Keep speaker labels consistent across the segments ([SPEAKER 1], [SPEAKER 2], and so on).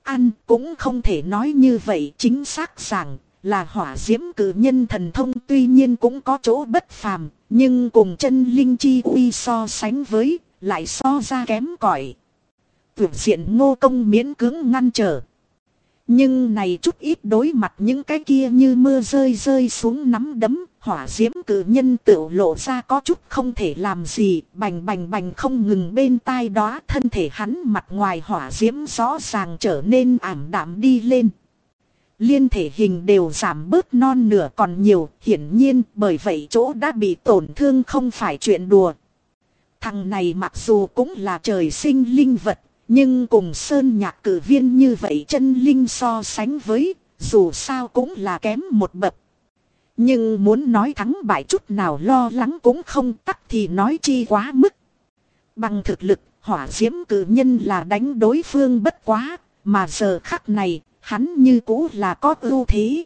[SPEAKER 1] ăn cũng không thể nói như vậy, chính xác rằng là hỏa diễm cử nhân thần thông tuy nhiên cũng có chỗ bất phàm, nhưng cùng chân linh chi uy so sánh với, lại so ra kém cỏi. Tuyệt diện Ngô Công miễn cưỡng ngăn trở. Nhưng này chút ít đối mặt những cái kia như mưa rơi rơi xuống nắm đấm, hỏa diễm cử nhân tự lộ ra có chút không thể làm gì, bành bành bành không ngừng bên tai đó, thân thể hắn mặt ngoài hỏa diễm rõ ràng trở nên ảm đạm đi lên. Liên thể hình đều giảm bớt non nửa còn nhiều, hiển nhiên bởi vậy chỗ đã bị tổn thương không phải chuyện đùa. Thằng này mặc dù cũng là trời sinh linh vật, nhưng cùng Sơn Nhạc cử viên như vậy chân linh so sánh với, dù sao cũng là kém một bậc. Nhưng muốn nói thắng bại chút nào lo lắng cũng không, tắc thì nói chi quá mức. Bằng thực lực, hỏa diễm cử nhân là đánh đối phương bất quá, mà giờ khắc này, hắn như cũ là có ưu thế.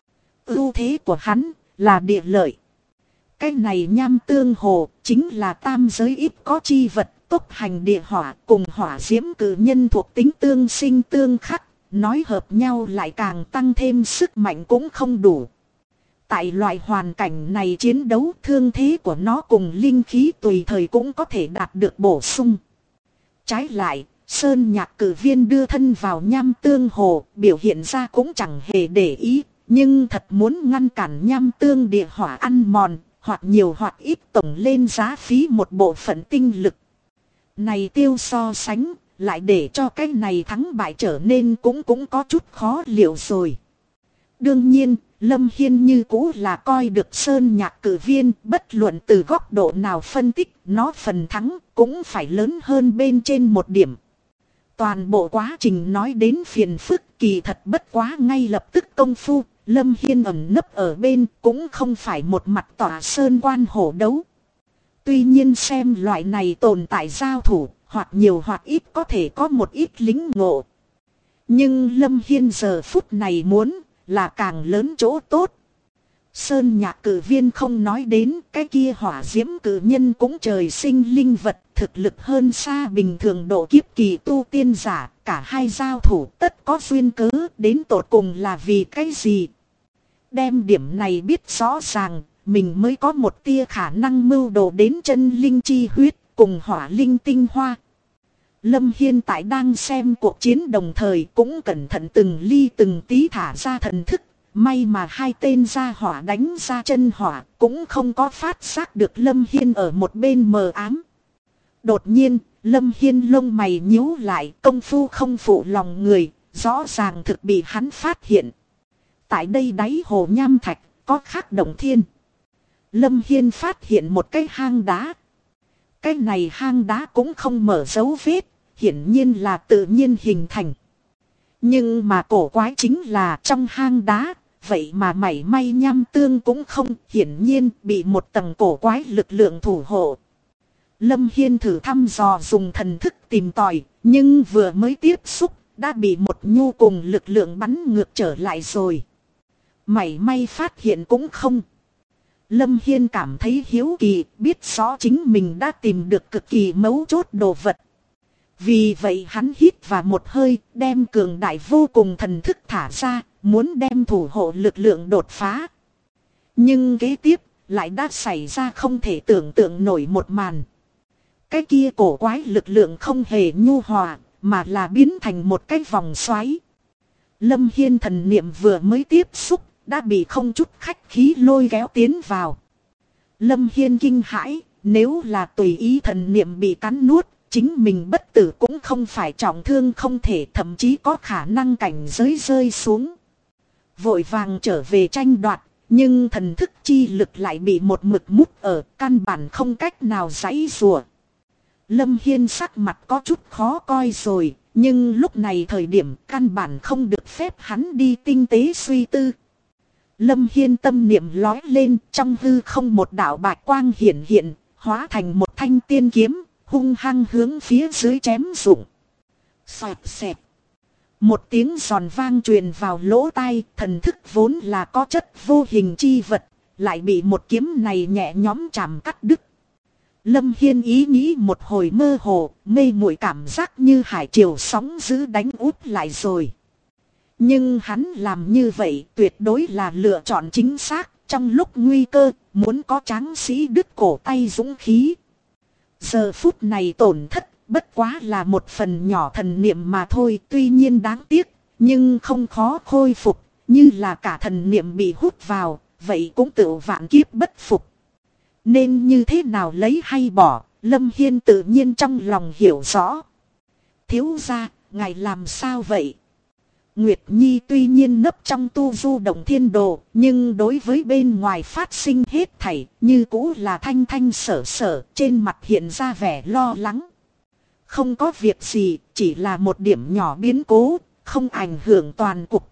[SPEAKER 1] Ưu thế của hắn là địa lợi. Cái này Nham Tương Hồ chính là tam giới ít có chi vật, tốc hành địa hỏa cùng hỏa diễm cử nhân thuộc tính tương sinh tương khắc, nói hợp nhau lại càng tăng thêm sức mạnh cũng không đủ. Tại loại hoàn cảnh này chiến đấu, thương thế của nó cùng linh khí tùy thời cũng có thể đạt được bổ sung. Trái lại, Sơn Nhạc cử viên đưa thân vào Nham Tương Hồ, biểu hiện ra cũng chẳng hề để ý, nhưng thật muốn ngăn cản Nham Tương địa hỏa ăn mòn, hoặc nhiều hoặc ít tổng lên giá phí một bộ phận tinh lực. Này tiêu so sánh, lại để cho cái này thắng bại trở nên cũng có chút khó liệu rồi. Đương nhiên, Lâm Hiên như cũ là coi được Sơn Nhạc cử viên, bất luận từ góc độ nào phân tích, nó phần thắng cũng phải lớn hơn bên trên một điểm. Toàn bộ quá trình nói đến phiền phức, kỳ thật bất quá ngay lập tức công phu, Lâm Hiên ẩn nấp ở bên cũng không phải một mặt tỏa sơn quan hổ đấu. Tuy nhiên xem loại này tồn tại giao thủ, hoặc nhiều hoặc ít có thể có một ít lính ngộ. Nhưng Lâm Hiên giờ phút này muốn là càng lớn chỗ tốt. Sơn Nhạc cử viên không nói đến, cái kia hỏa diễm cử nhân cũng trời sinh linh vật, thực lực hơn xa bình thường độ kiếp kỳ tu tiên giả, cả hai giao thủ tất có duyên cớ, đến tột cùng là vì cái gì. Đem điểm này biết rõ ràng, mình mới có một tia khả năng mưu đồ đến chân linh chi huyết cùng hỏa linh tinh hoa. Lâm Hiên tại đang xem cuộc chiến đồng thời cũng cẩn thận từng ly từng tí thả ra thần thức. May mà hai tên gia hỏa đánh ra chân hỏa cũng không có phát giác được Lâm Hiên ở một bên mờ ám. Đột nhiên, Lâm Hiên lông mày nhíu lại, công phu không phụ lòng người, rõ ràng thực bị hắn phát hiện. Tại đây đáy hồ nham thạch, có khắc động thiên. Lâm Hiên phát hiện một cái hang đá. Cái này hang đá cũng không mở dấu vết, hiển nhiên là tự nhiên hình thành. Nhưng mà cổ quái chính là trong hang đá, vậy mà mảy may nham tương cũng không, hiển nhiên bị một tầng cổ quái lực lượng thủ hộ. Lâm Hiên thử thăm dò dùng thần thức tìm tòi, nhưng vừa mới tiếp xúc, đã bị một nhu cùng lực lượng bắn ngược trở lại rồi. Mảy may phát hiện cũng không. Lâm Hiên cảm thấy hiếu kỳ, biết rõ chính mình đã tìm được cực kỳ mấu chốt đồ vật. Vì vậy hắn hít vào một hơi, đem cường đại vô cùng thần thức thả ra, muốn đem thủ hộ lực lượng đột phá. Nhưng kế tiếp, lại đã xảy ra không thể tưởng tượng nổi một màn. Cái kia cổ quái lực lượng không hề nhu hòa, mà là biến thành một cái vòng xoáy. Lâm Hiên thần niệm vừa mới tiếp xúc, đã bị không chút khách khí lôi kéo tiến vào. Lâm Hiên kinh hãi, nếu là tùy ý thần niệm bị cắn nuốt, chính mình bất tử cũng không phải trọng thương không thể, thậm chí có khả năng cảnh giới rơi xuống. Vội vàng trở về tranh đoạt, nhưng thần thức chi lực lại bị một mực mút ở, căn bản không cách nào giãy giụa. Lâm Hiên sắc mặt có chút khó coi rồi, nhưng lúc này thời điểm căn bản không được phép hắn đi tinh tế suy tư. Lâm Hiên tâm niệm lói lên, trong hư không một đạo bạch quang hiển hiện, hóa thành một thanh tiên kiếm, hung hăng hướng phía dưới chém rụng. Xoẹt xẹt. Một tiếng giòn vang truyền vào lỗ tai, thần thức vốn là có chất vô hình chi vật, lại bị một kiếm này nhẹ nhõm chạm cắt đứt. Lâm Hiên ý nghĩ một hồi mơ hồ, mê muội cảm giác như hải triều sóng dữ đánh úp lại rồi. Nhưng hắn làm như vậy tuyệt đối là lựa chọn chính xác, trong lúc nguy cơ, muốn có tráng sĩ đứt cổ tay dũng khí. Giờ phút này tổn thất, bất quá là một phần nhỏ thần niệm mà thôi, tuy nhiên đáng tiếc, nhưng không khó khôi phục, như là cả thần niệm bị hút vào, vậy cũng tự vạn kiếp bất phục. Nên như thế nào lấy hay bỏ, Lâm Hiên tự nhiên trong lòng hiểu rõ. Thiếu gia, ngài làm sao vậy? Nguyệt Nhi tuy nhiên nấp trong tu du động thiên đồ, nhưng đối với bên ngoài phát sinh hết thảy, như cũ là thanh thanh sở sở, trên mặt hiện ra vẻ lo lắng. Không có việc gì, chỉ là một điểm nhỏ biến cố, không ảnh hưởng toàn cục.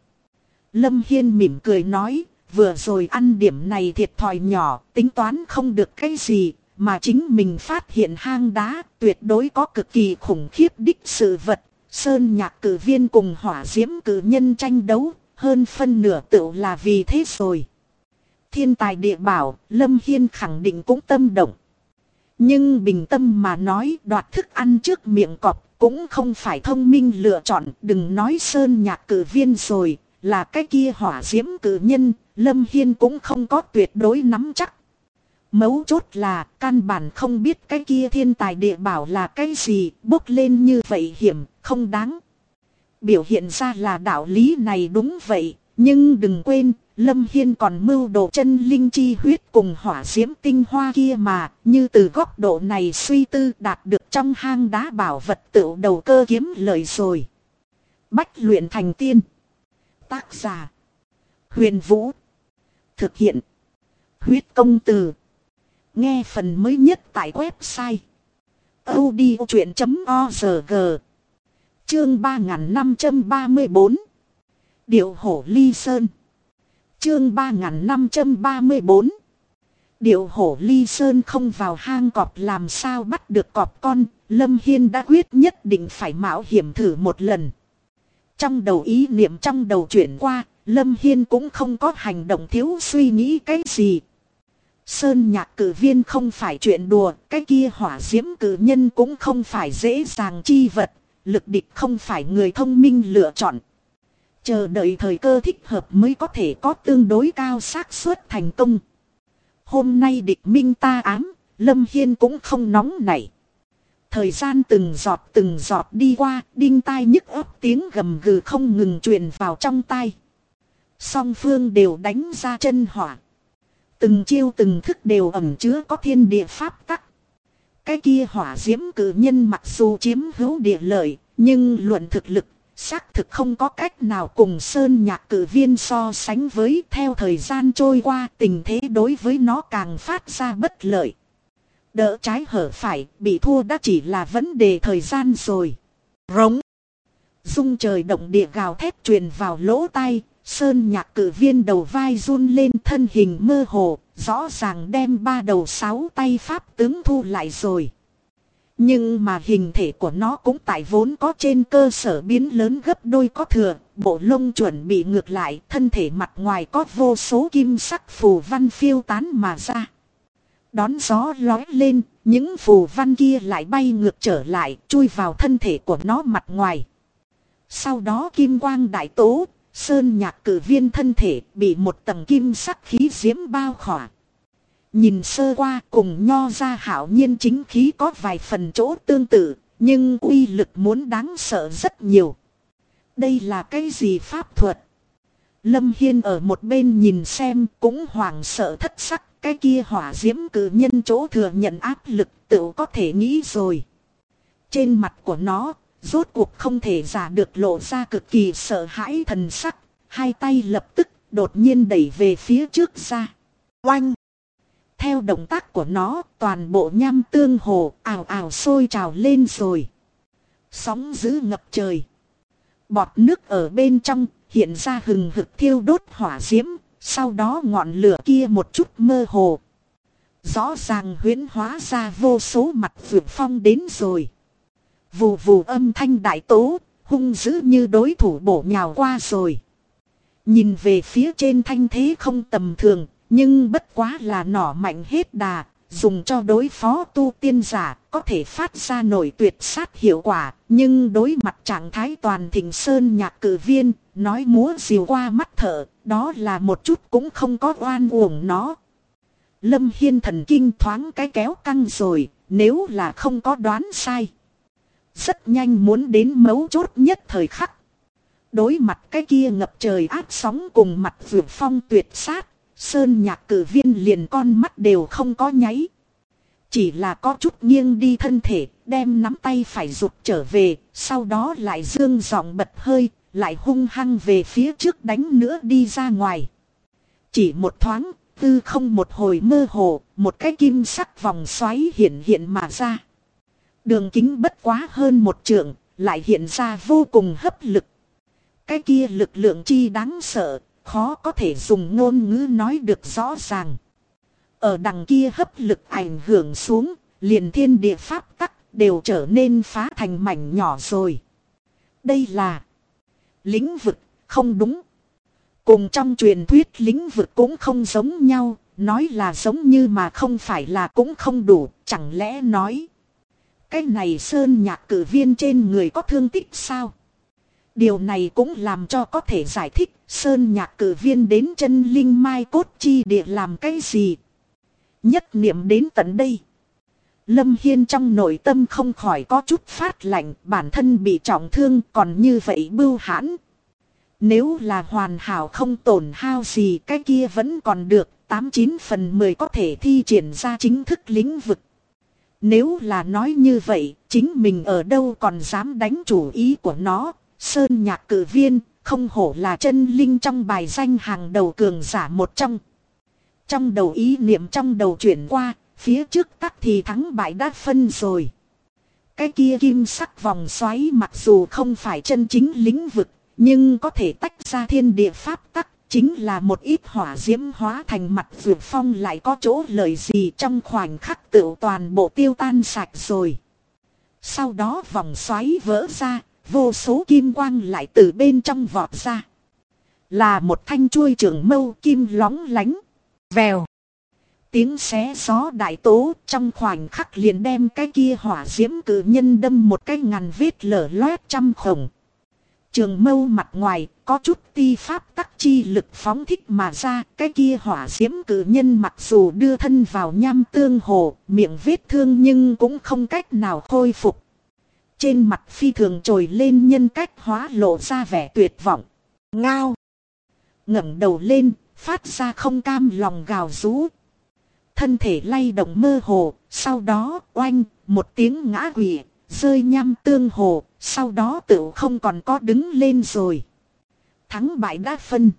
[SPEAKER 1] Lâm Hiên mỉm cười nói, vừa rồi ăn điểm này thiệt thòi nhỏ, tính toán không được cái gì, mà chính mình phát hiện hang đá, tuyệt đối có cực kỳ khủng khiếp đích sự vật. Sơn Nhạc cử viên cùng Hỏa Diễm cử nhân tranh đấu, hơn phân nửa tựu là vì thế rồi. Thiên tài địa bảo, Lâm Hiên khẳng định cũng tâm động. Nhưng bình tâm mà nói, đoạt thức ăn trước miệng cọp cũng không phải thông minh lựa chọn. Đừng nói Sơn Nhạc cử viên rồi, là cái kia Hỏa Diễm cử nhân, Lâm Hiên cũng không có tuyệt đối nắm chắc. Mấu chốt là căn bản không biết cái kia thiên tài địa bảo là cái gì, bốc lên như vậy hiểm, không đáng. Biểu hiện ra là đạo lý này đúng vậy, nhưng đừng quên, Lâm Hiên còn mưu đồ chân linh chi huyết cùng hỏa diễm tinh hoa kia mà, như từ góc độ này suy tư đạt được trong hang đá bảo vật tựu đầu cơ kiếm lời rồi. Bách luyện thành tiên. Tác giả: Huyền Vũ. Thực hiện: Huyết Công Từ. Nghe phần mới nhất tại website audiochuyện.org. Chương 3534. Điệu hổ ly sơn. Chương 3534. Điệu hổ ly sơn không vào hang cọp làm sao bắt được cọp con, Lâm Hiên đã quyết nhất định phải mạo hiểm thử một lần. Trong đầu ý niệm trong đầu chuyển qua, Lâm Hiên cũng không có hành động thiếu suy nghĩ cái gì. Sơn Nhạc cử viên không phải chuyện đùa, cái kia hỏa diễm cử nhân cũng không phải dễ dàng chi vật, lực địch không phải người thông minh lựa chọn. Chờ đợi thời cơ thích hợp mới có thể có tương đối cao xác suất thành công. Hôm nay địch minh ta ám, Lâm Hiên cũng không nóng nảy. Thời gian từng giọt đi qua, đinh tai nhức óc tiếng gầm gừ không ngừng truyền vào trong tai. Song phương đều đánh ra chân hỏa. Từng chiêu từng thức đều ẩn chứa có thiên địa pháp tắc. Cái kia hỏa diễm cử nhân mặc dù chiếm hữu địa lợi, nhưng luận thực lực, xác thực không có cách nào cùng Sơn Nhạc cử viên so sánh với. Theo thời gian trôi qua, tình thế đối với nó càng phát ra bất lợi. Đỡ trái hở phải, bị thua đã chỉ là vấn đề thời gian rồi. Rống. Rung trời động địa gào thét truyền vào lỗ tai. Sơn Nhạc cử viên đầu vai run lên, thân hình mơ hồ, rõ ràng đem 3 đầu 6 tay pháp tướng thu lại rồi. Nhưng mà hình thể của nó cũng tại vốn có trên cơ sở biến lớn gấp đôi có thừa, bộ lông chuẩn bị ngược lại, thân thể mặt ngoài có vô số kim sắc phù văn phiêu tán mà ra. Đón gió lói lên, những phù văn kia lại bay ngược trở lại, chui vào thân thể của nó mặt ngoài. Sau đó kim quang đại tố, Sơn Nhạc cử viên thân thể bị một tầng kim sắc khí diễm bao khỏa. Nhìn sơ qua cùng Nho Gia hảo nhiên chính khí có vài phần chỗ tương tự, nhưng uy lực muốn đáng sợ rất nhiều. Đây là cái gì pháp thuật? Lâm Hiên ở một bên nhìn xem cũng hoảng sợ thất sắc, cái kia hỏa diễm cử nhân chỗ thừa nhận áp lực tự có thể nghĩ rồi. Trên mặt của nó rốt cuộc không thể giả được lộ ra cực kỳ sợ hãi thần sắc, hai tay lập tức đột nhiên đẩy về phía trước ra. Oanh! Theo động tác của nó, toàn bộ nham tương hồ ào ào sôi trào lên rồi. Sóng dữ ngập trời. Bọt nước ở bên trong hiện ra hừng hực thiêu đốt hỏa diễm, sau đó ngọn lửa kia một chút mơ hồ. Rõ ràng huyễn hóa ra vô số mặt vượt phong đến rồi. Vù vù âm thanh đại tố, hung dữ như đối thủ bổ nhào qua rồi. Nhìn về phía trên thanh thế không tầm thường, nhưng bất quá là nỏ mạnh hết đà, dùng cho đối phó tu tiên giả có thể phát ra nổi tuyệt sát hiệu quả. Nhưng đối mặt trạng thái toàn thịnh sơn nhạc cử viên, nói múa rìu qua mắt thợ, đó là một chút cũng không có oan uổng nó. Lâm Hiên thần kinh thoáng cái kéo căng rồi, nếu là không có đoán sai. Rất nhanh muốn đến mấu chốt nhất thời khắc. Đối mặt cái kia ngập trời áp sóng cùng mặt vượt phong tuyệt sát, sơn nhạc cử viên liền con mắt đều không có nháy. Chỉ là có chút nghiêng đi thân thể, đem nắm tay phải rụt trở về, sau đó lại dương giọng bật hơi, lại hung hăng về phía trước đánh nữa đi ra ngoài. Chỉ một thoáng, tư không một hồi mơ hồ, một cái kim sắc vòng xoáy hiện mà ra. Đường kính bất quá hơn một trượng, lại hiện ra vô cùng hấp lực. Cái kia lực lượng chi đáng sợ, khó có thể dùng ngôn ngữ nói được rõ ràng. Ở đằng kia hấp lực ảnh hưởng xuống, liền thiên địa pháp tắc đều trở nên phá thành mảnh nhỏ rồi. Đây là lĩnh vực, không đúng. Cùng trong truyền thuyết lĩnh vực cũng không giống nhau, nói là giống như mà không phải là cũng không đủ, chẳng lẽ nói. Cái này sơn nhạc cử viên trên người có thương tích sao? Điều này cũng làm cho có thể giải thích sơn nhạc cử viên đến chân linh mai cốt chi địa làm cái gì. Nhất niệm đến tận đây. Lâm Hiên trong nội tâm không khỏi có chút phát lạnh, bản thân bị trọng thương còn như vậy bưu hãn. Nếu là hoàn hảo không tổn hao gì cái kia vẫn còn được, 89 phần 10 có thể thi triển ra chính thức lĩnh vực. Nếu là nói như vậy, chính mình ở đâu còn dám đánh chủ ý của nó. Sơn nhạc cử viên, không hổ là chân linh trong bài danh hàng đầu cường giả một trong. Trong đầu ý niệm trong đầu chuyển qua, phía trước tắc thì thắng bại đã phân rồi. Cái kia kim sắc vòng xoáy mặc dù không phải chân chính lĩnh vực, nhưng có thể tách ra thiên địa pháp tắc, chính là một ít hỏa diễm hóa thành mặt vượt phong lại có chỗ lợi gì trong khoảnh khắc tự toàn bộ tiêu tan sạch rồi. Sau đó vòng xoáy vỡ ra, vô số kim quang lại từ bên trong vọt ra. Là một thanh chuôi trường mâu kim lóng lánh. Vèo. Tiếng xé gió đại tố trong khoảnh khắc liền đem cái kia hỏa diễm cử nhân đâm một cái ngàn vết lở loét trăm khổng. Trường mâu mặt ngoài có chút ti pháp tắc chi lực phóng thích mà ra. Cái kia hỏa diễm cử nhân mặc dù đưa thân vào nham tương hồ, miệng vết thương nhưng cũng không cách nào khôi phục. Trên mặt phi thường trồi lên nhân cách hóa lộ ra vẻ tuyệt vọng. Ngao. Ngẩng đầu lên, phát ra không cam lòng gào rú. Thân thể lay động mơ hồ, sau đó oanh, một tiếng ngã quỵ, rơi nham tương hồ, sau đó tựu không còn có đứng lên rồi. Thắng bại đã phân.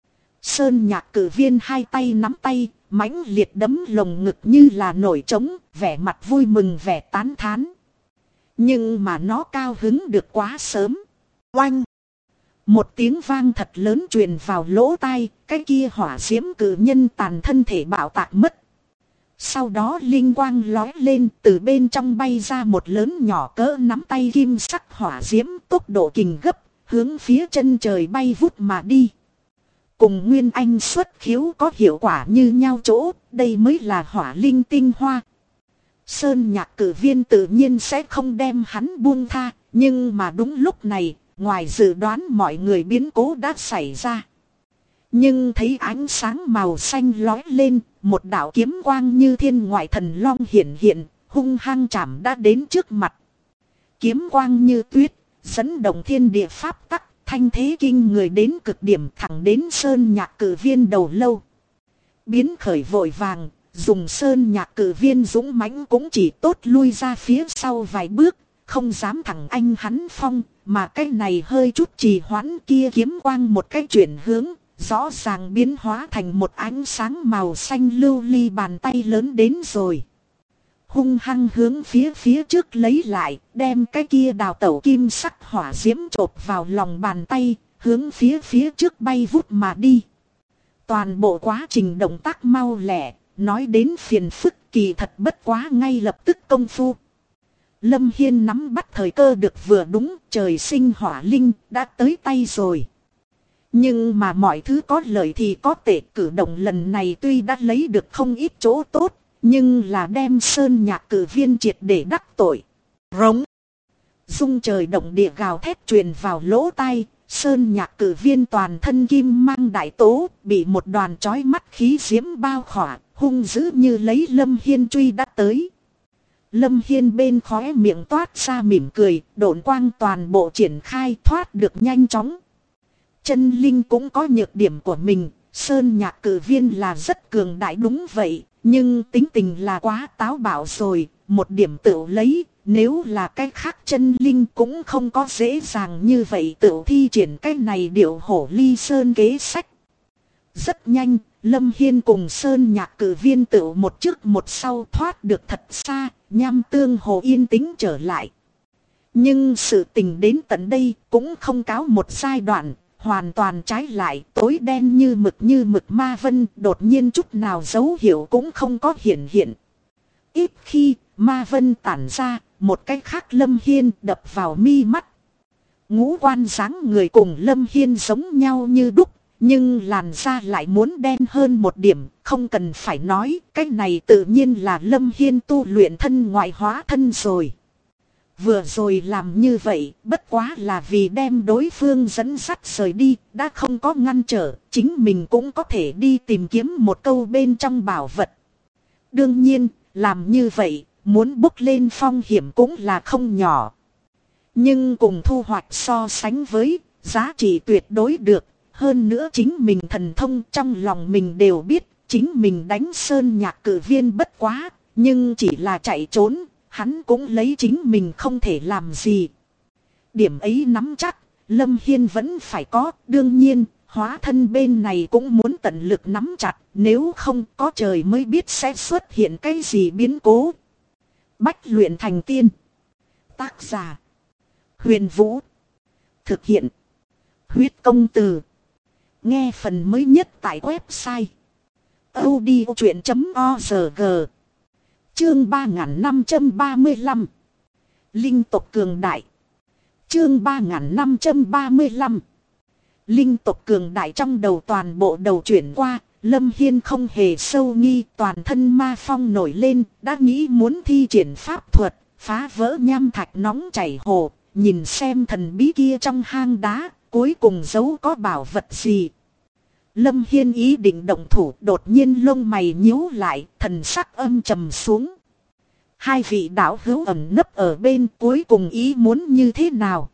[SPEAKER 1] Sơn nhạc cử viên hai tay nắm tay, mãnh liệt đấm lồng ngực như là nổi trống, vẻ mặt vui mừng vẻ tán thán. Nhưng mà nó cao hứng được quá sớm. Oanh! Một tiếng vang thật lớn truyền vào lỗ tai, cái kia hỏa diễm cử nhân tàn thân thể bạo tạc mất. Sau đó linh quang lói lên, từ bên trong bay ra một lớn nhỏ cỡ nắm tay kim sắc hỏa diễm, tốc độ kình gấp, hướng phía chân trời bay vút mà đi. Cùng Nguyên Anh xuất khiếu có hiệu quả như nhau chỗ, đây mới là hỏa linh tinh hoa. Sơn nhạc cử viên tự nhiên sẽ không đem hắn buông tha, nhưng mà đúng lúc này, ngoài dự đoán mọi người biến cố đã xảy ra. Nhưng thấy ánh sáng màu xanh lói lên, một đạo kiếm quang như thiên ngoại thần long hiện, hung hăng chạm đã đến trước mặt. Kiếm quang như tuyết, dẫn động thiên địa pháp tắc, thanh thế kinh người đến cực điểm thẳng đến sơn nhạc cử viên đầu lâu. Biến khởi vội vàng, dùng sơn nhạc cử viên dũng mãnh cũng chỉ tốt lui ra phía sau vài bước, không dám thẳng anh hắn phong, mà cái này hơi chút trì hoãn kia kiếm quang một cái chuyển hướng, rõ ràng biến hóa thành một ánh sáng màu xanh lưu ly bàn tay lớn đến rồi. Hung hăng hướng phía trước lấy lại, đem cái kia đào tẩu kim sắc hỏa diễm chộp vào lòng bàn tay, hướng phía trước bay vút mà đi. Toàn bộ quá trình động tác mau lẹ, nói đến phiền phức kỳ thật bất quá ngay lập tức công phu. Lâm Hiên nắm bắt thời cơ được vừa đúng, trời sinh hỏa linh đã tới tay rồi. Nhưng mà mọi thứ có lợi thì có tệ, cử động lần này tuy đã lấy được không ít chỗ tốt, Nhưng là đem Sơn Nhạc Cử Viên triệt để đắc tội. Rống. Rung trời động địa gào thét truyền vào lỗ tai. Sơn Nhạc Cử Viên toàn thân kim mang đại tố, bị một đoàn chói mắt khí diễm bao khỏa, hung dữ như lấy Lâm Hiên truy đã tới. Lâm Hiên bên khóe miệng toát ra mỉm cười, độn quang toàn bộ triển khai thoát được nhanh chóng. Chân linh cũng có nhược điểm của mình, Sơn Nhạc Cử Viên là rất cường đại đúng vậy, nhưng tính tình là quá táo bạo rồi, một điểm tự lấy. Nếu là cái khác chân linh cũng không có dễ dàng như vậy tự thi triển cái này điệu hổ ly sơn kế sách. Rất nhanh, Lâm Hiên cùng Sơn Nhạc Cử Viên tự một trước một sau thoát được thật xa, Nham Tương Hồ yên tĩnh trở lại. Nhưng sự tình đến tận đây cũng không cáo một giai đoạn, hoàn toàn trái lại, tối đen như mực ma vân, đột nhiên chút nào dấu hiệu cũng không có hiện. Ít khi ma vân tản ra, một cái khác Lâm Hiên đập vào mi mắt. Ngũ quan dáng người cùng Lâm Hiên giống nhau như đúc, nhưng làn da lại muốn đen hơn một điểm, không cần phải nói, cái này tự nhiên là Lâm Hiên tu luyện thân ngoại hóa thân rồi. Vừa rồi làm như vậy, bất quá là vì đem đối phương dẫn dắt rời đi, đã không có ngăn trở, chính mình cũng có thể đi tìm kiếm một câu bên trong bảo vật. Đương nhiên, làm như vậy, muốn bốc lên phong hiểm cũng là không nhỏ. Nhưng cùng thu hoạch so sánh với, giá trị tuyệt đối được. Hơn nữa chính mình thần thông trong lòng mình đều biết, chính mình đánh Sơn Nhạc Cử Viên bất quá, nhưng chỉ là chạy trốn, hắn cũng lấy chính mình không thể làm gì. Điểm ấy nắm chắc, Lâm Hiên vẫn phải có, đương nhiên, hóa thân bên này cũng muốn tận lực nắm chặt, nếu không có trời mới biết sẽ xuất hiện cái gì biến cố. Bách luyện thành tiên. Tác giả: Huyền Vũ. Thực hiện: Huyết Công Từ. Nghe phần mới nhất tại website audiochuyện.org. Chương 3535. Linh tộc cường đại. Chương 3535. Linh tộc cường đại trong đầu toàn bộ đầu chuyển qua. Lâm Hiên không hề sâu nghi, toàn thân ma phong nổi lên, đã nghĩ muốn thi triển pháp thuật, phá vỡ nham thạch nóng chảy hồ, nhìn xem thần bí kia trong hang đá, cuối cùng giấu có bảo vật gì. Lâm Hiên ý định động thủ, đột nhiên lông mày nhíu lại, thần sắc âm trầm xuống. Hai vị đạo hữu ẩn nấp ở bên, cuối cùng ý muốn như thế nào?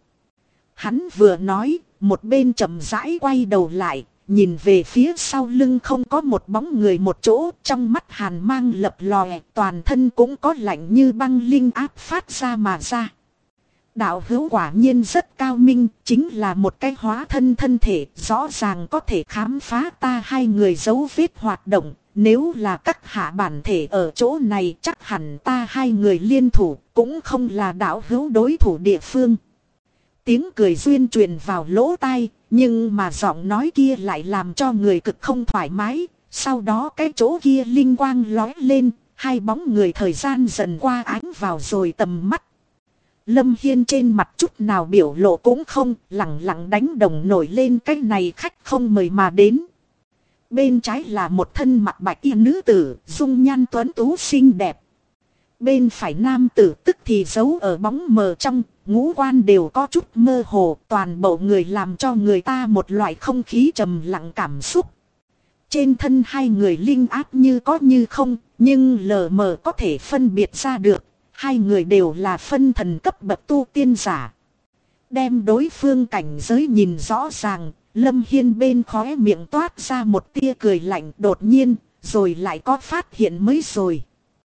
[SPEAKER 1] Hắn vừa nói, một bên chậm rãi quay đầu lại, nhìn về phía sau lưng không có một bóng người một chỗ, trong mắt hàn mang lập lòe, toàn thân cũng có lạnh như băng linh áp phát ra mà ra. Đạo hữu quả nhiên rất cao minh, chính là một cái hóa thân thân thể, rõ ràng có thể khám phá ta hai người dấu vết hoạt động. Nếu là các hạ bản thể ở chỗ này, chắc hẳn ta hai người liên thủ, cũng không là đạo hữu đối thủ địa phương. Tiếng cười duyên truyền vào lỗ tai, nhưng mà giọng nói kia lại làm cho người cực không thoải mái. Sau đó cái chỗ kia linh quang lóe lên, hai bóng người thời gian dần qua ánh vào rồi tầm mắt. Lâm Hiên trên mặt chút nào biểu lộ cũng không, lặng lặng đánh đồng nổi lên cái này khách không mời mà đến. Bên trái là một thân mặc bạch y nữ tử, dung nhan tuấn tú xinh đẹp. Bên phải nam tử tức thì giấu ở bóng mờ trong, ngũ quan đều có chút mơ hồ, toàn bộ người làm cho người ta một loại không khí trầm lặng cảm xúc. Trên thân hai người linh áp như có như không, nhưng lờ mờ có thể phân biệt ra được. Hai người đều là phân thần cấp bậc tu tiên giả. Đem đối phương cảnh giới nhìn rõ ràng, Lâm Hiên bên khóe miệng toát ra một tia cười lạnh đột nhiên, rồi lại có phát hiện mới rồi.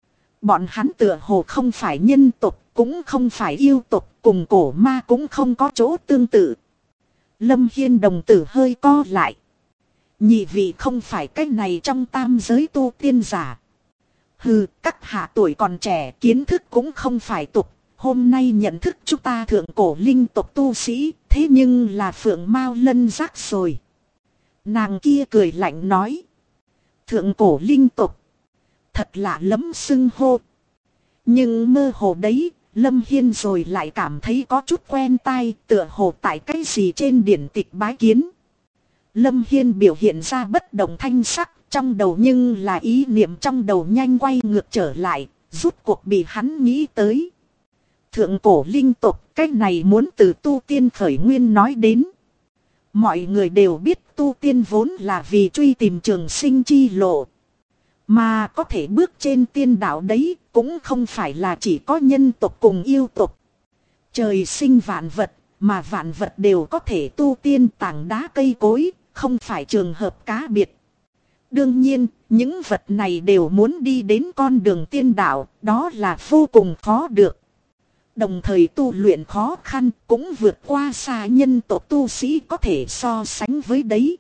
[SPEAKER 1] Bọn hắn tựa hồ không phải nhân tộc, cũng không phải yêu tộc, cùng cổ ma cũng không có chỗ tương tự. Lâm Hiên đồng tử hơi co lại. Nhị vị không phải cách này trong tam giới tu tiên giả. Hừ, các hạ tuổi còn trẻ, kiến thức cũng không phải tục. Hôm nay nhận thức chúng ta thượng cổ linh tộc tu sĩ, thế nhưng là Phượng Mao Lân Giác rồi. Nàng kia cười lạnh nói. Thượng cổ linh tộc. Thật lạ lắm xưng hô. Nhưng mơ hồ đấy, Lâm Hiên rồi lại cảm thấy có chút quen tai, tựa hồ tại cái gì trên điển tịch bái kiến. Lâm Hiên biểu hiện ra bất động thanh sắc, Trong đầu nhưng là ý niệm trong đầu nhanh quay ngược trở lại, rút cuộc bị hắn nghĩ tới. Thượng cổ linh tộc, cái này muốn từ tu tiên khởi nguyên nói đến. Mọi người đều biết tu tiên vốn là vì truy tìm trường sinh chi lộ. Mà có thể bước trên tiên đạo đấy cũng không phải là chỉ có nhân tộc cùng yêu tộc. Trời sinh vạn vật, mà vạn vật đều có thể tu tiên, tảng đá cây cối, không phải trường hợp cá biệt. Đương nhiên, những vật này đều muốn đi đến con đường tiên đạo, đó là vô cùng khó được. Đồng thời tu luyện khó khăn cũng vượt qua xa nhân tộc tu sĩ có thể so sánh với đấy.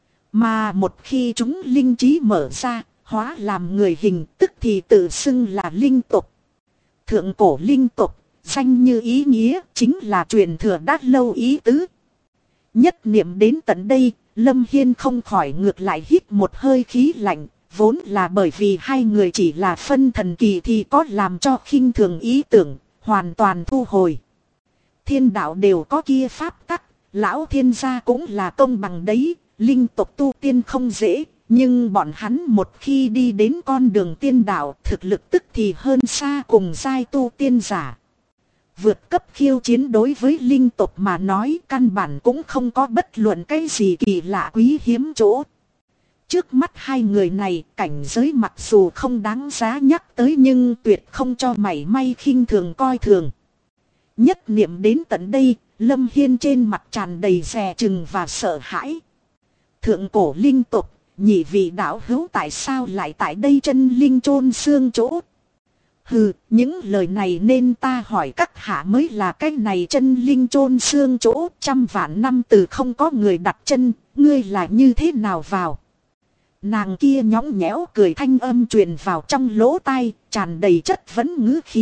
[SPEAKER 1] Mà một khi chúng linh trí mở ra, hóa làm người hình, tức thì tự xưng là linh tộc. Thượng cổ linh tộc, danh như ý nghĩa, chính là truyền thừa đã lâu ý tứ. Nhất niệm đến tận đây, Lâm Hiên không khỏi ngược lại hít một hơi khí lạnh, vốn là bởi vì hai người chỉ là phân thần kỳ thì có làm cho khinh thường ý tưởng, hoàn toàn thu hồi. Thiên đạo đều có kia pháp tắc, lão thiên gia cũng là công bằng đấy, linh tộc tu tiên không dễ, nhưng bọn hắn một khi đi đến con đường tiên đạo thực lực tức thì hơn xa cùng giai tu tiên giả. Vượt cấp khiêu chiến đối với linh tộc mà nói căn bản cũng không có bất luận cái gì kỳ lạ quý hiếm chỗ. Trước mắt hai người này cảnh giới mặc dù không đáng giá nhắc tới nhưng tuyệt không cho mảy may khinh thường coi thường. Nhất niệm đến tận đây, Lâm Hiên trên mặt tràn đầy dè chừng và sợ hãi. Thượng cổ linh tộc, nhị vị đạo hữu tại sao lại tại đây chân linh chôn xương chỗ? Hừ, những lời này nên ta hỏi các hạ mới là cái này chân linh chôn xương chỗ, trăm vạn năm từ không có người đặt chân, ngươi là như thế nào vào? Nàng kia nhõng nhẽo cười thanh âm truyền vào trong lỗ tai, tràn đầy chất vấn ngữ khí.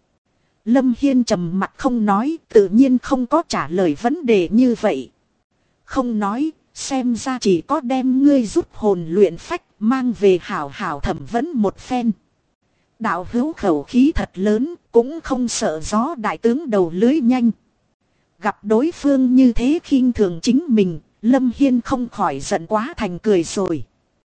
[SPEAKER 1] Lâm Hiên trầm mặt không nói, tự nhiên không có trả lời vấn đề như vậy. Không nói, xem ra chỉ có đem ngươi rút hồn luyện phách, mang về hảo hảo thẩm vấn một phen. Đạo hữu khẩu khí thật lớn, cũng không sợ gió đại tướng đầu lưới nhanh. Gặp đối phương như thế khinh thường chính mình, Lâm Hiên không khỏi giận quá thành cười rồi.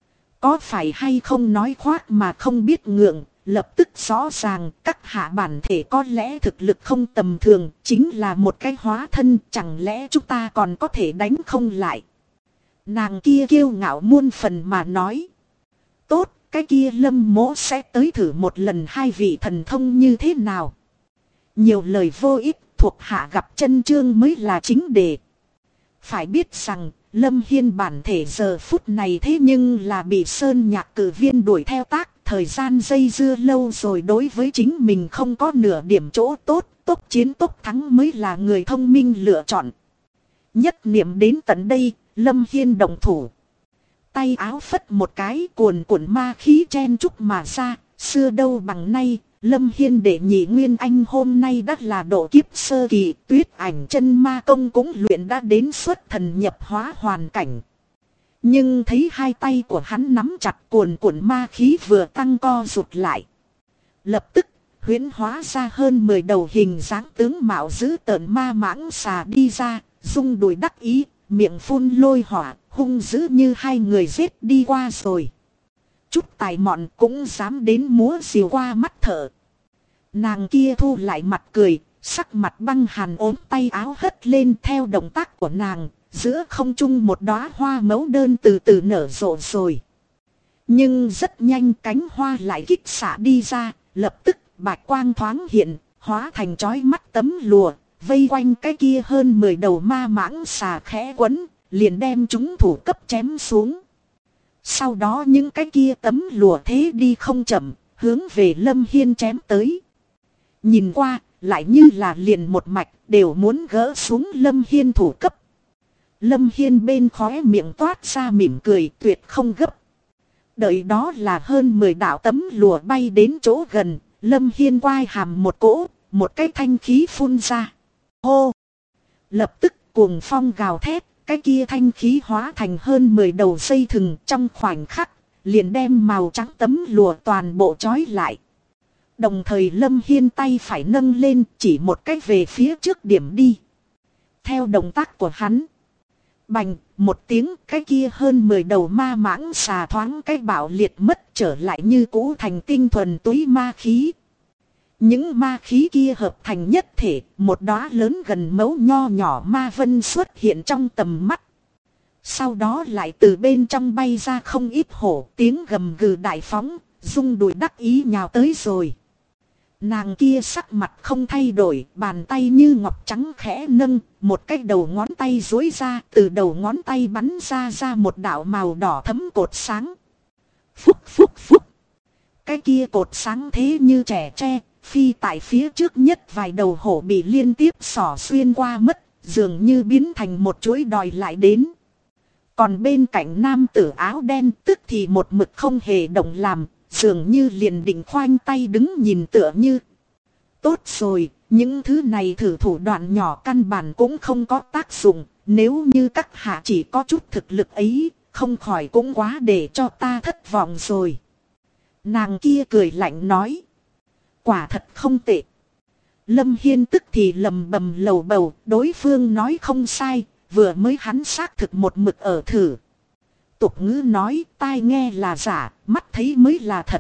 [SPEAKER 1] Có phải hay không nói khoác mà không biết ngượng, lập tức rõ ràng các hạ bản thể có lẽ thực lực không tầm thường, chính là một cái hóa thân, chẳng lẽ chúng ta còn có thể đánh không lại. Nàng kia kiêu ngạo muôn phần mà nói. Tốt, cái kia Lâm mỗ sẽ tới thử một lần hai vị thần thông như thế nào. Nhiều lời vô ích, thuộc hạ gặp chân chương mới là chính đề. Phải biết rằng, Lâm Hiên bản thể giờ phút này thế nhưng là bị Sơn Nhạc cử viên đuổi theo tác, thời gian dây dưa lâu rồi đối với chính mình không có nửa điểm chỗ tốt, tốc chiến tốc thắng mới là người thông minh lựa chọn. Nhất niệm đến tận đây, Lâm Hiên động thủ. Tay áo phất một cái cuồn cuộn ma khí chen chúc mà ra, xưa đâu bằng nay, Lâm Hiên đệ nhị nguyên anh hôm nay đã là độ kiếp sơ kỳ, Tuyết Ảnh chân ma công cũng luyện đã đến xuất thần nhập hóa hoàn cảnh. Nhưng thấy hai tay của hắn nắm chặt cuồn cuộn ma khí vừa tăng co rụt lại. Lập tức, huyễn hóa ra hơn 10 đầu hình dáng tướng mạo dữ tợn ma mãng xà đi ra, rung đùi đắc ý, miệng phun lôi hỏa, hung dữ như hai người giết đi qua rồi. Chút tài mọn cũng dám đến múa diều qua mắt thở. Nàng kia thu lại mặt cười, sắc mặt băng hàn ốm tay áo hất lên theo động tác của nàng, giữa không trung một đóa hoa mẫu đơn từ từ nở rộ rồi. Nhưng rất nhanh cánh hoa lại kích xạ đi ra, lập tức bạch quang thoáng hiện, hóa thành chói mắt tấm lụa, vây quanh cái kia hơn 10 đầu ma mãng xà khẽ quấn, liền đem chúng thủ cấp chém xuống. Sau đó những cái kia tấm lụa thế đi không chậm, hướng về Lâm Hiên chém tới. Nhìn qua, lại như là liền một mạch, đều muốn gỡ xuống Lâm Hiên thủ cấp. Lâm Hiên bên khóe miệng toát ra mỉm cười tuyệt không gấp. Đợi đó là hơn 10 đạo tấm lụa bay đến chỗ gần, Lâm Hiên quai hàm một cỗ, một cái thanh khí phun ra. Hô! Lập tức cuồng phong gào thét, cái kia thanh khí hóa thành hơn 10 đầu dây thừng trong khoảnh khắc, liền đem màu trắng tấm lụa toàn bộ trói lại. Đồng thời Lâm Hiên tay phải nâng lên chỉ một cách về phía trước điểm đi. Theo động tác của hắn, Bành, một tiếng, cái kia hơn 10 đầu ma mãng xà thoáng cái bạo liệt mất trở lại như cũ thành tinh thuần túy ma khí. Những ma khí kia hợp thành nhất thể, một đóa lớn gần mấu nho nhỏ ma vân xuất hiện trong tầm mắt. Sau đó lại từ bên trong bay ra không ít hổ, tiếng gầm gừ đại phóng, rung đùi đắc ý nhào tới rồi. Nàng kia sắc mặt không thay đổi, bàn tay như ngọc trắng khẽ nâng, một cái đầu ngón tay duỗi ra, từ đầu ngón tay bắn ra một đạo màu đỏ thấm cột sáng. Phúc phúc phúc. Cái kia cột sáng thế như trẻ tre, phi tại phía trước nhất vài đầu hổ bị liên tiếp xỏ xuyên qua mất, dường như biến thành một chuỗi đòi lại đến. Còn bên cạnh nam tử áo đen tức thì một mực không hề động làm, dường như liền định khoanh tay đứng nhìn tựa như. Tốt rồi, những thứ này thử thủ đoạn nhỏ căn bản cũng không có tác dụng, nếu như các hạ chỉ có chút thực lực ấy, không khỏi cũng quá để cho ta thất vọng rồi. Nàng kia cười lạnh nói. Quả thật không tệ. Lâm Hiên tức thì lầm bầm lầu bầu, đối phương nói không sai, vừa mới hắn xác thực một mực ở thử. Tục ngữ nói, tai nghe là giả, mắt thấy mới là thật.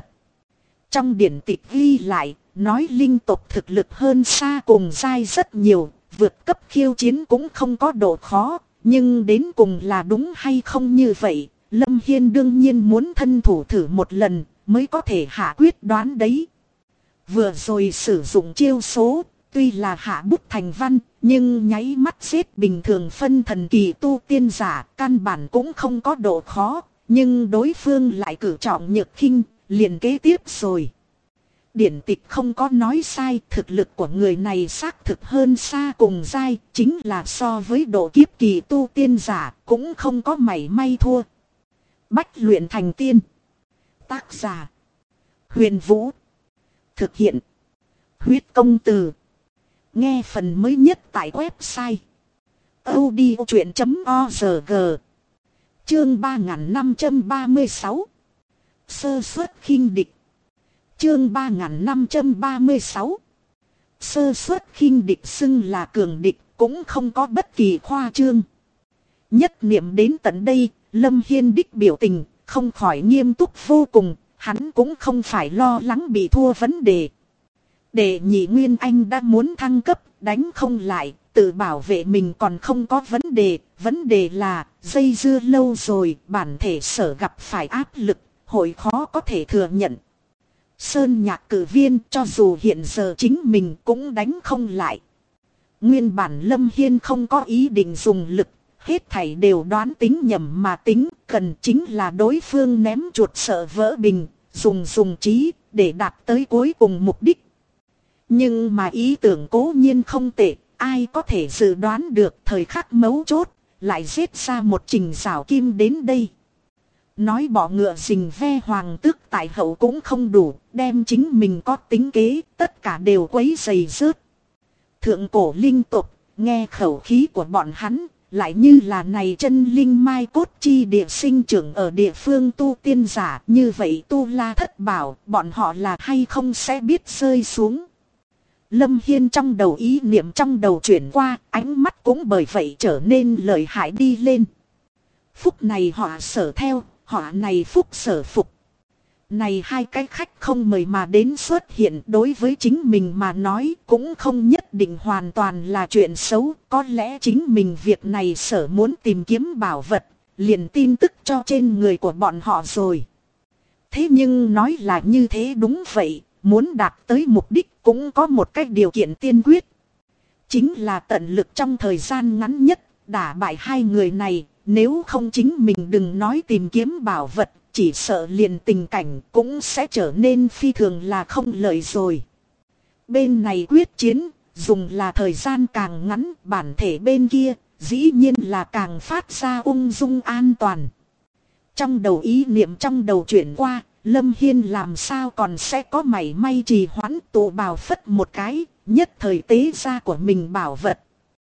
[SPEAKER 1] Trong điển tịch ghi lại, nói linh tộc thực lực hơn xa cùng giai rất nhiều, vượt cấp khiêu chiến cũng không có độ khó, nhưng đến cùng là đúng hay không như vậy, Lâm Hiên đương nhiên muốn thân thủ thử một lần, mới có thể hạ quyết đoán đấy. Vừa rồi sử dụng chiêu số, tuy là hạ bút thành văn, nhưng nháy mắt giết bình thường phân thần kỳ tu tiên giả, căn bản cũng không có độ khó, nhưng đối phương lại cử trọng nhược khinh, liền kế tiếp rồi. Điển tịch không có nói sai, thực lực của người này xác thực hơn xa cùng giai, chính là so với độ kiếp kỳ tu tiên giả, cũng không có mảy may thua. Bách luyện thành tiên. Tác giả Huyền Vũ. Thực hiện Huyết Công Từ. Nghe phần mới nhất tại website audiochuyện.org. Chương 3536. Sơ suất khinh địch. Chương 3536. Sơ suất khinh địch xưng là cường địch, cũng không có bất kỳ khoa trương. Nhất niệm đến tận đây, Lâm Hiên đích biểu tình không khỏi nghiêm túc vô cùng. Hắn cũng không phải lo lắng bị thua vấn đề. Đệ nhị Nguyên Anh đã muốn thăng cấp, đánh không lại, tự bảo vệ mình còn không có vấn đề. Vấn đề là, dây dưa lâu rồi, bản thể sở gặp phải áp lực, hội khó có thể thừa nhận. Sơn Nhạc cử viên cho dù hiện giờ chính mình cũng đánh không lại. Nguyên bản Lâm Hiên không có ý định dùng lực, hết thảy đều đoán tính nhầm mà tính, cần chính là đối phương ném chuột sợ vỡ bình, dùng trí để đạt tới cuối cùng mục đích. Nhưng mà ý tưởng cố nhiên không tệ, ai có thể dự đoán được thời khắc mấu chốt, lại giết ra một trình rào kim đến đây. Nói bỏ ngựa rình ve hoàng tước tại hậu cũng không đủ, đem chính mình có tính kế, tất cả đều quấy rầy rớt. Thượng cổ linh tục, nghe khẩu khí của bọn hắn, lại như là này chân linh mai cốt chi địa sinh trưởng ở địa phương tu tiên giả, như vậy tu la thất bảo, bọn họ là hay không sẽ biết rơi xuống. Lâm Hiên trong đầu ý niệm trong đầu chuyển qua, ánh mắt cũng bởi vậy trở nên lợi hại đi lên. Phúc này họ sở theo, họ này phúc sở phục. Này hai cái khách không mời mà đến xuất hiện đối với chính mình mà nói cũng không nhất định hoàn toàn là chuyện xấu. Có lẽ chính mình việc này sở muốn tìm kiếm bảo vật, liền tin tức cho trên người của bọn họ rồi. Thế nhưng nói là như thế đúng vậy, muốn đạt tới mục đích cũng có một cái điều kiện tiên quyết. Chính là tận lực trong thời gian ngắn nhất, đả bại hai người này, nếu không chính mình đừng nói tìm kiếm bảo vật. Chỉ sợ liền tình cảnh cũng sẽ trở nên phi thường là không lợi rồi. Bên này quyết chiến, dùng là thời gian càng ngắn, bản thể bên kia, dĩ nhiên là càng phát ra ung dung an toàn. Trong đầu ý niệm trong đầu chuyển qua, Lâm Hiên làm sao còn sẽ có mảy may trì hoãn, tụ bào phất một cái, nhất thời tế ra của mình bảo vật.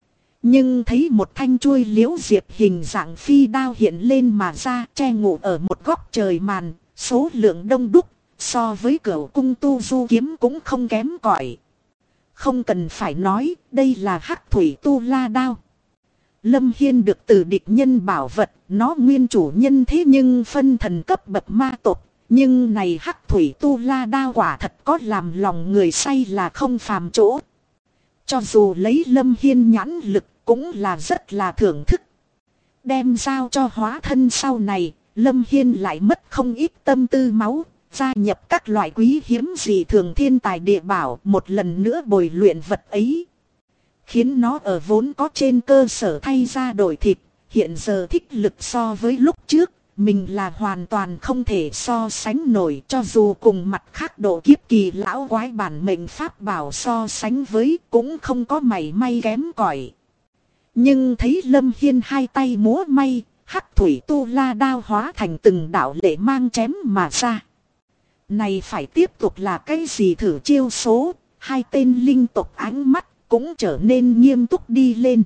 [SPEAKER 1] Nhưng thấy một thanh chuôi liễu diệp hình dạng phi đao hiện lên mà ra, che ngủ ở một góc trời màn, số lượng đông đúc, so với Cửu cung tu du kiếm cũng không kém cỏi. Không cần phải nói, đây là hắc thủy tu la đao. Lâm Hiên được từ địch nhân bảo vật, nó nguyên chủ nhân thế nhưng phân thần cấp bậc ma tộc. Nhưng này hắc thủy tu la đao quả thật có làm lòng người say là không phàm chỗ. Cho dù lấy Lâm Hiên nhãn lực cũng là rất là thưởng thức. Đem giao cho hóa thân sau này, Lâm Hiên lại mất không ít tâm tư máu, gia nhập các loại quý hiếm dị thường thiên tài địa bảo, một lần nữa bồi luyện vật ấy. Khiến nó ở vốn có trên cơ sở thay ra đổi thịt, hiện giờ thích lực so với lúc trước, mình là hoàn toàn không thể so sánh nổi, cho dù cùng mặt khác độ kiếp kỳ lão quái bản mệnh pháp bảo so sánh với cũng không có mảy may kém cỏi. Nhưng thấy Lâm Hiên hai tay múa may, hắc thủy tu la đao hóa thành từng đạo lệ mang chém mà ra. Này phải tiếp tục là cái gì thử chiêu số, hai tên linh tộc ánh mắt cũng trở nên nghiêm túc đi lên.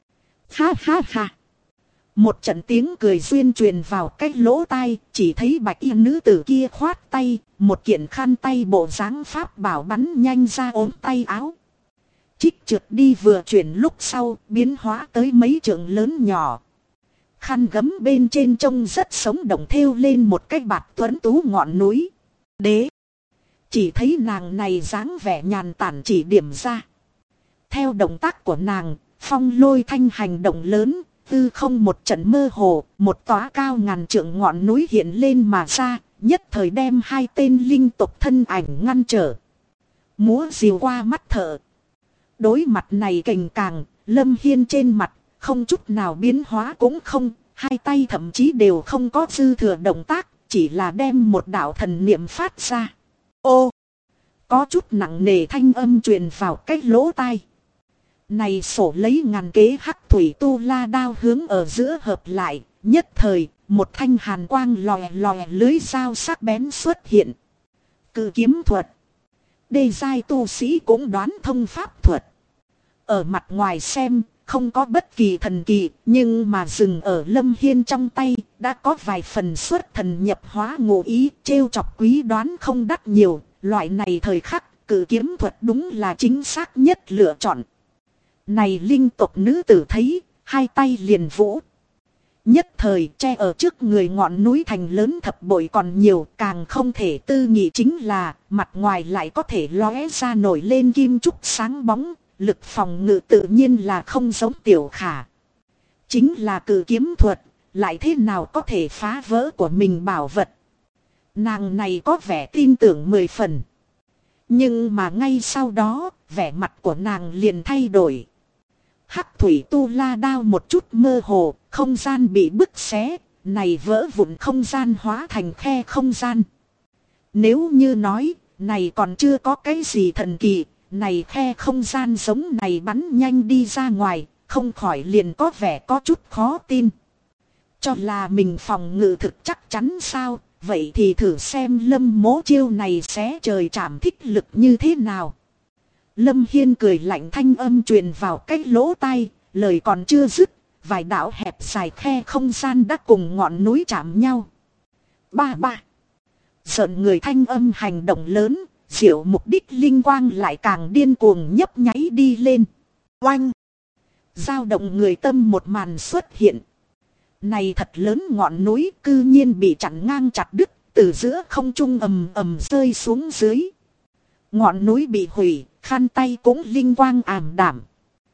[SPEAKER 1] Ha ha ha. Một trận tiếng cười duyên truyền vào cái lỗ tai, chỉ thấy bạch y nữ tử kia khoát tay, một kiện khăn tay bộ dáng pháp bảo bắn nhanh ra ốm tay áo. Trích trượt đi vừa chuyển lúc sau, biến hóa tới mấy trượng lớn nhỏ. Khăn gấm bên trên trông rất sống động, thêu lên một cái bạt tuấn tú ngọn núi. Đế! Chỉ thấy nàng này dáng vẻ nhàn tản chỉ điểm ra. Theo động tác của nàng, phong lôi thanh hành động lớn, tư không một trận mơ hồ, một tóa cao ngàn trượng ngọn núi hiện lên mà ra, nhất thời đem hai tên linh tộc thân ảnh ngăn trở. Múa diều qua mắt thợ. Đối mặt này cành càng, Lâm Hiên trên mặt, không chút nào biến hóa cũng không, hai tay thậm chí đều không có dư thừa động tác, chỉ là đem một đạo thần niệm phát ra. Ô! Có chút nặng nề thanh âm truyền vào cái lỗ tai. Này sổ lấy ngàn kế hắc thủy tu la đao hướng ở giữa hợp lại, nhất thời, một thanh hàn quang lòe lòe lưới dao sắc bén xuất hiện. Cự kiếm thuật. Đê giai tu sĩ cũng đoán thông pháp thuật. Ở mặt ngoài xem, không có bất kỳ thần kỳ, nhưng mà dừng ở Lâm Hiên trong tay, đã có vài phần xuất thần nhập hóa ngụ ý, trêu chọc quý đoán không đắt nhiều, loại này thời khắc, cự kiếm thuật đúng là chính xác nhất lựa chọn. Này linh tộc nữ tử thấy, hai tay liền vũ. Nhất thời che ở trước người ngọn núi thành lớn thập bội còn nhiều, càng không thể tư nghị chính là, mặt ngoài lại có thể lóe ra nổi lên kim trúc sáng bóng, lực phòng ngự tự nhiên là không giống tiểu khả. Chính là cự kiếm thuật, lại thế nào có thể phá vỡ của mình bảo vật. Nàng này có vẻ tin tưởng 10 phần. Nhưng mà ngay sau đó, vẻ mặt của nàng liền thay đổi. Hắc thủy tu la đao một chút mơ hồ, không gian bị bứt xé, này vỡ vụn không gian hóa thành khe không gian. Nếu như nói, này còn chưa có cái gì thần kỳ, này khe không gian giống này bắn nhanh đi ra ngoài, không khỏi liền có vẻ có chút khó tin. Cho là mình phòng ngự thực chắc chắn sao, vậy thì thử xem Lâm Mỗ chiêu này xé trời chảm thích lực như thế nào. Lâm Hiên cười lạnh thanh âm truyền vào cái lỗ tai, lời còn chưa dứt, vài đạo hẹp dài khe không gian đã cùng ngọn núi chạm nhau. Ba ba. Giận người thanh âm hành động lớn, diệu mục đích linh quang lại càng điên cuồng nhấp nháy đi lên. Oanh. Dao động người tâm một màn xuất hiện. Này thật lớn ngọn núi cư nhiên bị chặn ngang chặt đứt, từ giữa không trung ầm ầm rơi xuống dưới. Ngọn núi bị hủy, khăn tay cũng linh quang ảm đạm.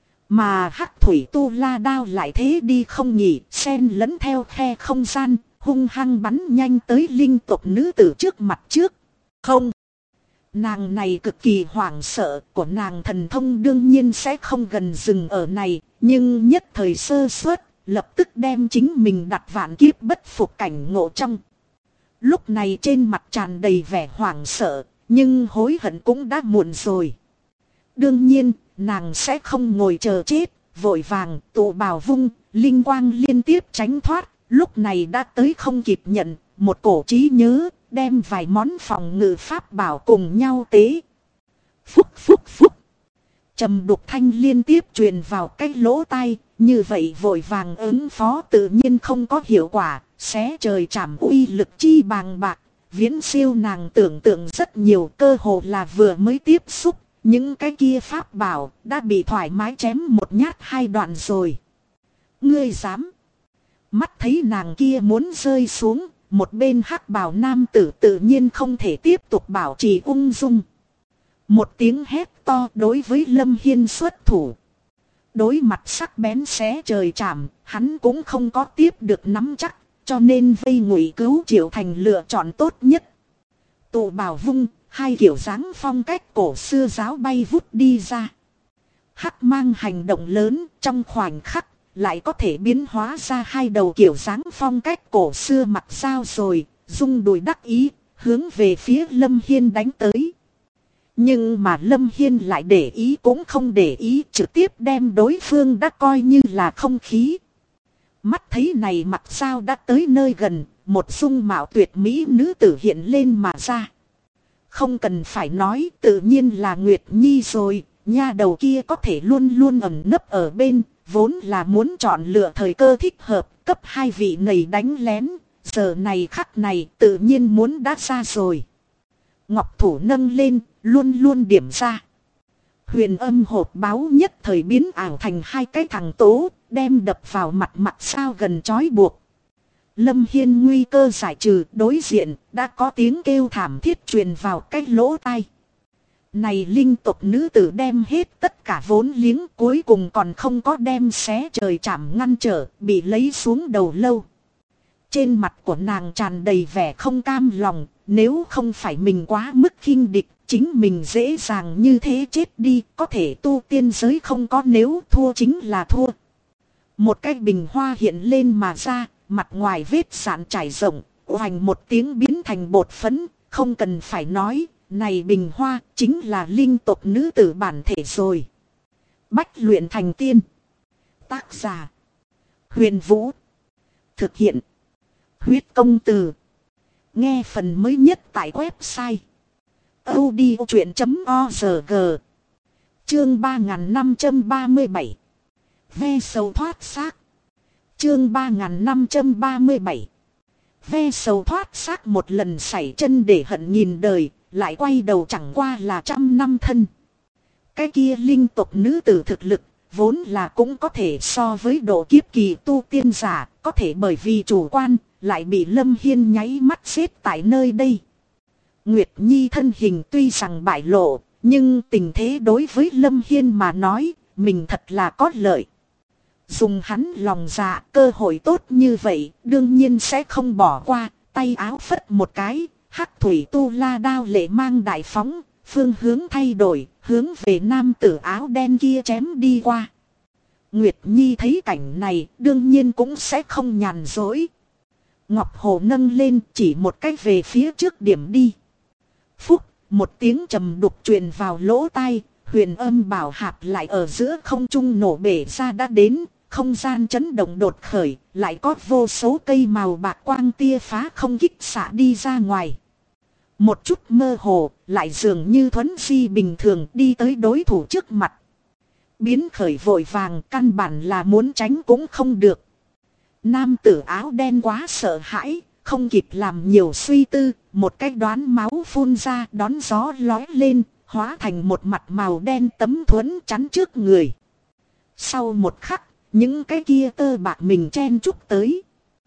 [SPEAKER 1] Mà hắc thủy tu la đao lại thế đi không nhỉ, xen lẫn theo khe không gian, hung hăng bắn nhanh tới linh tộc nữ tử trước mặt trước. Không. Nàng này cực kỳ hoảng sợ, của nàng thần thông đương nhiên sẽ không gần dừng ở này, nhưng nhất thời sơ suất, lập tức đem chính mình đặt vạn kiếp bất phục cảnh ngộ trong. Lúc này trên mặt tràn đầy vẻ hoảng sợ, nhưng hối hận cũng đã muộn rồi. Đương nhiên, nàng sẽ không ngồi chờ chết, vội vàng tụ bào vung, linh quang liên tiếp tránh thoát, lúc này đã tới không kịp nhận, một cổ trí nhớ, đem vài món phòng ngự pháp bảo cùng nhau tế. Phúc phúc phúc. Trầm đục thanh liên tiếp truyền vào cái lỗ tai, như vậy vội vàng ứng phó tự nhiên không có hiệu quả, xé trời chảm uy lực chi bàng bạc, viễn siêu nàng tưởng tượng rất nhiều, cơ hồ là vừa mới tiếp xúc, những cái kia pháp bảo đã bị thoải mái chém một nhát hai đoạn rồi. Ngươi dám. Mắt thấy nàng kia muốn rơi xuống, một bên hắc bào nam tử tự nhiên không thể tiếp tục bảo trì ung dung. Một tiếng hét to đối với Lâm Hiên xuất thủ. Đối mặt sắc bén xé trời chạm, hắn cũng không có tiếp được nắm chắc, cho nên vây ngụy cứu Triệu thành lựa chọn tốt nhất. Tụ bảo vung, hai kiểu dáng phong cách cổ xưa giáo bay vút đi ra. Hắc mang hành động lớn, trong khoảnh khắc lại có thể biến hóa ra hai đầu kiểu dáng phong cách cổ xưa mặc sao rồi, rung đùi đắc ý, hướng về phía Lâm Hiên đánh tới. Nhưng mà Lâm Hiên lại để ý cũng không để ý, trực tiếp đem đối phương đã coi như là không khí. Mắt thấy này mặc sao đã tới nơi gần, một dung mạo tuyệt mỹ nữ tử hiện lên mà ra. Không cần phải nói, tự nhiên là Nguyệt Nhi rồi, nha đầu kia có thể luôn luôn ẩn nấp ở bên, vốn là muốn chọn lựa thời cơ thích hợp, cấp hai vị này đánh lén, giờ này khắc này tự nhiên muốn đát ra rồi. Ngọc thủ nâng lên, luôn luôn điểm ra. Huyền âm hộp báo nhất thời biến ảo thành hai cái thằng tố, đem đập vào mặt mặt sao gần chói buộc. Lâm Hiên nguy cơ giải trừ, đối diện đã có tiếng kêu thảm thiết truyền vào cái lỗ tai. Này linh tộc nữ tử đem hết tất cả vốn liếng, cuối cùng còn không có đem xé trời chạm ngăn trở, bị lấy xuống đầu lâu. Trên mặt của nàng tràn đầy vẻ không cam lòng, nếu không phải mình quá mức khinh địch, chính mình dễ dàng như thế chết đi, có thể tu tiên giới không có nếu thua chính là thua. Một cái bình hoa hiện lên mà ra, mặt ngoài vết sạn trải rộng, oành một tiếng biến thành bột phấn, không cần phải nói, này bình hoa chính là linh tộc nữ tử bản thể rồi. Bách luyện thành tiên. Tác giả: Huyền Vũ. Thực hiện: Huyết Công Từ. Nghe phần mới nhất tại website audiochuyện.org. Chương 3537. Ve sầu thoát xác. Chương 3537. Ve sầu thoát xác, một lần sảy chân để hận nhìn đời, lại quay đầu chẳng qua là 100 năm thân. Cái kia linh tộc nữ tử thực lực vốn là cũng có thể so với độ kiếp kỳ tu tiên giả, có thể bởi vì chủ quan lại bị Lâm Hiên nháy mắt xếp tại nơi đây. Nguyệt Nhi thân hình tuy rằng bại lộ, nhưng tình thế đối với Lâm Hiên mà nói, mình thật là có lợi. Dùng hắn lòng dạ, cơ hội tốt như vậy, đương nhiên sẽ không bỏ qua, tay áo phất một cái, hắc thủy tu la đao lệ mang đại phóng, phương hướng thay đổi, hướng về nam tử áo đen kia chém đi qua. Nguyệt Nhi thấy cảnh này, đương nhiên cũng sẽ không nhàn dối. Ngọc Hồ nâng lên, chỉ một cách về phía trước điểm đi. Phúc, một tiếng trầm đục truyền vào lỗ tai, huyền âm bảo hạp lại ở giữa không trung nổ bể ra đã đến, không gian chấn động đột khởi, lại có vô số cây màu bạc quang tia phá không kích xạ đi ra ngoài. Một chút mơ hồ, lại dường như thuấn di bình thường đi tới đối thủ trước mặt. Biến khởi vội vàng, căn bản là muốn tránh cũng không được. Nam tử áo đen quá sợ hãi, không kịp làm nhiều suy tư, một cái đoán máu phun ra, đón gió lói lên, hóa thành một mặt màu đen tấm thuẫn chắn trước người. Sau một khắc, những cái kia tơ bạc mình chen chúc tới.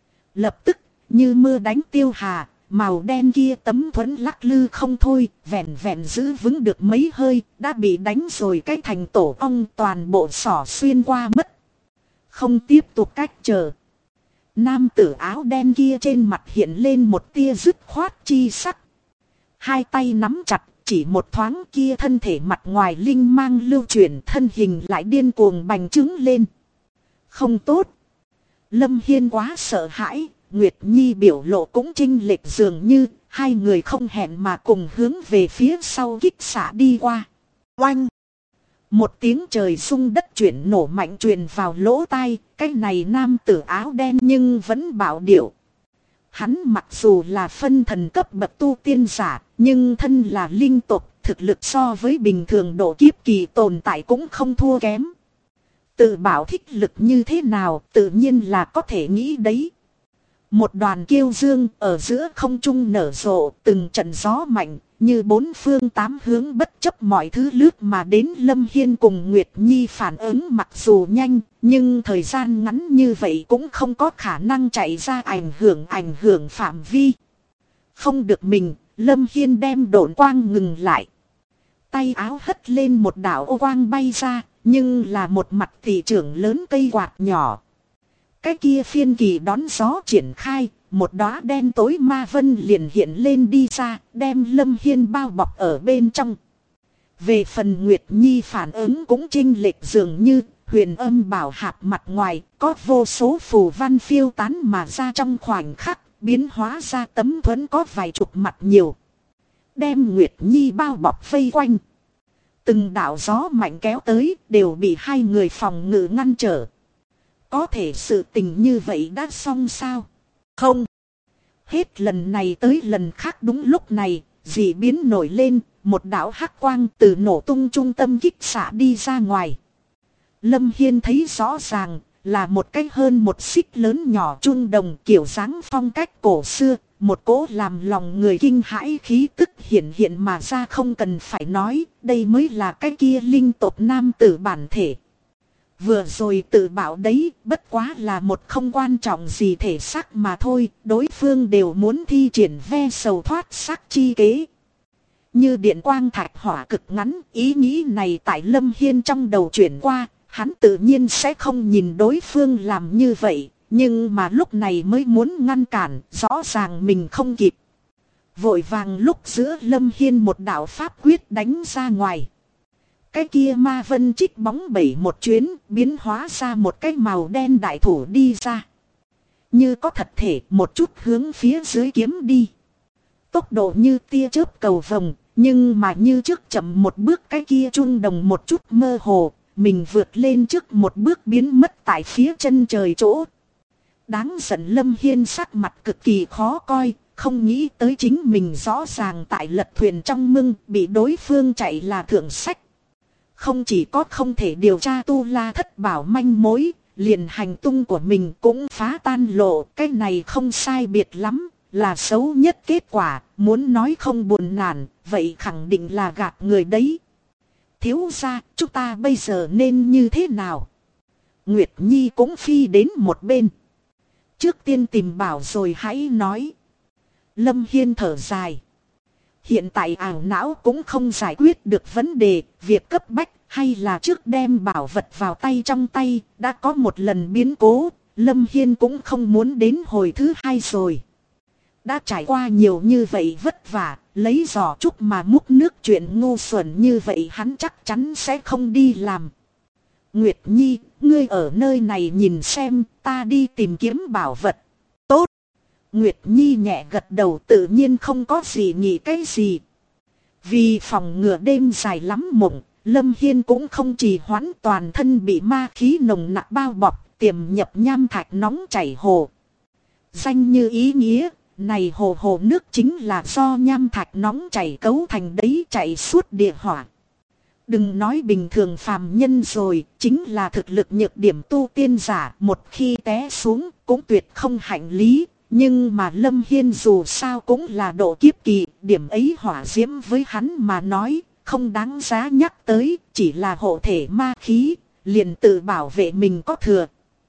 [SPEAKER 1] Lập tức, như mưa đánh tiêu hà, màu đen kia tấm thuẫn lắc lư không thôi, vẹn vẹn giữ vững được mấy hơi, đã bị đánh rồi cái thành tổ ong, toàn bộ xỏ xuyên qua mất. Không tiếp tục cách chờ. Nam tử áo đen kia trên mặt hiện lên một tia dứt khoát chi sắc. Hai tay nắm chặt, chỉ một thoáng kia thân thể mặt ngoài linh mang lưu chuyển, thân hình lại điên cuồng bành trướng lên. Không tốt. Lâm Hiên quá sợ hãi, Nguyệt Nhi biểu lộ cũng chênh lệch, dường như hai người không hẹn mà cùng hướng về phía sau kích xạ đi qua. Oanh! Một tiếng trời rung đất chuyển nổ mạnh truyền vào lỗ tai, cái này nam tử áo đen nhưng vẫn bảo điệu. Hắn mặc dù là phân thần cấp bậc tu tiên giả, nhưng thân là linh tộc, thực lực so với bình thường độ kiếp kỳ tồn tại cũng không thua kém. Tự bảo thích lực như thế nào, tự nhiên là có thể nghĩ đấy. Một đoàn kiêu dương ở giữa không trung nở rộ, từng trận gió mạnh, như bốn phương tám hướng bất chấp mọi thứ lướt mà đến. Lâm Hiên cùng Nguyệt Nhi phản ứng mặc dù nhanh, nhưng thời gian ngắn như vậy cũng không có khả năng chạy ra ảnh hưởng phạm vi. Không được mình, Lâm Hiên đem độn quang ngừng lại. Tay áo hất lên một đạo ô quang bay ra, nhưng là một mặt tỷ trưởng lớn cây quạt nhỏ. Cái kia phiên kỳ đón gió triển khai, một đóa đen tối ma vân liền hiện lên đi ra, đem Lâm Hiên bao bọc ở bên trong. Về phần Nguyệt Nhi phản ứng cũng chênh lệch, dường như huyền âm bảo hạp mặt ngoài có vô số phù văn phiêu tán mà ra, trong khoảnh khắc biến hóa ra tấm thuẫn có vài chục mặt nhiều, đem Nguyệt Nhi bao bọc vây quanh. Từng đạo gió mạnh kéo tới đều bị hai người phòng ngự ngăn trở. Có thể sự tình như vậy đã xong sao? Không. Hết lần này tới lần khác đúng lúc này, dị biến nổi lên, một đạo hắc quang từ nổ tung trung tâm kích xạ đi ra ngoài. Lâm Hiên thấy rõ ràng là một cái hơn một xích lớn nhỏ chuông đồng, kiểu dáng phong cách cổ xưa, một cỗ làm lòng người kinh hãi khí tức hiện mà ra. Không cần phải nói, đây mới là cái kia linh tộc nam tử bản thể. Vừa rồi tự bảo đấy, bất quá là một không quan trọng gì thể xác mà thôi, đối phương đều muốn thi triển ve sầu thoát xác chi kế. Như điện quang thạch hỏa cực ngắn, ý nghĩ này tại Lâm Hiên trong đầu chuyển qua, hắn tự nhiên sẽ không nhìn đối phương làm như vậy, nhưng mà lúc này mới muốn ngăn cản, rõ ràng mình không kịp. Vội vàng lúc giữa Lâm Hiên một đạo pháp quyết đánh ra ngoài. Cái kia ma vân trích bóng bẩy một chuyến, biến hóa ra một cái màu đen đại thủ đi ra. Như có thật thể một chút hướng phía dưới kiếm đi. Tốc độ như tia chớp cầu vồng, nhưng mà như trước chậm một bước. Cái kia chuông đồng một chút mơ hồ, mình vượt lên trước một bước biến mất tại phía chân trời chỗ. Đáng giận, Lâm Hiên sắc mặt cực kỳ khó coi, không nghĩ tới chính mình rõ ràng tại lật thuyền trong mưng, bị đối phương chạy là thượng sách. Không chỉ có không thể điều tra Tu La Thất Bảo manh mối, liền hành tung của mình cũng phá tan lộ. Cái này không sai biệt lắm, là xấu nhất kết quả. Muốn nói không buồn nản, vậy khẳng định là gạt người đấy. Thiếu gia, chúng ta bây giờ nên như thế nào? Nguyệt Nhi cũng phi đến một bên. Trước tiên tìm bảo rồi hãy nói. Lâm Hiên thở dài. Hiện tại ảo não cũng không giải quyết được vấn đề, việc cấp bách hay là trước đem bảo vật vào tay. Trong tay đã có một lần biến cố, Lâm Hiên cũng không muốn đến hồi thứ hai rồi. Đã trải qua nhiều như vậy vất vả, lấy giỏ trúc mà múc nước, chuyện ngu xuẩn như vậy hắn chắc chắn sẽ không đi làm. Nguyệt Nhi, ngươi ở nơi này nhìn xem, ta đi tìm kiếm bảo vật. Tốt. Nguyệt Nhi nhẹ gật đầu, tự nhiên không có gì nghĩ cái gì. Vì phòng ngừa đêm dài lắm mộng, Lâm Hiên cũng không trì hoãn, toàn thân bị ma khí nồng nặc bao bọc, tiềm nhập nham thạch nóng chảy hồ. Danh như ý nghĩa, này hồ nước chính là do nham thạch nóng chảy cấu thành đấy, chạy suốt địa hỏa. Đừng nói bình thường phàm nhân rồi, chính là thực lực nhược điểm tu tiên giả, một khi té xuống cũng tuyệt không hạnh lý. Nhưng mà Lâm Hiên dù sao cũng là độ kiếp kỳ, điểm ấy hỏa diễm với hắn mà nói không đáng giá nhắc tới, chỉ là hộ thể ma khí, liền tự bảo vệ mình có thừa.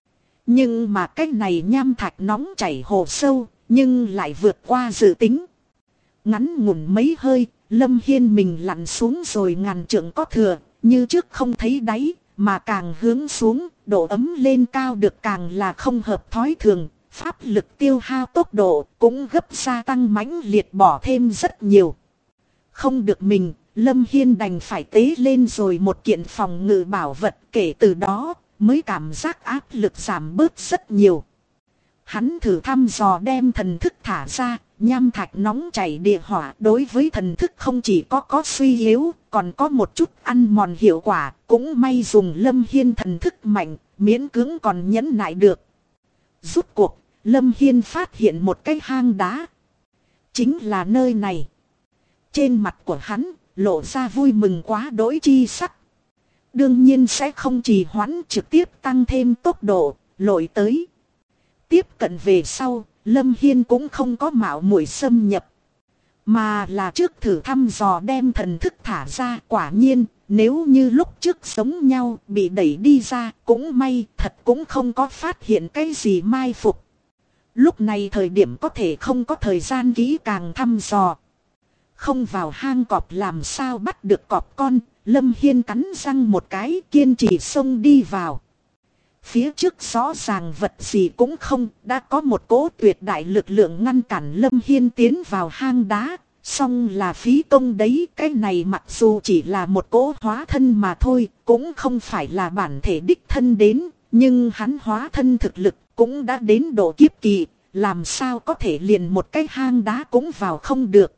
[SPEAKER 1] Nhưng mà cái này nham thạch nóng chảy hồ sâu, nhưng lại vượt qua dự tính. Ngắn ngủn mấy hơi, Lâm Hiên mình lặn xuống rồi ngàn trượng có thừa, như trước không thấy đáy, mà càng hướng xuống, độ ấm lên cao được càng là không hợp thói thường. Pháp lực tiêu hao tốc độ cũng gấp gia tăng mãnh liệt, bỏ thêm rất nhiều. Không được mình, Lâm Hiên đành phải tế lên rồi một kiện phòng ngự bảo vật, kể từ đó mới cảm giác áp lực giảm bớt rất nhiều. Hắn thử thăm dò đem thần thức thả ra, nham thạch nóng chảy địa hỏa đối với thần thức không chỉ có suy yếu, còn có một chút ăn mòn hiệu quả. Cũng may dùng Lâm Hiên thần thức mạnh, miễn cưỡng còn nhẫn nại được. Rút cuộc, Lâm Hiên phát hiện một cái hang đá. Chính là nơi này. Trên mặt của hắn lộ ra vui mừng quá đỗi chi sắc. Đương nhiên sẽ không trì hoãn, trực tiếp tăng thêm tốc độ, lội tới. Tiếp cận về sau, Lâm Hiên cũng không có mạo muội xâm nhập. Mà là trước thử thăm dò đem thần thức thả ra. Quả nhiên, nếu như lúc trước giống nhau bị đẩy đi ra, cũng may thật cũng không có phát hiện cái gì mai phục. Lúc này thời điểm có thể không có thời gian kỹ càng thăm dò. Không vào hang cọp làm sao bắt được cọp con, Lâm Hiên cắn răng một cái kiên trì xông đi vào. Phía trước rõ ràng vật gì cũng không, đã có một cỗ tuyệt đại lực lượng ngăn cản Lâm Hiên tiến vào hang đá. Song là phí công đấy, cái này mặc dù chỉ là một cỗ hóa thân mà thôi, cũng không phải là bản thể đích thân đến, nhưng hắn hóa thân thực lực cũng đã đến độ kiếp kỳ, làm sao có thể liền một cái hang đá cũng vào không được.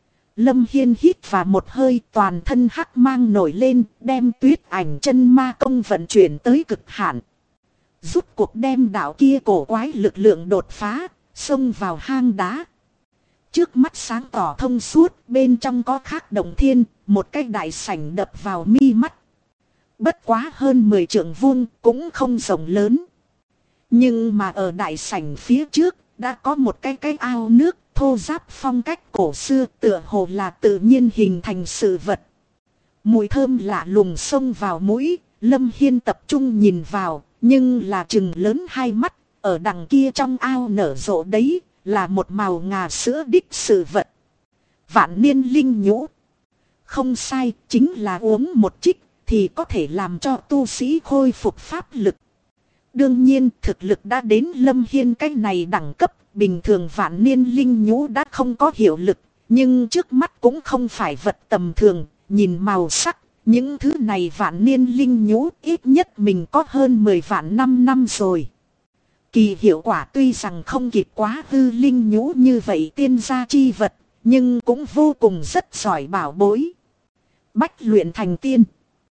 [SPEAKER 1] Lâm Hiên hít vào một hơi, toàn thân hắc mang nổi lên, đem Tuyết Ảnh chân ma công vận chuyển tới cực hạn. Rút cuộc đem đạo kia cổ quái lực lượng đột phá, xông vào hang đá. Trước mắt sáng tỏ thông suốt, bên trong có khác động thiên, một cái đại sảnh đập vào mi mắt. Bất quá hơn 10 trượng vuông, cũng không rộng lớn. Nhưng mà ở đại sảnh phía trước, đã có một cái ao nước, thô ráp phong cách cổ xưa, tựa hồ là tự nhiên hình thành sự vật. Mùi thơm lạ lùng xông vào mũi, Lâm Hiên tập trung nhìn vào, nhưng là trừng lớn hai mắt, ở đằng kia trong ao nở rộ đấy, là một màu ngà sữa đích sự vật. Vạn niên linh nhũ. Không sai, chính là uống một trích, thì có thể làm cho tu sĩ khôi phục pháp lực. Đương nhiên, thực lực đã đến Lâm Hiên cái này đẳng cấp, bình thường vạn niên linh nhũ đã không có hiệu lực, nhưng trước mắt cũng không phải vật tầm thường, nhìn màu sắc, những thứ này vạn niên linh nhũ ít nhất mình có hơn 10 vạn năm rồi. Kỳ hiệu quả tuy rằng không kịp quá hư linh nhũ như vậy tiên gia chi vật, nhưng cũng vô cùng rất giỏi bảo bối. Bách luyện thành tiên.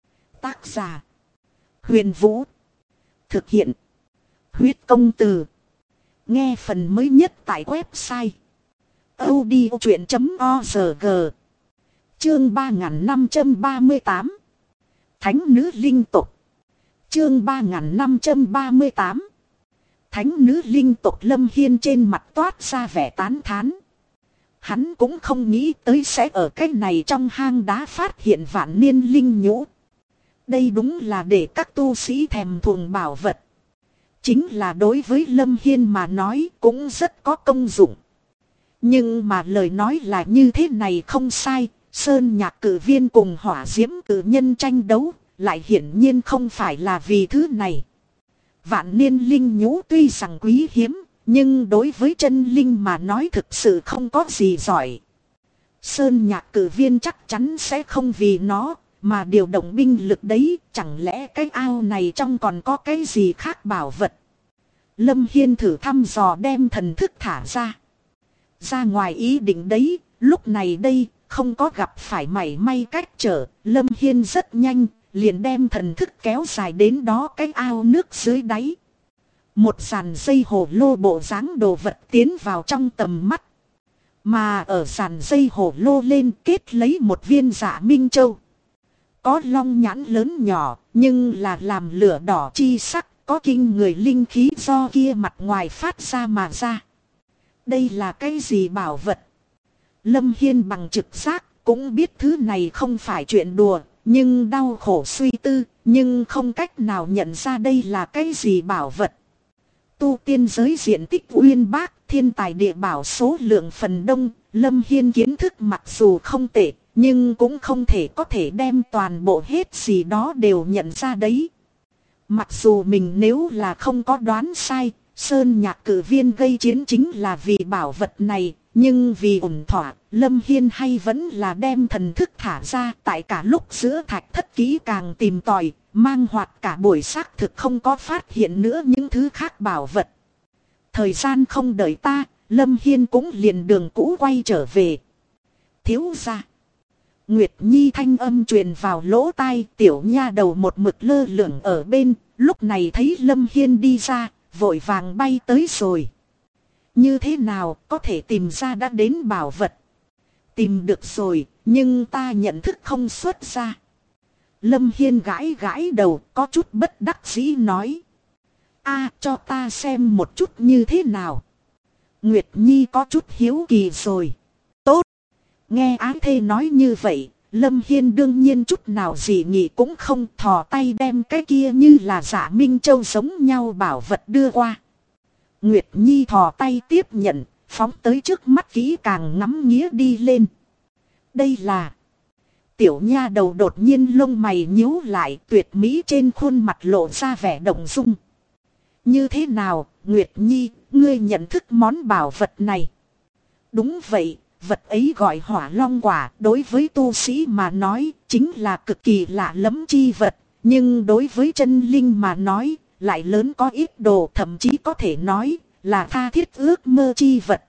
[SPEAKER 1] Tác giả: Huyền Vũ. Thực hiện: Huyết Công Từ. Nghe phần mới nhất tại website audiochuyện.org. Chương 3538. Thánh nữ linh tục. Chương 3538. Thánh nữ linh tục. Lâm Hiên trên mặt toát ra vẻ tán thán. Hắn cũng không nghĩ tới sẽ ở cái này trong hang đá phát hiện vạn niên linh nhũ. Đây đúng là để các tu sĩ thèm thuồng bảo vật. Chính là đối với Lâm Hiên mà nói cũng rất có công dụng. Nhưng mà lời nói là như thế này không sai. Sơn Nhạc Cử Viên cùng Hỏa Diễm Cử Nhân tranh đấu, lại hiển nhiên không phải là vì thứ này. Vạn niên linh nhũ tuy rằng quý hiếm, nhưng đối với chân linh mà nói thực sự không có gì giỏi. Sơn Nhạc Cử Viên chắc chắn sẽ không vì nó mà điều động binh lực đấy, chẳng lẽ cái ao này trong còn có cái gì khác bảo vật. Lâm Hiên thử thăm dò đem thần thức thả ra. Ra ngoài ý định đấy, lúc này đây, không có gặp phải mảy may cách trở, Lâm Hiên rất nhanh, liền đem thần thức kéo dài đến đó cái ao nước dưới đáy. Một dàn dây hồ lô bộ dáng đồ vật tiến vào trong tầm mắt. Mà ở dàn dây hồ lô lên kết lấy một viên Dạ Minh Châu. Có long nhãn lớn nhỏ, nhưng là làm lửa đỏ chi sắc, có kinh người linh khí do kia mặt ngoài phát ra mà ra. Đây là cái gì bảo vật? Lâm Hiên bằng trực giác, cũng biết thứ này không phải chuyện đùa, nhưng đau khổ suy tư, nhưng không cách nào nhận ra đây là cái gì bảo vật. Tu tiên giới diện tích uyên bác, thiên tài địa bảo số lượng phần đông, Lâm Hiên kiến thức mặc dù không tệ, nhưng cũng không thể có thể đem toàn bộ hết gì đó đều nhận ra đấy. Mặc dù mình nếu là không có đoán sai, Sơn Nhạc Cử Viên gây chiến chính là vì bảo vật này, nhưng vì ổn thỏa, Lâm Hiên hay vẫn là đem thần thức thả ra tại cả lúc giữa thạch thất kỹ càng tìm tòi, mang hoạt cả buổi xác thực không có phát hiện nữa những thứ khác bảo vật. Thời gian không đợi ta, Lâm Hiên cũng liền đường cũ quay trở về. Thiếu gia. Nguyệt Nhi thanh âm truyền vào lỗ tai, tiểu nha đầu một mực lơ lửng ở bên, lúc này thấy Lâm Hiên đi ra, vội vàng bay tới rồi. Như thế nào có thể tìm ra đã đến bảo vật? Tìm được rồi, nhưng ta nhận thức không xuất ra. Lâm Hiên gãi gãi đầu, có chút bất đắc dĩ nói. Cho ta xem một chút như thế nào. Nguyệt Nhi có chút hiếu kỳ rồi. Tốt. Nghe ái thê nói như vậy, Lâm Hiên đương nhiên chút nào gì nghĩ cũng không, thò tay đem cái kia như là Dạ Minh Châu giống nhau bảo vật đưa qua. Nguyệt Nhi thò tay tiếp nhận, phóng tới trước mắt kỹ càng ngắm nghía đi lên. Đây là... Tiểu nha đầu đột nhiên lông mày nhíu lại, tuyệt mỹ trên khuôn mặt lộ ra vẻ động dung. Như thế nào, Nguyệt Nhi, ngươi nhận thức món bảo vật này? Đúng vậy, vật ấy gọi Hỏa Long Quả, đối với tu sĩ mà nói, chính là cực kỳ lạ lẫm chi vật. Nhưng đối với chân linh mà nói, lại lớn có ít đồ, thậm chí có thể nói là tha thiết ước mơ chi vật.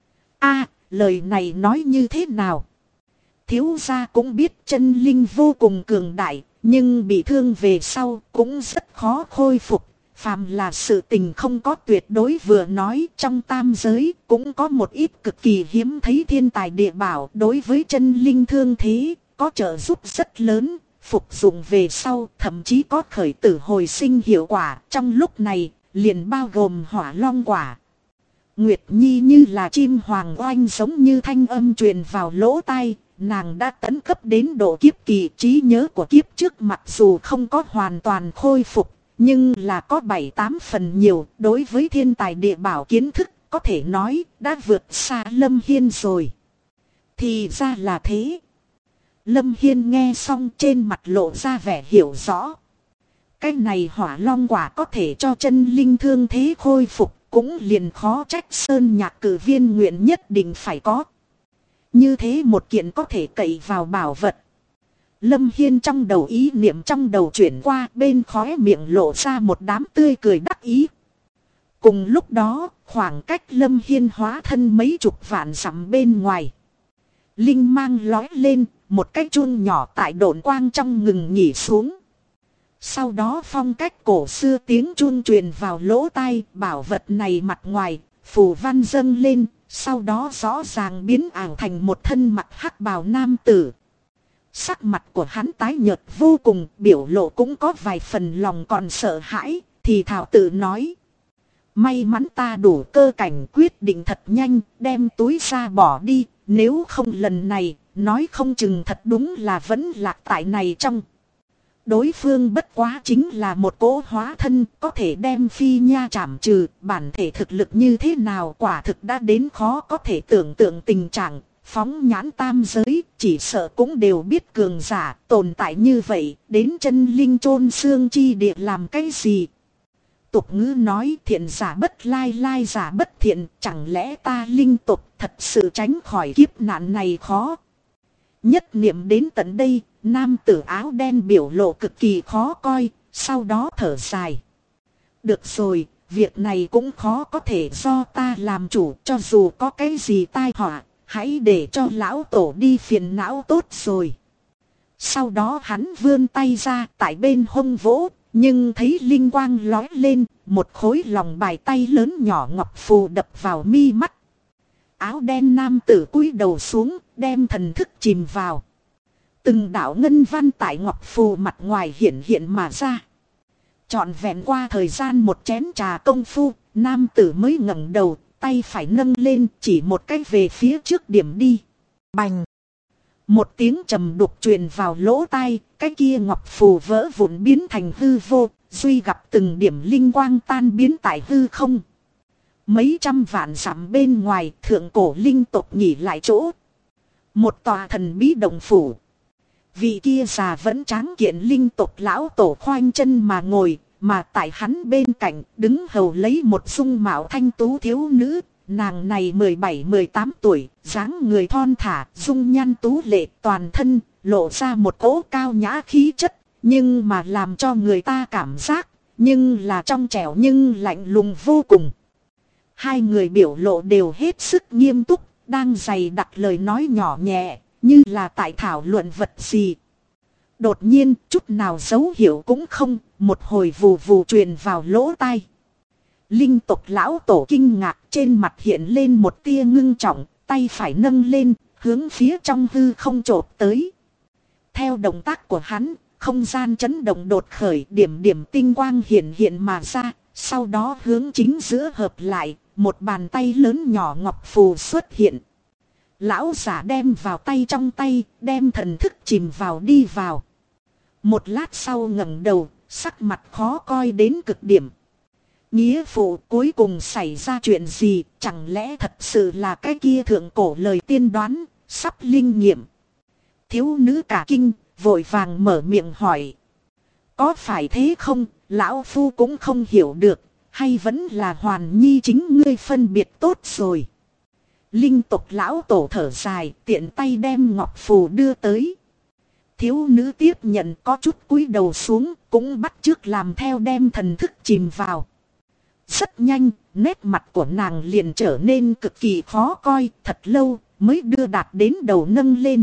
[SPEAKER 1] A, lời này nói như thế nào? Thiếu gia cũng biết chân linh vô cùng cường đại, nhưng bị thương về sau cũng rất khó khôi phục. Phàm là sự tình không có tuyệt đối, vừa nói trong tam giới cũng có một ít cực kỳ hiếm thấy thiên tài địa bảo đối với chân linh thương thế, có trợ giúp rất lớn, phục dụng về sau thậm chí có khởi tử hồi sinh hiệu quả, trong lúc này liền bao gồm Hỏa Long Quả. Nguyệt Nhi như là chim hoàng oanh giống như thanh âm truyền vào lỗ tai. Nàng đã tấn cấp đến độ kiếp kỳ, trí nhớ của kiếp trước mặc dù không có hoàn toàn khôi phục, nhưng là có 7-8 phần nhiều, đối với thiên tài địa bảo kiến thức có thể nói đã vượt xa Lâm Hiên rồi. Thì ra là thế. Lâm Hiên nghe xong trên mặt lộ ra vẻ hiểu rõ. Cái này Hỏa Long Quả có thể cho chân linh thương thế khôi phục, cũng liền khó trách Sơn Nhạc cử viên nguyện nhất định phải có. Như thế một kiện có thể cậy vào bảo vật. Lâm Hiên trong đầu ý niệm trong đầu chuyển qua, bên khóe miệng lộ ra một đám tươi cười đắc ý. Cùng lúc đó, khoảng cách Lâm Hiên hóa thân mấy chục vạn dặm bên ngoài. Linh mang lói lên, một cái chuông nhỏ tại độn quang trong ngừng nhỉ xuống. Sau đó phong cách cổ xưa tiếng chuông truyền vào lỗ tai, bảo vật này mặt ngoài, phù văn dâng lên. Sau đó rõ ràng biến ảo thành một thân mặc hắc bào nam tử. Sắc mặt của hắn tái nhợt vô cùng, biểu lộ cũng có vài phần lòng còn sợ hãi, thì thảo tự nói. May mắn ta đủ cơ cảnh, quyết định thật nhanh, đem túi ra bỏ đi, nếu không lần này, nói không chừng thật đúng là vẫn lạc tại này trong. Đối phương bất quá chính là một cỗ hóa thân, có thể đem Phi Nha trảm trừ, bản thể thực lực như thế nào quả thực đã đến khó có thể tưởng tượng tình trạng. Phóng nhãn tam giới, chỉ sợ cũng đều biết cường giả tồn tại như vậy, đến chân linh chôn xương chi địa làm cái gì. Tục ngữ nói thiện giả bất lai, lai giả bất thiện, chẳng lẽ ta linh tục thật sự tránh khỏi kiếp nạn này khó. Nhất niệm đến tận đây, nam tử áo đen biểu lộ cực kỳ khó coi, sau đó thở dài. Được rồi, việc này cũng khó có thể do ta làm chủ, cho dù có cái gì tai họa, hãy để cho lão tổ đi phiền não tốt rồi. Sau đó hắn vươn tay ra tại bên hông vỗ, nhưng thấy linh quang lói lên, một khối lòng bài tay lớn nhỏ ngọc phù đập vào mi mắt. Áo đen nam tử cúi đầu xuống, đem thần thức chìm vào. Từng đạo ngân văn tại ngọc phù mặt ngoài hiện hiện mà ra. Trọn vẹn qua thời gian một chén trà công phu, nam tử mới ngẩng đầu, tay phải nâng lên chỉ một cách về phía trước điểm đi. Bành! Một tiếng trầm đục truyền vào lỗ tai, cái kia ngọc phù vỡ vụn biến thành hư vô, duy gặp từng điểm linh quang tan biến tại hư không. Mấy trăm vạn dặm bên ngoài, thượng cổ linh tộc nghỉ lại chỗ. Một tòa thần bí động phủ. Vị kia già vẫn tráng kiện linh tộc lão tổ khoanh chân mà ngồi, mà tại hắn bên cạnh đứng hầu lấy một dung mạo thanh tú thiếu nữ. Nàng này 17-18 tuổi, dáng người thon thả, dung nhan tú lệ toàn thân, lộ ra một cỗ cao nhã khí chất, nhưng mà làm cho người ta cảm giác, nhưng là trong trẻo nhưng lạnh lùng vô cùng. Hai người biểu lộ đều hết sức nghiêm túc, đang dày đặt lời nói nhỏ nhẹ, như là tại thảo luận vật gì. Đột nhiên, chút nào dấu hiệu cũng không, một hồi vù vù truyền vào lỗ tai. Linh tộc lão tổ kinh ngạc, trên mặt hiện lên một tia ngưng trọng, tay phải nâng lên, hướng phía trong hư không chộp tới. Theo động tác của hắn, không gian chấn động đột khởi, điểm điểm tinh quang hiện hiện mà ra, sau đó hướng chính giữa hợp lại, một bàn tay lớn nhỏ ngọc phù xuất hiện. Lão giả đem vào tay trong tay, đem thần thức chìm vào đi vào. Một lát sau ngẩng đầu, sắc mặt khó coi đến cực điểm. Nghĩa phụ, cuối cùng xảy ra chuyện gì, chẳng lẽ thật sự là cái kia thượng cổ lời tiên đoán, sắp linh nghiệm. Thiếu nữ cả kinh, vội vàng mở miệng hỏi. Có phải thế không, lão phu cũng không hiểu được, hay vẫn là Hoàn Nhi chính ngươi phân biệt tốt rồi. Linh tộc lão tổ thở dài, tiện tay đem ngọc phù đưa tới. Thiếu nữ tiếp nhận có chút cúi đầu xuống, cũng bắt chước làm theo đem thần thức chìm vào. Rất nhanh, nét mặt của nàng liền trở nên cực kỳ khó coi, thật lâu mới đưa đạt đến đầu nâng lên.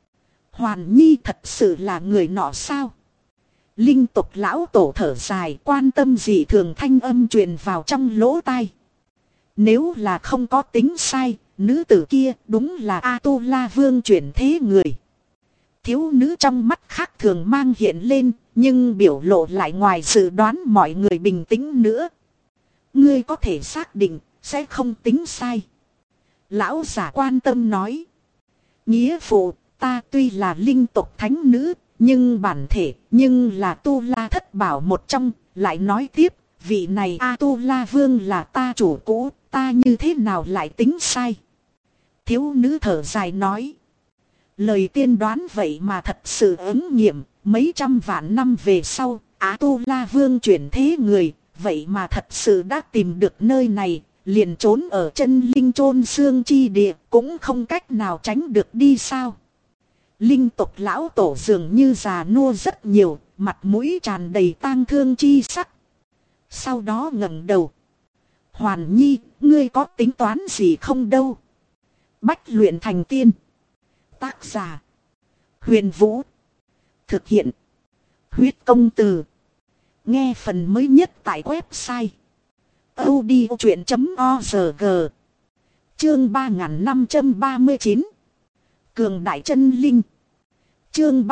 [SPEAKER 1] Hoàn Nhi thật sự là người nọ sao? Linh tộc lão tổ thở dài, quan tâm dị thường thanh âm truyền vào trong lỗ tai. Nếu là không có tính sai, nữ tử kia đúng là A-tu-la vương chuyển thế người. Thiếu nữ trong mắt khác thường mang hiện lên, nhưng biểu lộ lại ngoài dự đoán mọi người bình tĩnh nữa. Ngươi có thể xác định, sẽ không tính sai. Lão giả quan tâm nói. Nghĩa phụ, ta tuy là linh tộc thánh nữ, nhưng bản thể, nhưng là tu la thất bảo một trong, lại nói tiếp, vị này A-tu-la vương là ta chủ cũ, ta như thế nào lại tính sai. Thiếu nữ thở dài nói. Lời tiên đoán vậy mà thật sự ứng nghiệm, mấy trăm vạn năm về sau, A-tu-la vương chuyển thế người, vậy mà thật sự đã tìm được nơi này, liền trốn ở chân linh chôn xương chi địa, cũng không cách nào tránh được đi sao. Linh tộc lão tổ dường như già nua rất nhiều, mặt mũi tràn đầy tang thương chi sắc. Sau đó ngẩng đầu. Hoàn Nhi, ngươi có tính toán gì không đâu? Bách luyện thành tiên. Tác giả. Huyền Vũ. Thực hiện. Huyết công từ. Nghe phần mới nhất tại website. audiochuyện.org. Chương 3539. Cường đại chân linh. Chương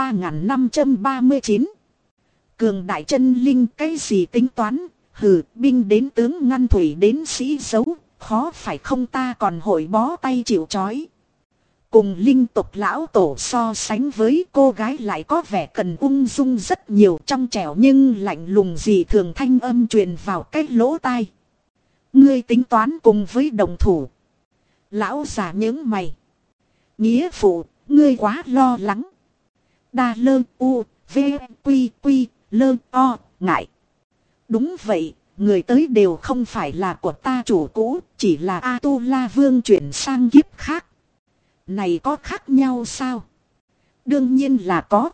[SPEAKER 1] 3539. Cường đại chân linh, cái gì tính toán, hừ, binh đến tướng ngăn thủy đến sĩ giấu, khó phải không, ta còn hội bó tay chịu trói. Cùng linh tộc lão tổ so sánh với, cô gái lại có vẻ cần ung dung rất nhiều, trong trẻo nhưng lạnh lùng dị thường thanh âm truyền vào cái lỗ tai. Ngươi tính toán cùng với đồng thủ. Lão già những mày. Nghĩa phụ, ngươi quá lo lắng. Đa lơ u, v, quy quy, lơ o, ngại. Đúng vậy, người tới đều không phải là của ta chủ cũ, chỉ là A-tu-la vương chuyển sang kiếp khác. Này có khác nhau sao? Đương nhiên là có.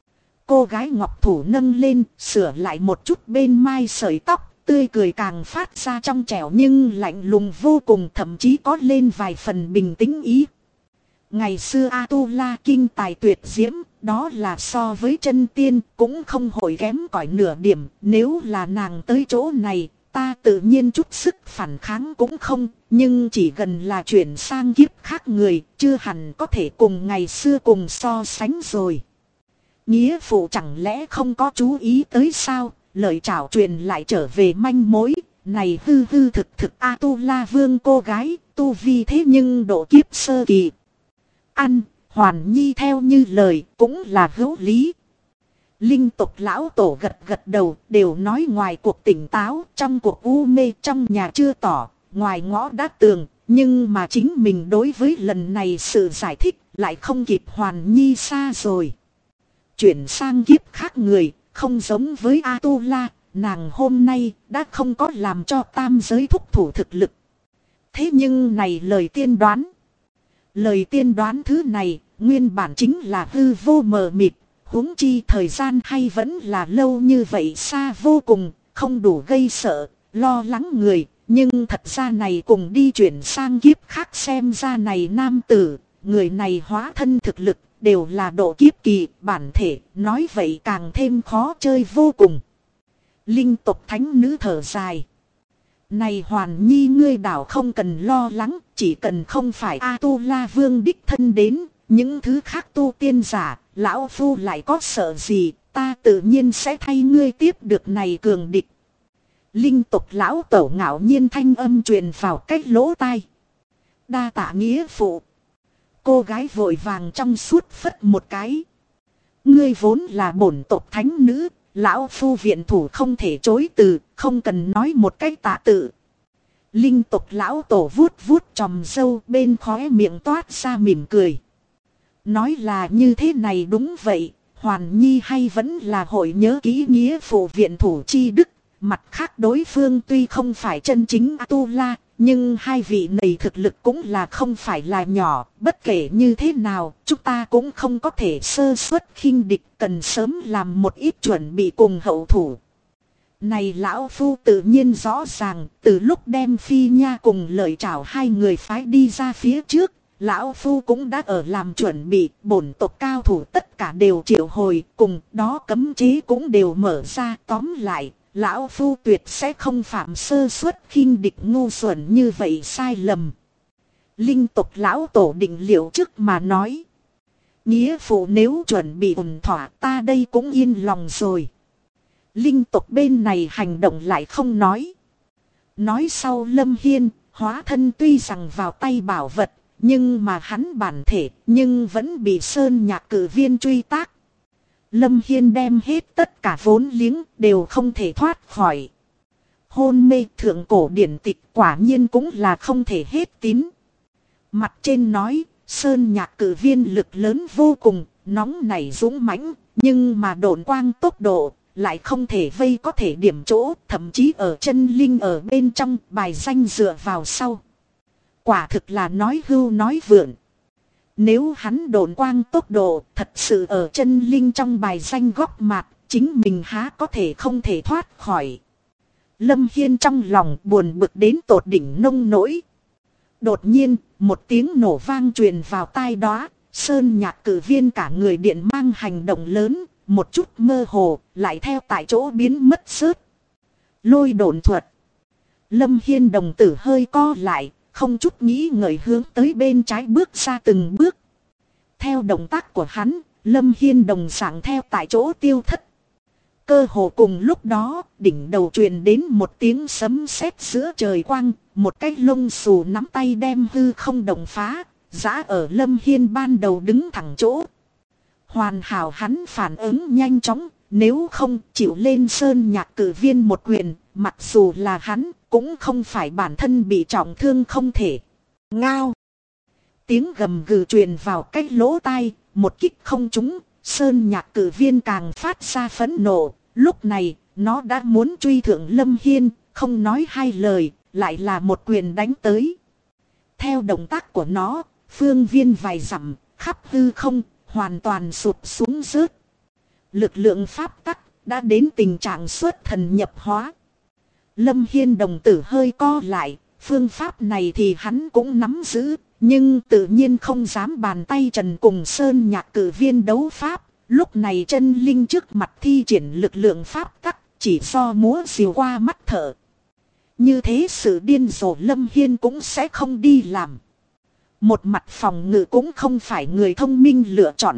[SPEAKER 1] Cô gái ngọc thủ nâng lên, sửa lại một chút bên mai sợi tóc, tươi cười càng phát ra trong trẻo nhưng lạnh lùng vô cùng, thậm chí có lên vài phần bình tĩnh ý. Ngày xưa A-tu-la kinh tài tuyệt diễm, đó là so với chân tiên cũng không hồi kém cỏi nửa điểm. Nếu là nàng tới chỗ này, ta tự nhiên chút sức phản kháng cũng không, nhưng chỉ gần là chuyển sang kiếp khác người, chưa hẳn có thể cùng ngày xưa cùng so sánh rồi. Nghĩa phụ chẳng lẽ không có chú ý tới sao, lời trảo truyền lại trở về manh mối, này hư hư thực thực A-tu-la vương cô gái, tu vi thế nhưng độ kiếp sơ kỳ. Ăn, Hoàn Nhi theo như lời cũng là hữu lý. Linh tộc lão tổ gật gật đầu, đều nói ngoài cuộc tỉnh táo, trong cuộc u mê, trong nhà chưa tỏ, ngoài ngõ đã tường. Nhưng mà chính mình đối với lần này sự giải thích lại không kịp Hoàn Nhi xa rồi. Chuyển sang kiếp khác người, không giống với A-tu-la, nàng hôm nay đã không có làm cho tam giới thúc thủ thực lực. Thế nhưng này lời tiên đoán. Lời tiên đoán thứ này, nguyên bản chính là hư vô mờ mịt, huống chi thời gian hay vẫn là lâu như vậy xa vô cùng, không đủ gây sợ, lo lắng người. Nhưng thật ra này cùng đi chuyển sang kiếp khác xem ra này nam tử, người này hóa thân thực lực, đều là độ kiếp kỳ, bản thể, nói vậy càng thêm khó chơi vô cùng. Linh tộc thánh nữ thở dài. Này Hoàn Nhi ngươi đảo không cần lo lắng, chỉ cần không phải A-tu-la vương đích thân đến, những thứ khác tu tiên giả, lão phu lại có sợ gì, ta tự nhiên sẽ thay ngươi tiếp được này cường địch. Linh tộc lão tổ ngạo nhiên thanh âm truyền vào cách lỗ tai. Đa tạ nghĩa phụ. Cô gái vội vàng trong suốt phất một cái. Ngươi vốn là bổn tộc thánh nữ, lão phu viện thủ không thể chối từ, không cần nói một cách tạ tự. Linh tộc lão tổ vuốt vuốt chòm râu, bên khóe miệng toát ra mỉm cười. Nói là như thế này đúng vậy, Hoàn Nhi hay vẫn là hội nhớ kỹ nghĩa phụ viện thủ chi đức. Mặt khác đối phương tuy không phải chân chính A-tu-la, nhưng hai vị này thực lực cũng là không phải là nhỏ. Bất kể như thế nào, chúng ta cũng không có thể sơ suất khinh địch, cần sớm làm một ít chuẩn bị cùng hậu thủ. Này lão phu tự nhiên rõ ràng, từ lúc đem Phi Nha cùng Lợi Trảo hai người phái đi ra phía trước, lão phu cũng đã ở làm chuẩn bị, bổn tộc cao thủ tất cả đều triệu hồi, cùng đó cấm chế cũng đều mở ra. Tóm lại, lão phu tuyệt sẽ không phạm sơ suất khinh địch ngu xuẩn như vậy sai lầm. Linh tộc lão tổ định liệu trước mà nói. Nghĩa phụ nếu chuẩn bị ổn thỏa, ta đây cũng yên lòng rồi. Linh tộc bên này hành động lại không nói. Nói sau Lâm Hiên, hóa thân tuy rằng vào tay bảo vật, nhưng mà hắn bản thể nhưng vẫn bị Sơn Nhạc Cử Viên truy tác. Lâm Hiên đem hết tất cả vốn liếng đều không thể thoát khỏi. Hôn mê thượng cổ điển tịch quả nhiên cũng là không thể hết tín. Mặt trên nói, Sơn Nhạc Cử Viên lực lớn vô cùng, nóng nảy dũng mãnh, nhưng mà độn quang tốc độ lại không thể vây có thể điểm chỗ, thậm chí ở chân linh ở bên trong bài danh dựa vào sau. Quả thực là nói hưu nói vượn. Nếu hắn độn quang tốc độ thật sự ở chân linh trong bài danh góc mặt, chính mình há có thể không thể thoát khỏi. Lâm Hiên trong lòng buồn bực đến tột đỉnh nông nỗi. Đột nhiên, một tiếng nổ vang truyền vào tai đó, Sơn Nhạc Cử Viên cả người điện mang hành động lớn, một chút mơ hồ, lại theo tại chỗ biến mất sớt. Lôi độn thuật. Lâm Hiên đồng tử hơi co lại, không chút nghĩ ngợi hướng tới bên trái bước ra từng bước. Theo động tác của hắn, Lâm Hiên đồng dạng theo tại chỗ tiêu thất. Cơ hồ cùng lúc đó, đỉnh đầu truyền đến một tiếng sấm sét giữa trời quang, một cái lông xù nắm tay đem hư không đồng phá, giã ở Lâm Hiên ban đầu đứng thẳng chỗ. Hoàn hảo hắn phản ứng nhanh chóng, nếu không chịu lên Sơn Nhạc Cử Viên một quyền, mặc dù là hắn, cũng không phải bản thân bị trọng thương không thể. Ngao! Tiếng gầm gừ truyền vào cách lỗ tai, một kích không trúng, Sơn Nhạc Cử Viên càng phát ra phẫn nộ. Lúc này, nó đã muốn truy thượng Lâm Hiên, không nói hai lời, lại là một quyền đánh tới. Theo động tác của nó, phương viên vài dặm, khắp hư không, hoàn toàn sụp xuống rớt. Lực lượng pháp tắc đã đến tình trạng xuất thần nhập hóa. Lâm Hiên đồng tử hơi co lại, phương pháp này thì hắn cũng nắm giữ, nhưng tự nhiên không dám bàn tay trần cùng Sơn Nhạc Cử Viên đấu pháp. Lúc này chân linh trước mặt thi triển lực lượng pháp tắc, chỉ do múa diều qua mắt thở. Như thế sự điên rồ Lâm Hiên cũng sẽ không đi làm. Một mặt phòng ngự cũng không phải người thông minh lựa chọn.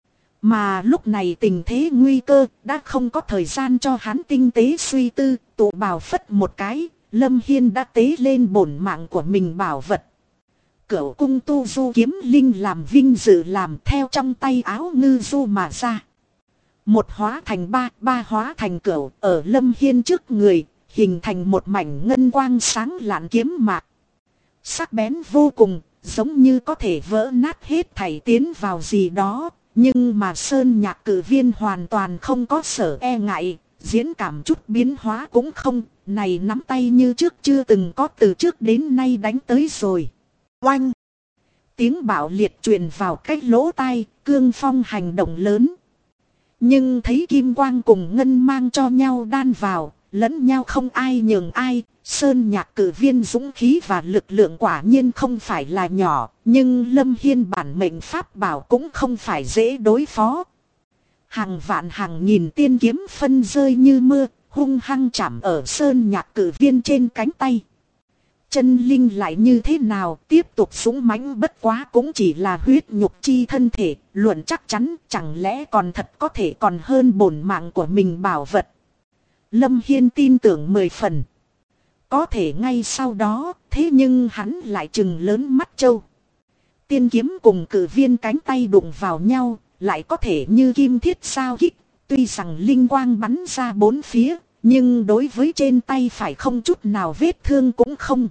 [SPEAKER 1] Mà lúc này tình thế nguy cơ đã không có thời gian cho hắn tinh tế suy tư, tụ bào phất một cái, Lâm Hiên đã tế lên bổn mạng của mình bảo vật. Cửu cung tu du kiếm linh làm vinh dự làm theo trong tay áo ngư du mà ra. Một hóa thành ba, ba hóa thành cửu ở Lâm Hiên trước người, hình thành một mảnh ngân quang sáng lạn kiếm mạc. Sắc bén vô cùng, giống như có thể vỡ nát hết thảy tiến vào gì đó. Nhưng mà Sơn Nhạc Cử Viên hoàn toàn không có sở e ngại, diễn cảm chút biến hóa cũng không, này nắm tay như trước chưa từng có từ trước đến nay đánh tới rồi. Oanh! Tiếng bạo liệt truyền vào cách lỗ tai, cương phong hành động lớn. Nhưng thấy kim quang cùng ngân mang cho nhau đan vào, lẫn nhau không ai nhường ai. Sơn Nhạc Cử Viên dũng khí và lực lượng quả nhiên không phải là nhỏ, nhưng Lâm Hiên bản mệnh pháp bảo cũng không phải dễ đối phó. Hàng vạn hàng nghìn tiên kiếm phân rơi như mưa, hung hăng chạm ở Sơn Nhạc Cử Viên trên cánh tay. Chân linh lại như thế nào, tiếp tục dũng mãnh bất quá cũng chỉ là huyết nhục chi thân thể, luận chắc chắn chẳng lẽ còn thật có thể còn hơn bổn mạng của mình bảo vật. Lâm Hiên tin tưởng 10 phần. Có thể ngay sau đó, thế nhưng hắn lại trừng lớn mắt trâu. tiên kiếm cùng cử viên cánh tay đụng vào nhau, lại có thể như kim thiết sao kích. Tuy rằng linh quang bắn ra bốn phía, nhưng đối với trên tay phải không chút nào vết thương cũng không.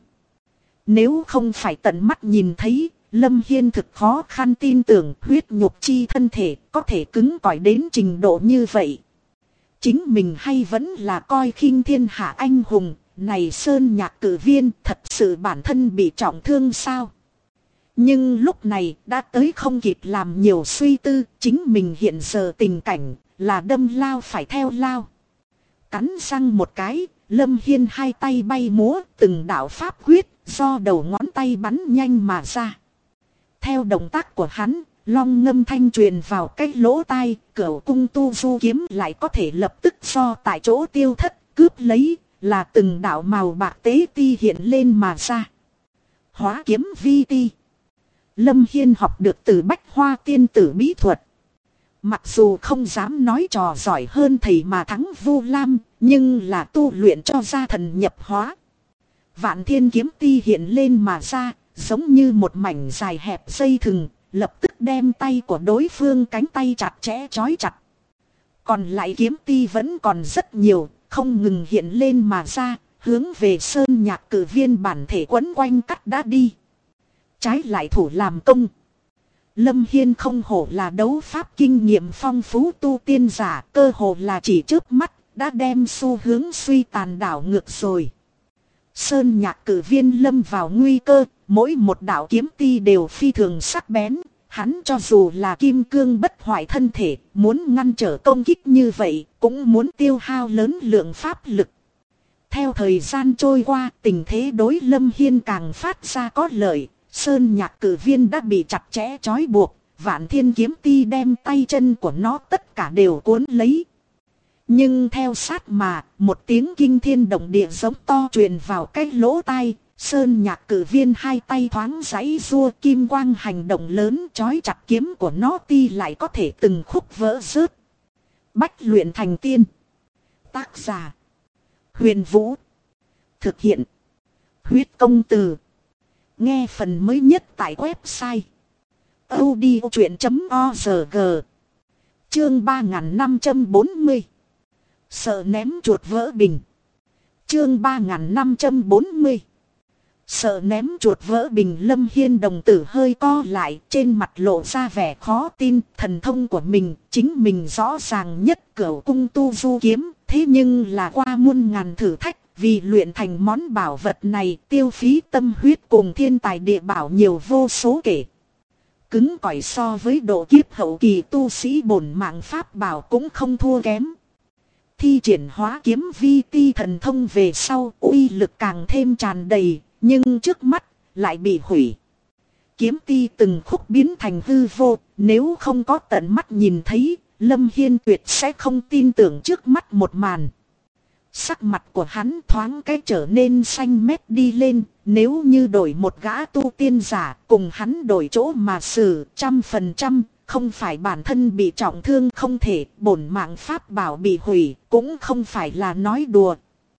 [SPEAKER 1] Nếu không phải tận mắt nhìn thấy, Lâm Hiên thực khó khăn tin tưởng huyết nhục chi thân thể có thể cứng cỏi đến trình độ như vậy. Chính mình hay vẫn là coi khinh thiên hạ anh hùng, này Sơn Nhạc cử viên thật sự bản thân bị trọng thương sao? Nhưng lúc này đã tới không kịp làm nhiều suy tư, chính mình hiện giờ tình cảnh là đâm lao phải theo lao. Cắn răng một cái, Lâm Hiên hai tay bay múa, từng đạo pháp quyết do đầu ngón tay bắn nhanh mà ra. Theo động tác của hắn, long ngâm thanh truyền vào cái lỗ tai, cửu cung tu du kiếm lại có thể lập tức do tại chỗ tiêu thất, cướp lấy, là từng đạo màu bạc tế ti hiện lên mà ra. Hóa kiếm vi ti. Lâm Hiên học được từ Bách Hoa tiên tử bí thuật. Mặc dù không dám nói trò giỏi hơn thầy mà thắng Vu Lam, nhưng là tu luyện cho ra thần nhập hóa. Vạn thiên kiếm ti hiện lên mà ra, giống như một mảnh dài hẹp dây thừng, lập tức đem tay của đối phương cánh tay chặt chẽ trói chặt. Còn lại kiếm ti vẫn còn rất nhiều, không ngừng hiện lên mà ra, hướng về Sơn Nhạc cử viên bản thể quấn quanh cắt đã đi. Trái lại thủ làm công. Lâm Hiên không hổ là đấu pháp kinh nghiệm phong phú tu tiên giả, cơ hồ là chỉ trước mắt, đã đem xu hướng suy tàn đảo ngược rồi. Sơn Nhạc cử viên lâm vào nguy cơ, mỗi một đạo kiếm ti đều phi thường sắc bén, hắn cho dù là kim cương bất hoại thân thể, muốn ngăn trở công kích như vậy, cũng muốn tiêu hao lớn lượng pháp lực. Theo thời gian trôi qua, tình thế đối Lâm Hiên càng phát ra có lợi. Sơn Nhạc cử viên đã bị chặt chẽ trói buộc, Vạn thiên kiếm ti đem tay chân của nó tất cả đều cuốn lấy. Nhưng theo sát mà, một tiếng kinh thiên động địa giống to truyền vào cái lỗ tai, Sơn Nhạc cử viên hai tay thoáng giãy giụa, kim quang hành động lớn trói chặt kiếm của nó ti lại có thể từng khúc vỡ rớt. Bách luyện thành tiên. Tác giả: Huyền Vũ. Thực hiện: Huyết Công Từ. Nghe phần mới nhất tại website audiochuyện.org. Chương 3540. Sợ ném chuột vỡ bình. Chương 3540. Sợ ném chuột vỡ bình. Lâm Hiên đồng tử hơi co lại, trên mặt lộ ra vẻ khó tin. Thần thông của mình, chính mình rõ ràng nhất cửu cung tu du kiếm, thế nhưng là qua muôn ngàn thử thách. Vì luyện thành món bảo vật này, tiêu phí tâm huyết cùng thiên tài địa bảo nhiều vô số kể. Cứng cỏi so với độ kiếp hậu kỳ tu sĩ bổn mạng pháp bảo cũng không thua kém. Thi triển hóa kiếm vi ti thần thông về sau, uy lực càng thêm tràn đầy, nhưng trước mắt lại bị hủy. Kiếm ti từng khúc biến thành hư vô, nếu không có tận mắt nhìn thấy, Lâm Hiên tuyệt sẽ không tin tưởng trước mắt một màn. Sắc mặt của hắn thoáng cái trở nên xanh mét đi lên, nếu như đổi một gã tu tiên giả cùng hắn đổi chỗ mà xử 100%, không phải bản thân bị trọng thương không thể, bổn mạng pháp bảo bị hủy, cũng không phải là nói đùa.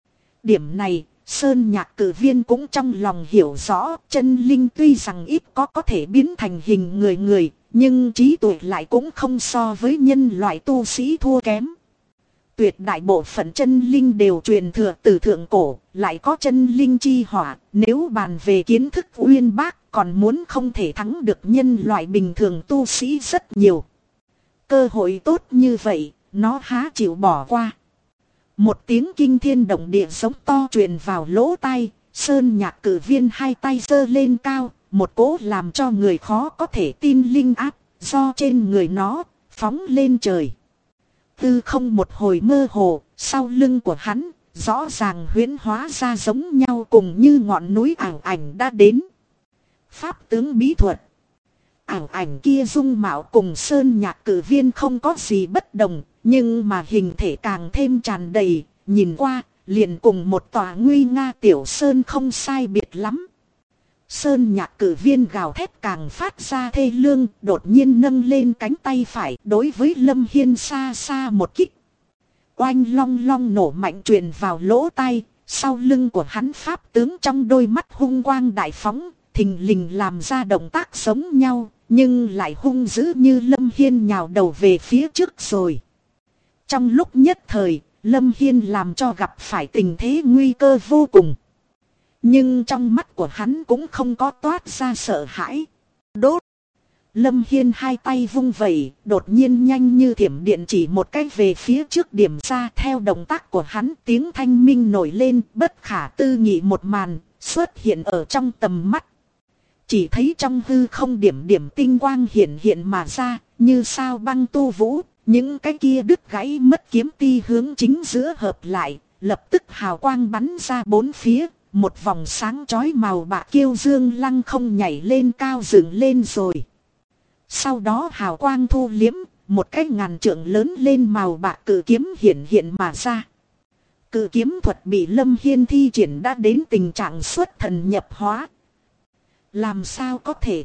[SPEAKER 1] Điểm này, Sơn Nhạc cử viên cũng trong lòng hiểu rõ, chân linh tuy rằng ít có thể biến thành hình người, nhưng trí tuệ lại cũng không so với nhân loại tu sĩ thua kém. Tuyệt đại bộ phận chân linh đều truyền thừa từ thượng cổ, lại có chân linh chi hỏa, nếu bàn về kiến thức uyên bác còn muốn không thể thắng được nhân loại bình thường tu sĩ rất nhiều. Cơ hội tốt như vậy, nó há chịu bỏ qua. Một tiếng kinh thiên động địa giống to truyền vào lỗ tai, Sơn Nhạc cử viên hai tay giơ lên cao, một cỗ làm cho người khó có thể tin linh áp, do trên người nó, phóng lên trời. Tư không một hồi mơ hồ, sau lưng của hắn, rõ ràng huyễn hóa ra giống nhau cùng như ngọn núi ảo ảnh đã đến. Pháp tướng bí thuật. Ảo ảnh kia dung mạo cùng Sơn Nhạc cử viên không có gì bất đồng, nhưng mà hình thể càng thêm tràn đầy, nhìn qua, liền cùng một tòa nguy nga tiểu sơn không sai biệt lắm. Sơn Nhạc cử viên gào thét càng phát ra thê lương, đột nhiên nâng lên cánh tay phải đối với Lâm Hiên xa xa một kích. Oanh long long nổ mạnh truyền vào lỗ tai, sau lưng của hắn pháp tướng trong đôi mắt hung quang đại phóng, thình lình làm ra động tác giống nhau, nhưng lại hung dữ như Lâm Hiên nhào đầu về phía trước rồi. Trong lúc nhất thời, Lâm Hiên làm cho gặp phải tình thế nguy cơ vô cùng. Nhưng trong mắt của hắn cũng không có toát ra sợ hãi. Đốt! Lâm Hiên hai tay vung vẩy, đột nhiên nhanh như thiểm điện chỉ một cái về phía trước điểm ra. Theo động tác của hắn, tiếng thanh minh nổi lên, bất khả tư nghị một màn xuất hiện ở trong tầm mắt. Chỉ thấy trong hư không điểm điểm tinh quang hiện hiện mà ra, như sao băng tu vũ, những cái kia đứt gãy mất kiếm ti hướng chính giữa hợp lại, lập tức hào quang bắn ra bốn phía, một vòng sáng chói màu bạc kiêu dương lăng không nhảy lên cao dựng lên rồi. Sau đó hào quang thu liếm, một cái ngàn trượng lớn lên màu bạc cự kiếm hiện hiện mà ra. Cự kiếm thuật bị Lâm Hiên thi triển đã đến tình trạng xuất thần nhập hóa. Làm sao có thể?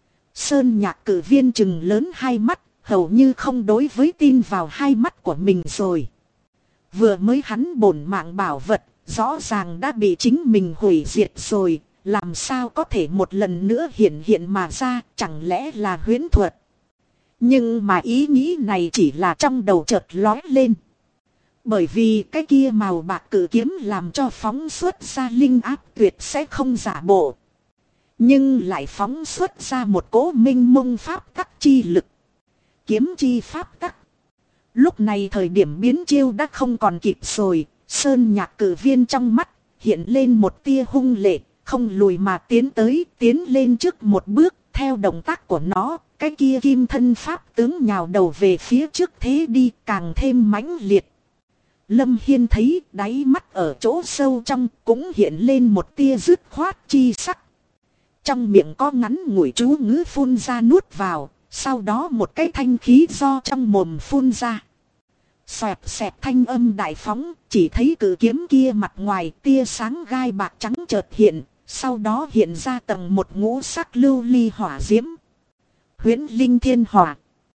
[SPEAKER 1] Sơn Nhạc cử viên trừng lớn hai mắt, hầu như không đối với tin vào hai mắt của mình rồi. Vừa mới hắn bổn mạng bảo vật, rõ ràng đã bị chính mình hủy diệt rồi, làm sao có thể một lần nữa hiện hiện mà ra, chẳng lẽ là huyễn thuật? Nhưng mà ý nghĩ này chỉ là trong đầu chợt lóe lên. Bởi vì cái kia màu bạc cự kiếm làm cho phóng xuất ra linh áp tuyệt sẽ không giả bộ. Nhưng lại phóng xuất ra một cỗ minh mông pháp tắc chi lực. Kiếm chi pháp tắc. Lúc này thời điểm biến chiêu đã không còn kịp rồi. Sơn Nhạc cử viên trong mắt hiện lên một tia hung lệ, không lùi mà tiến lên trước một bước. Theo động tác của nó, cái kia kim thân pháp tướng nhào đầu về phía trước thế đi càng thêm mãnh liệt. Lâm Hiên thấy đáy mắt ở chỗ sâu trong cũng hiện lên một tia dứt khoát chi sắc. Trong miệng có ngắn ngủi chú ngữ phun ra nuốt vào, sau đó một cái thanh khí do trong mồm phun ra. Xoẹt xẹt thanh âm đại phóng, chỉ thấy cự kiếm kia mặt ngoài tia sáng gai bạc trắng chợt hiện, sau đó hiện ra tầng một ngũ sắc lưu ly hỏa diễm. Huyễn linh thiên hỏa.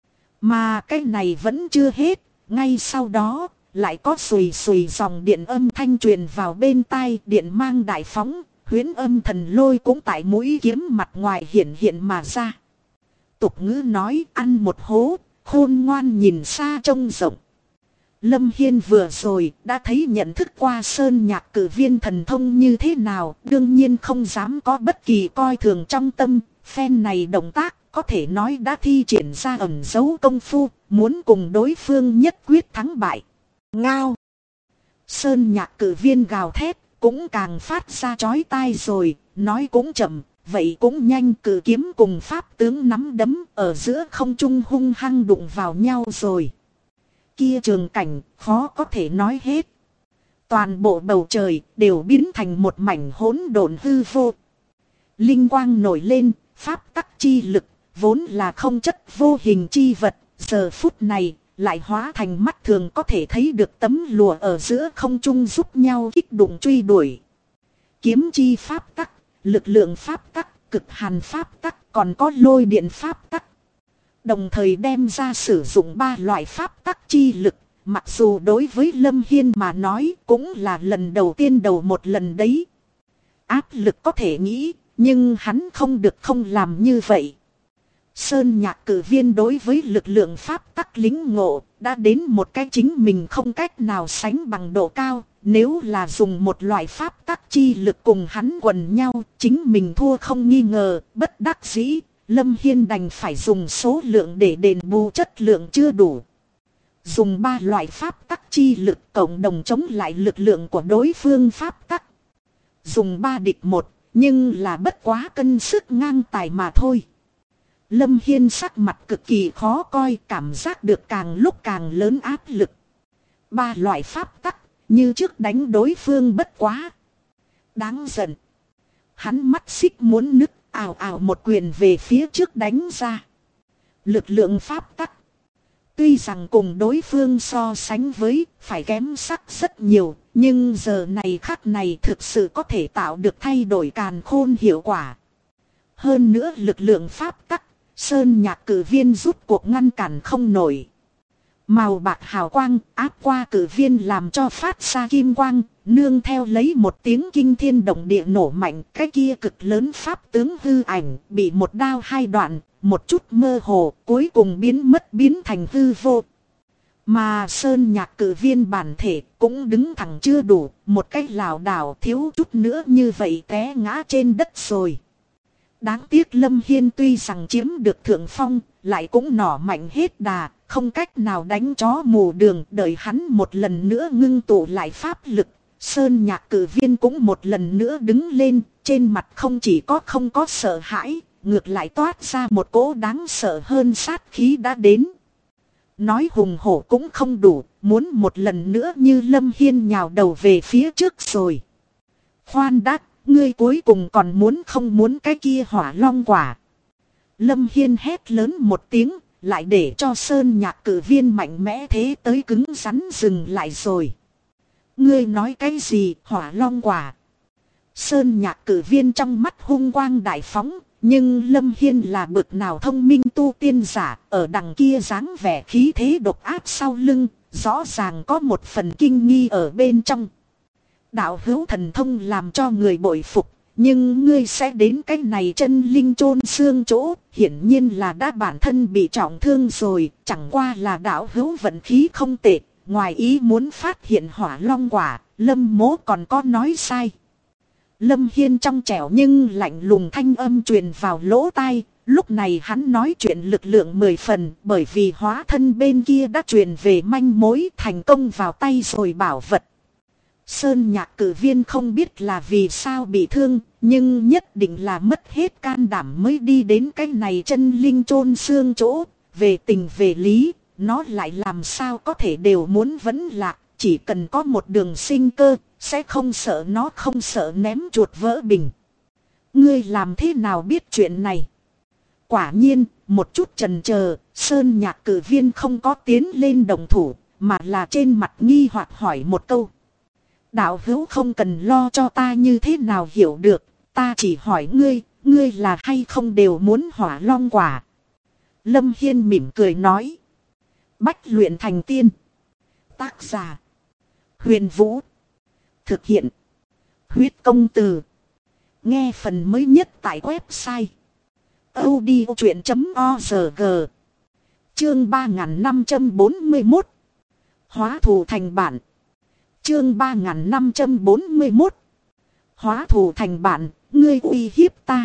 [SPEAKER 1] Mà cái này vẫn chưa hết, ngay sau đó lại có xùy xùy dòng điện âm thanh truyền vào bên tai, điện mang đại phóng, huyễn âm thần lôi cũng tại mũi kiếm mặt ngoài hiện hiện mà ra. Tục ngữ nói ăn một hố, khôn ngoan nhìn xa trông rộng. Lâm Hiên vừa rồi đã thấy nhận thức qua Sơn Nhạc cử viên thần thông như thế nào, đương nhiên không dám có bất kỳ coi thường trong tâm. Phen này động tác có thể nói đã thi triển ra ẩn dấu công phu, muốn cùng đối phương nhất quyết thắng bại. Ngao! Sơn Nhạc cử viên gào thét, cũng càng phát ra chói tai rồi, nói cũng chậm, vậy cũng nhanh. Cử kiếm cùng pháp tướng nắm đấm ở giữa không trung hung hăng đụng vào nhau rồi. Kia trường cảnh khó có thể nói hết. Toàn bộ bầu trời đều biến thành một mảnh hỗn độn hư vô. Linh quang nổi lên, pháp tắc chi lực vốn là không chất vô hình chi vật, giờ phút này lại hóa thành mắt thường có thể thấy được tấm lụa ở giữa không trung giúp nhau kích đụng truy đuổi. Kiếm chi pháp tắc, lực lượng pháp tắc, cực hàn pháp tắc, còn có lôi điện pháp tắc. Đồng thời đem ra sử dụng ba loại pháp tắc chi lực, mặc dù đối với Lâm Hiên mà nói cũng là lần đầu tiên đầu một lần đấy. Áp lực có thể nghĩ, nhưng hắn không được không làm như vậy. Sơn Nhạc cử viên đối với lực lượng pháp tắc lính ngộ đã đến một cái chính mình không cách nào sánh bằng độ cao. Nếu là dùng một loại pháp tắc chi lực cùng hắn quần nhau, chính mình thua không nghi ngờ. Bất đắc dĩ, Lâm Hiên đành phải dùng số lượng để đền bù chất lượng chưa đủ. Dùng ba loại pháp tắc chi lực cộng đồng chống lại lực lượng của đối phương pháp tắc. Dùng 3 địch 1, nhưng là bất quá cân sức ngang tài mà thôi. Lâm Hiên sắc mặt cực kỳ khó coi, cảm giác được càng lúc càng lớn áp lực. 3 loại pháp tắc, như trước đánh đối phương bất quá. Đáng giận. Hắn mắt xích muốn nứt, ào ào một quyền về phía trước đánh ra. Lực lượng pháp tắc. Tuy rằng cùng đối phương so sánh với phải kém sắc rất nhiều, nhưng giờ này khắc này thực sự có thể tạo được thay đổi càn khôn hiệu quả. Hơn nữa lực lượng pháp tắc, Sơn Nhạc cử viên rút cuộc ngăn cản không nổi. Màu bạc hào quang áp qua cử viên làm cho phát ra kim quang, nương theo lấy một tiếng kinh thiên động địa nổ mạnh, cái kia cực lớn pháp tướng hư ảnh bị một đao hai đoạn, một chút mơ hồ, cuối cùng biến mất biến thành hư vô. Mà Sơn Nhạc Cử Viên bản thể cũng đứng thẳng chưa đủ, một cách lảo đảo thiếu chút nữa như vậy té ngã trên đất rồi. Đáng tiếc Lâm Hiên tuy rằng chiếm được thượng phong, lại cũng nỏ mạnh hết đà, không cách nào đánh chó mù đường. Đợi hắn một lần nữa ngưng tụ lại pháp lực, Sơn Nhạc Cử Viên cũng một lần nữa đứng lên, trên mặt không chỉ không có sợ hãi, ngược lại toát ra một cỗ đáng sợ hơn sát khí đã đến. Nói hùng hổ cũng không đủ, muốn một lần nữa như Lâm Hiên nhào đầu về phía trước rồi. Khoan đã, ngươi cuối cùng còn muốn không muốn cái kia hỏa long quả. Lâm Hiên hét lớn một tiếng, lại để cho Sơn Nhạc Cử Viên mạnh mẽ thế tới cứng rắn dừng lại rồi. Ngươi nói cái gì hỏa long quả? Sơn Nhạc Cử Viên trong mắt hung quang đại phóng. Nhưng Lâm Hiên là bực nào thông minh tu tiên giả, ở đằng kia dáng vẻ khí thế độc áp sau lưng, rõ ràng có một phần kinh nghi ở bên trong. Đạo hữu thần thông làm cho người bội phục, nhưng ngươi sẽ đến cái này chân linh chôn xương chỗ, hiển nhiên là đã bản thân bị trọng thương rồi, chẳng qua là đạo hữu vận khí không tệ, ngoài ý muốn phát hiện hỏa long quả, Lâm mỗ còn có nói sai. Lâm Hiên trong trẻo nhưng lạnh lùng thanh âm truyền vào lỗ tai, lúc này hắn nói chuyện lực lượng 10 phần bởi vì hóa thân bên kia đã truyền về manh mối thành công vào tay rồi bảo vật. Sơn Nhạc Cử Viên không biết là vì sao bị thương, nhưng nhất định là mất hết can đảm mới đi đến cái này chân linh chôn xương chỗ, về tình về lý, nó lại làm sao có thể đều muốn vẫn lạc, chỉ cần có một đường sinh cơ. Sẽ không sợ nó không sợ ném chuột vỡ bình. Ngươi làm thế nào biết chuyện này? Quả nhiên, một chút chần chờ, Sơn Nhạc Cử Viên không có tiến lên đồng thủ, mà là trên mặt nghi hoặc hỏi một câu. Đạo hữu không cần lo cho ta như thế nào hiểu được, ta chỉ hỏi ngươi là hay không đều muốn hỏa long quả. Lâm Hiên mỉm cười nói. Bách luyện thành tiên. Tác giả. Huyền Vũ. Thực hiện. Huyết công từ. Nghe phần mới nhất tại website. audiochuyện.org. Chương 3541. Hóa thù thành bản. Chương 3541. Hóa thù thành bản, ngươi uy hiếp ta.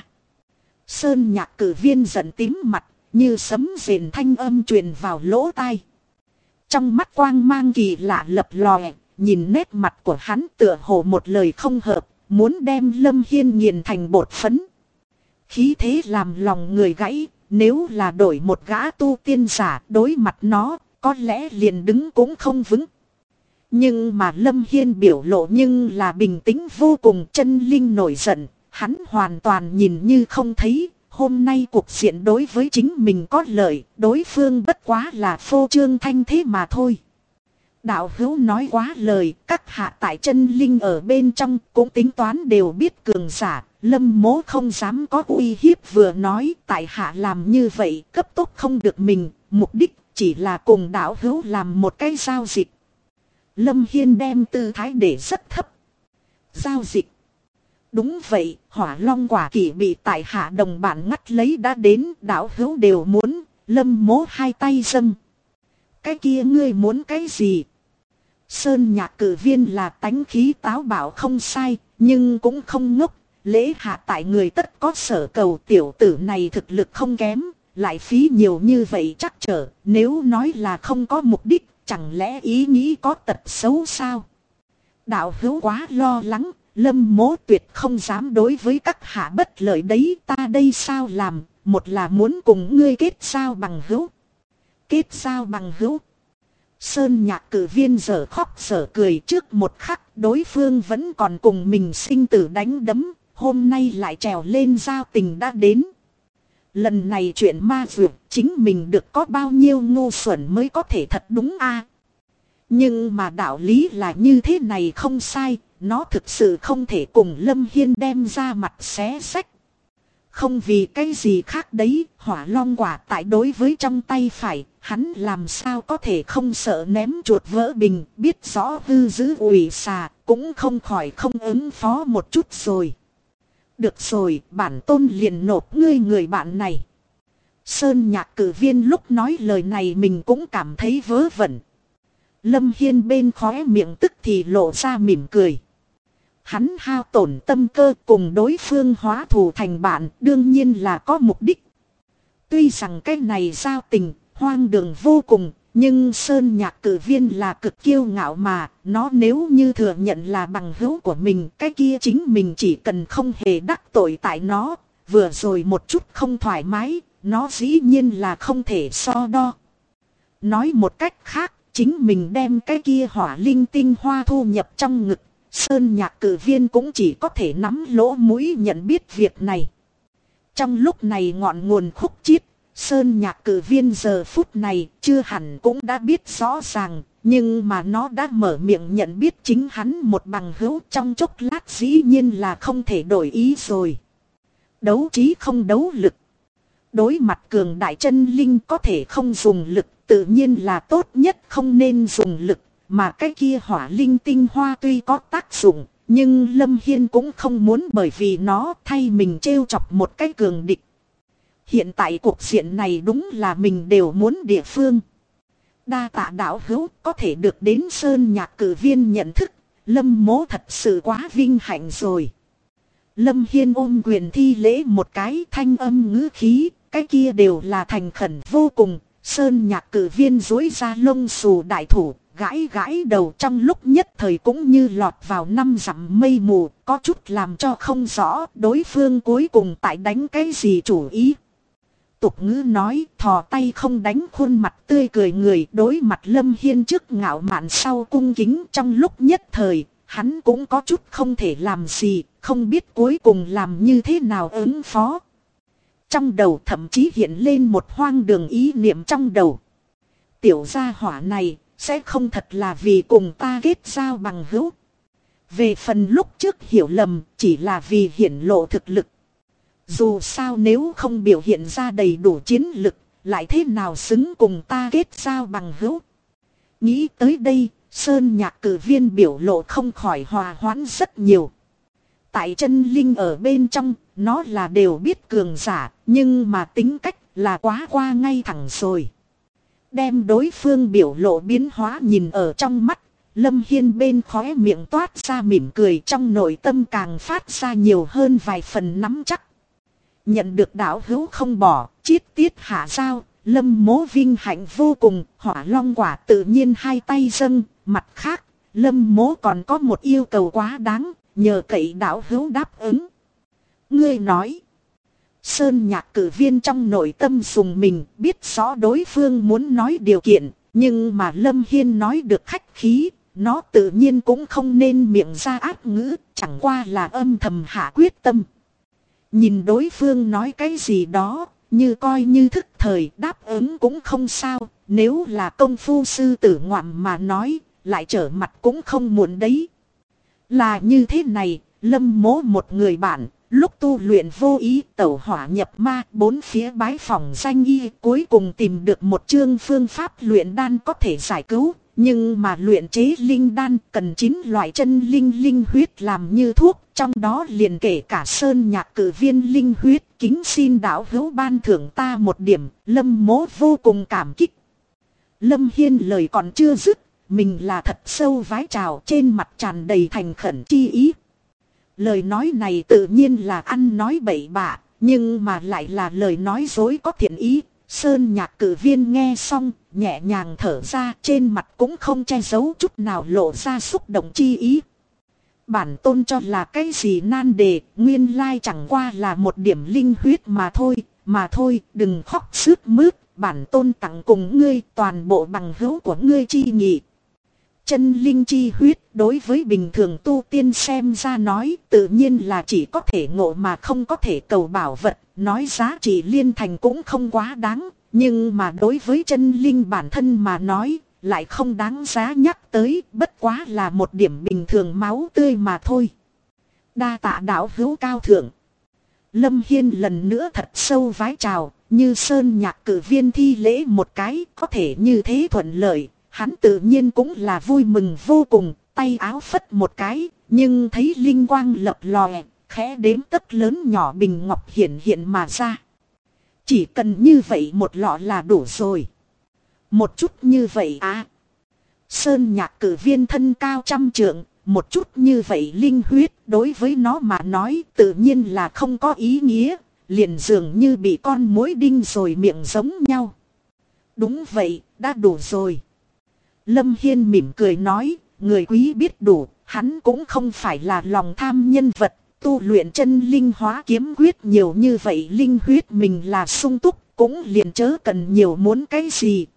[SPEAKER 1] Sơn Nhạc Cử Viên giận tím mặt, như sấm rền thanh âm truyền vào lỗ tai. Trong mắt quang mang kỳ lạ lập lòe. Nhìn nét mặt của hắn tựa hồ một lời không hợp, muốn đem Lâm Hiên nghiền thành bột phấn. Khí thế làm lòng người gãy, nếu là đổi một gã tu tiên giả đối mặt nó, có lẽ liền đứng cũng không vững. Nhưng mà Lâm Hiên biểu lộ nhưng là bình tĩnh vô cùng, chân linh nổi giận, hắn hoàn toàn nhìn như không thấy. Hôm nay cuộc diện đối với chính mình có lợi, đối phương bất quá là phô trương thanh thế mà thôi. Đạo hữu nói quá lời, các hạ tại chân linh ở bên trong cũng tính toán đều biết cường giả, Lâm mỗ không dám có uy hiếp vừa nói tại hạ làm như vậy cấp tốc không được mình, mục đích chỉ là cùng đạo hữu làm một cái giao dịch. Lâm Hiên đem tư thái để rất thấp. Giao dịch. Đúng vậy, hỏa long quả kỷ bị tại hạ đồng bản ngắt lấy đã đến, đạo hữu đều muốn, Lâm mỗ hai tay dâng. Cái kia ngươi muốn cái gì? Sơn Nhạc Cử Viên là tánh khí táo bạo không sai, nhưng cũng không ngốc, lễ hạ tại người tất có sở cầu, tiểu tử này thực lực không kém, lại phí nhiều như vậy chắc trở, nếu nói là không có mục đích, chẳng lẽ ý nghĩ có tật xấu sao? Đạo hữu quá lo lắng, Lâm mỗ tuyệt không dám đối với các hạ bất lợi đấy, ta đây sao làm, một là muốn cùng ngươi kết giao bằng hữu. Kết giao bằng hữu. Sơn Nhạc Cử Viên giờ khóc giờ cười, trước một khắc đối phương vẫn còn cùng mình sinh tử đánh đấm, hôm nay lại trèo lên giao tình đã đến. Lần này chuyện ma dược chính mình được có bao nhiêu ngu xuẩn mới có thể thật đúng a? Nhưng mà đạo lý là như thế này không sai, nó thực sự không thể cùng Lâm Hiên đem ra mặt xé xách. Không vì cái gì khác đấy, hỏa long quả tại đối với trong tay phải, hắn làm sao có thể không sợ ném chuột vỡ bình, biết rõ hư giữ ủy xà, cũng không khỏi không ứng phó một chút rồi. Được rồi, bản tôn liền nộp ngươi người bạn này. Sơn Nhạc cử viên lúc nói lời này mình cũng cảm thấy vớ vẩn. Lâm Hiên bên khóe miệng tức thì lộ ra mỉm cười. Hắn hao tổn tâm cơ cùng đối phương hóa thù thành bạn, đương nhiên là có mục đích. Tuy rằng cái này giao tình, hoang đường vô cùng, nhưng Sơn Nhạc cử viên là cực kiêu ngạo mà, nó nếu như thừa nhận là bằng hữu của mình, cái kia chính mình chỉ cần không hề đắc tội tại nó, vừa rồi một chút không thoải mái, nó dĩ nhiên là không thể so đo. Nói một cách khác, chính mình đem cái kia hỏa linh tinh hoa thu nhập trong ngực, Sơn Nhạc cử viên cũng chỉ có thể nắm lỗ mũi nhận biết việc này. Trong lúc này ngọn nguồn khúc chiết, Sơn Nhạc cử viên giờ phút này chưa hẳn cũng đã biết rõ ràng, nhưng mà nó đã mở miệng nhận biết chính hắn một bằng hữu, trong chốc lát dĩ nhiên là không thể đổi ý rồi. Đấu trí không đấu lực. Đối mặt cường đại chân linh có thể không dùng lực, tự nhiên là tốt nhất không nên dùng lực. Mà cái kia hỏa linh tinh hoa tuy có tác dụng, nhưng Lâm Hiên cũng không muốn bởi vì nó thay mình trêu chọc một cái cường địch. Hiện tại cuộc diện này đúng là mình đều muốn địa phương. Đa tạ đạo hữu, có thể được đến Sơn Nhạc cử viên nhận thức, Lâm mỗ thật sự quá vinh hạnh rồi. Lâm Hiên ôm quyền thi lễ một cái, thanh âm ngữ khí, cái kia đều là thành khẩn vô cùng. Sơn Nhạc cử viên duỗi ra lông xù đại thủ, gãi gãi đầu, trong lúc nhất thời cũng như lọt vào 5 dặm mây mù, có chút làm cho không rõ đối phương cuối cùng tại đánh cái gì chủ ý. Tục ngữ nói, thò tay không đánh khuôn mặt tươi cười người, đối mặt Lâm Hiên trước ngạo mạn sau cung kính, trong lúc nhất thời, hắn cũng có chút không thể làm gì, không biết cuối cùng làm như thế nào ứng phó. Trong đầu thậm chí hiện lên một hoang đường ý niệm trong đầu. Tiểu gia hỏa này sẽ không thật là vì cùng ta kết giao bằng hữu. Về phần lúc trước hiểu lầm chỉ là vì hiển lộ thực lực. Dù sao nếu không biểu hiện ra đầy đủ chiến lực, lại thế nào xứng cùng ta kết giao bằng hữu. Nghĩ tới đây, Sơn Nhạc cử viên biểu lộ không khỏi hòa hoãn rất nhiều. Tại chân linh ở bên trong, nó là đều biết cường giả, nhưng mà tính cách là quá qua ngay thẳng rồi. Đem đối phương biểu lộ biến hóa nhìn ở trong mắt, Lâm Hiên bên khóe miệng toát ra mỉm cười, trong nội tâm càng phát ra nhiều hơn vài phần nắm chắc. Nhận được đạo hữu không bỏ, chiết tiết hạ giao, Lâm mỗ vinh hạnh vô cùng, hỏa long quả tự nhiên hai tay dâng, mặt khác, Lâm mỗ còn có một yêu cầu quá đáng, nhờ cậy đạo hữu đáp ứng. Ngươi nói. Sơn Nhạc cử viên trong nội tâm dùng mình, biết rõ đối phương muốn nói điều kiện, nhưng mà Lâm Hiên nói được khách khí, nó tự nhiên cũng không nên miệng ra ác ngữ, chẳng qua là âm thầm hạ quyết tâm. Nhìn đối phương nói cái gì đó, như coi như thức thời, đáp ứng cũng không sao, nếu là công phu sư tử ngoạm mà nói, lại trở mặt cũng không muộn đấy. Là như thế này, Lâm mỗ một người bạn, lúc tu luyện vô ý tẩu hỏa nhập ma, bốn phía bái phỏng danh y, cuối cùng tìm được một chương phương pháp luyện đan có thể giải cứu. Nhưng mà luyện chế linh đan cần 9 loại chân linh huyết làm như thuốc, trong đó liền kể cả Sơn Nhạc cử viên linh huyết, kính xin đạo hữu ban thưởng ta một điểm, Lâm mỗ vô cùng cảm kích. Lâm Hiên lời còn chưa dứt, mình là thật sâu vái chào, trên mặt tràn đầy thành khẩn chi ý. Lời nói này tự nhiên là ăn nói bậy bạ, nhưng mà lại là lời nói dối có thiện ý. Sơn Nhạc cử viên nghe xong, nhẹ nhàng thở ra, trên mặt cũng không che giấu chút nào lộ ra xúc động chi ý. Bản tôn cho là cái gì nan đề, nguyên lai chẳng qua là một điểm linh huyết mà thôi, đừng khóc sướt mướt, bản tôn tặng cùng ngươi toàn bộ bằng hữu của ngươi chi nhị. Chân linh chi huyết đối với bình thường tu tiên xem ra nói tự nhiên là chỉ có thể ngộ mà không có thể cầu bảo vật, nói giá trị liên thành cũng không quá đáng, nhưng mà đối với chân linh bản thân mà nói lại không đáng giá nhắc tới, bất quá là một điểm bình thường máu tươi mà thôi. Đa tạ đạo hữu cao thượng. Lâm Hiên lần nữa thật sâu vái chào, như Sơn Nhạc cử viên thi lễ một cái, có thể như thế thuận lợi, hắn tự nhiên cũng là vui mừng vô cùng, tay áo phất một cái, nhưng thấy linh quang lập lòe, khẽ đếm tấc lớn nhỏ bình ngọc hiện hiện mà ra. Chỉ cần như vậy một lọ là đủ rồi. Một chút như vậy à? Sơn Nhạc cử viên thân cao 100 trượng, một chút như vậy linh huyết đối với nó mà nói tự nhiên là không có ý nghĩa, liền dường như bị con muỗi đinh rồi miệng giống nhau. Đúng vậy, đã đủ rồi. Lâm Hiên mỉm cười nói, người quý biết đủ, hắn cũng không phải là lòng tham nhân vật, tu luyện chân linh hóa kiếm quyết nhiều như vậy linh huyết mình là sung túc, cũng liền chớ cần nhiều muốn cái gì.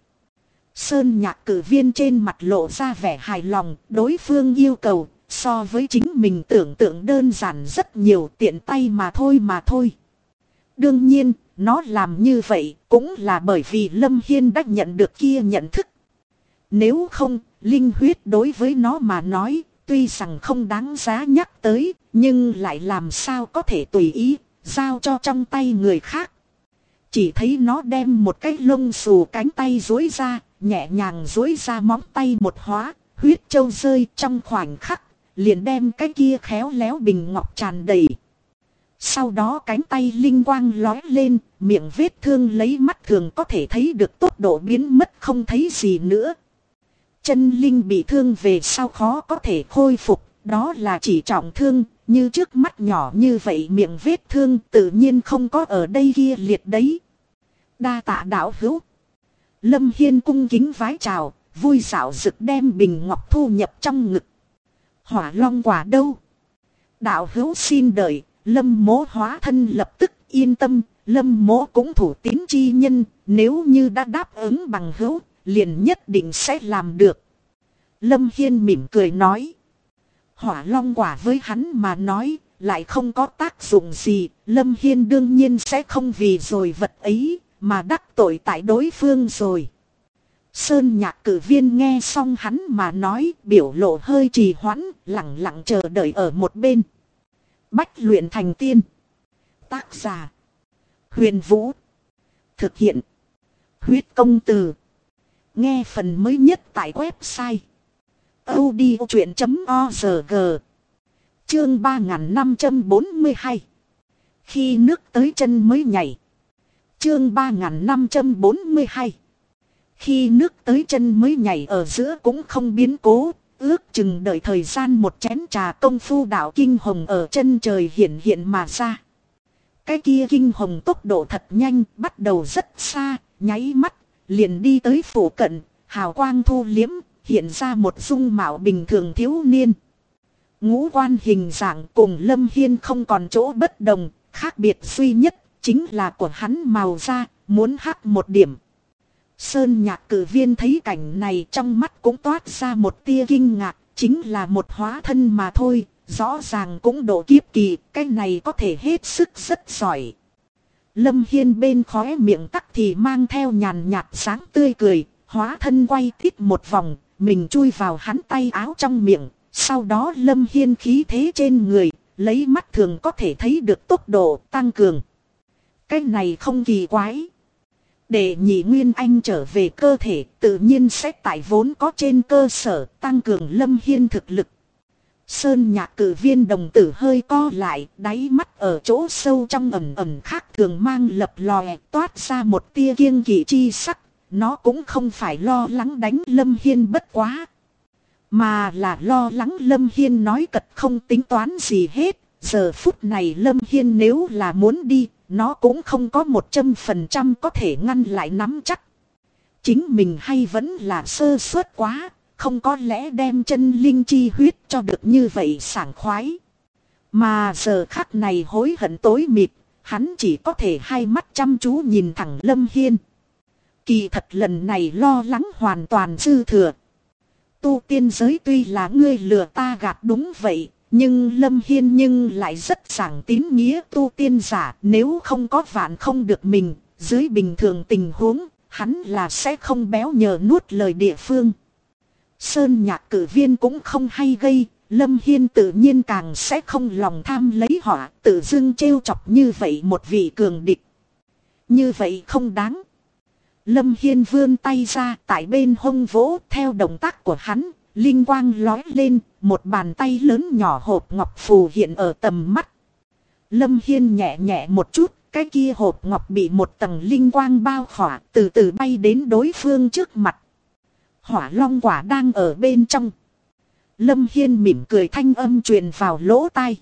[SPEAKER 1] Sơn Nhạc cử viên trên mặt lộ ra vẻ hài lòng, đối phương yêu cầu, so với chính mình tưởng tượng đơn giản rất nhiều, tiện tay mà thôi. Đương nhiên, nó làm như vậy cũng là bởi vì Lâm Hiên đã nhận được kia nhận thức. Nếu không, linh huyết đối với nó mà nói, tuy rằng không đáng giá nhắc tới, nhưng lại làm sao có thể tùy ý, giao cho trong tay người khác. Chỉ thấy nó đem một cái lông xù cánh tay duỗi ra, nhẹ nhàng duỗi ra móng tay một hóa, huyết châu rơi trong khoảnh khắc, liền đem cái kia khéo léo bình ngọc tràn đầy. Sau đó cánh tay linh quang lói lên, miệng vết thương lấy mắt thường có thể thấy được tốc độ biến mất không thấy gì nữa. Chân linh bị thương về sau khó có thể khôi phục, đó là chỉ trọng thương, như trước mắt nhỏ như vậy miệng vết thương tự nhiên không có ở đây kia liệt đấy. Đa tạ đạo hữu. Lâm Hiên cung kính vái chào, vui dạo rực đem bình ngọc thu nhập trong ngực. Hỏa long quả đâu? Đạo hữu xin đợi, Lâm mỗ hóa thân lập tức yên tâm, Lâm mỗ cũng thủ tín chi nhân, nếu như đã đáp ứng bằng hữu, liền nhất định sẽ làm được. Lâm Hiên mỉm cười nói. Hỏa long quả với hắn mà nói, lại không có tác dụng gì, Lâm Hiên đương nhiên sẽ không vì rồi vật ấy, mà đắc tội tại đối phương rồi. Sơn Nhạc cử viên nghe xong hắn mà nói, biểu lộ hơi trì hoãn, lặng lặng chờ đợi ở một bên. Bách luyện thành tiên. Tác giả: Huyền Vũ. Thực hiện: Huyết Công Từ. Nghe phần mới nhất tại website audiochuyện.org. Chương 3542. Khi nước tới chân mới nhảy. Chương 3542. Khi nước tới chân mới nhảy ở giữa cũng không biến cố, ước chừng đợi thời gian một chén trà công phu đạo kinh hồng ở chân trời hiện hiện mà ra. Cái kia kinh hồng tốc độ thật nhanh, bắt đầu rất xa, nháy mắt, liền đi tới phủ cận, hào quang thu liếm, hiện ra một dung mạo bình thường thiếu niên. Ngũ quan hình dạng cùng Lâm Hiên không còn chỗ bất đồng, khác biệt duy nhất chính là của hắn màu da, muốn hắc một điểm. Sơn Nhạc cử viên thấy cảnh này trong mắt cũng toát ra một tia kinh ngạc, chính là một hóa thân mà thôi, rõ ràng cũng độ kiếp kỳ, cái này có thể hết sức rất giỏi. Lâm Hiên bên khóe miệng tắc thì mang theo nhàn nhạt sáng tươi cười, hóa thân quay tít một vòng, mình chui vào hắn tay áo trong miệng, sau đó Lâm Hiên khí thế trên người, lấy mắt thường có thể thấy được tốc độ tăng cường. Cái này không kỳ quái. Để nhị nguyên anh trở về cơ thể tự nhiên sẽ tại vốn có trên cơ sở tăng cường Lâm Hiên thực lực. Sơn Nhạc cử viên đồng tử hơi co lại, đáy mắt ở chỗ sâu trong ẩn ẩn khác thường mang lập lòe, toát ra một tia kiêng kỵ chi sắc. Nó cũng không phải lo lắng đánh Lâm Hiên bất quá, mà là lo lắng Lâm Hiên nói cật không tính toán gì hết. Giờ phút này Lâm Hiên nếu là muốn đi, nó cũng không có 100% có thể ngăn lại nắm chắc. Chính mình hay vẫn là sơ suất quá, không có lẽ đem chân linh chi huyết cho được như vậy sảng khoái. Mà giờ khắc này hối hận tối mịt, hắn chỉ có thể hai mắt chăm chú nhìn thẳng Lâm Hiên. Kỳ thật lần này lo lắng hoàn toàn dư thừa. Tu tiên giới tuy là ngươi lừa ta gạt đúng vậy, nhưng Lâm Hiên nhưng lại rất giảng tín nghĩa tu tiên giả, nếu không có vạn không được mình, dưới bình thường tình huống, hắn là sẽ không béo nhờ nuốt lời địa phương. Sơn Nhạc cử viên cũng không hay gây, Lâm Hiên tự nhiên càng sẽ không lòng tham lấy họ tự dưng trêu chọc như vậy một vị cường địch. Như vậy không đáng. Lâm Hiên vươn tay ra tại bên hông vỗ theo động tác của hắn. Linh quang lói lên, một bàn tay lớn nhỏ hộp ngọc phù hiện ở tầm mắt. Lâm Hiên nhẹ nhẹ một chút, cái kia hộp ngọc bị một tầng linh quang bao khỏa từ từ bay đến đối phương trước mặt. Hỏa long quả đang ở bên trong. Lâm Hiên mỉm cười thanh âm truyền vào lỗ tai.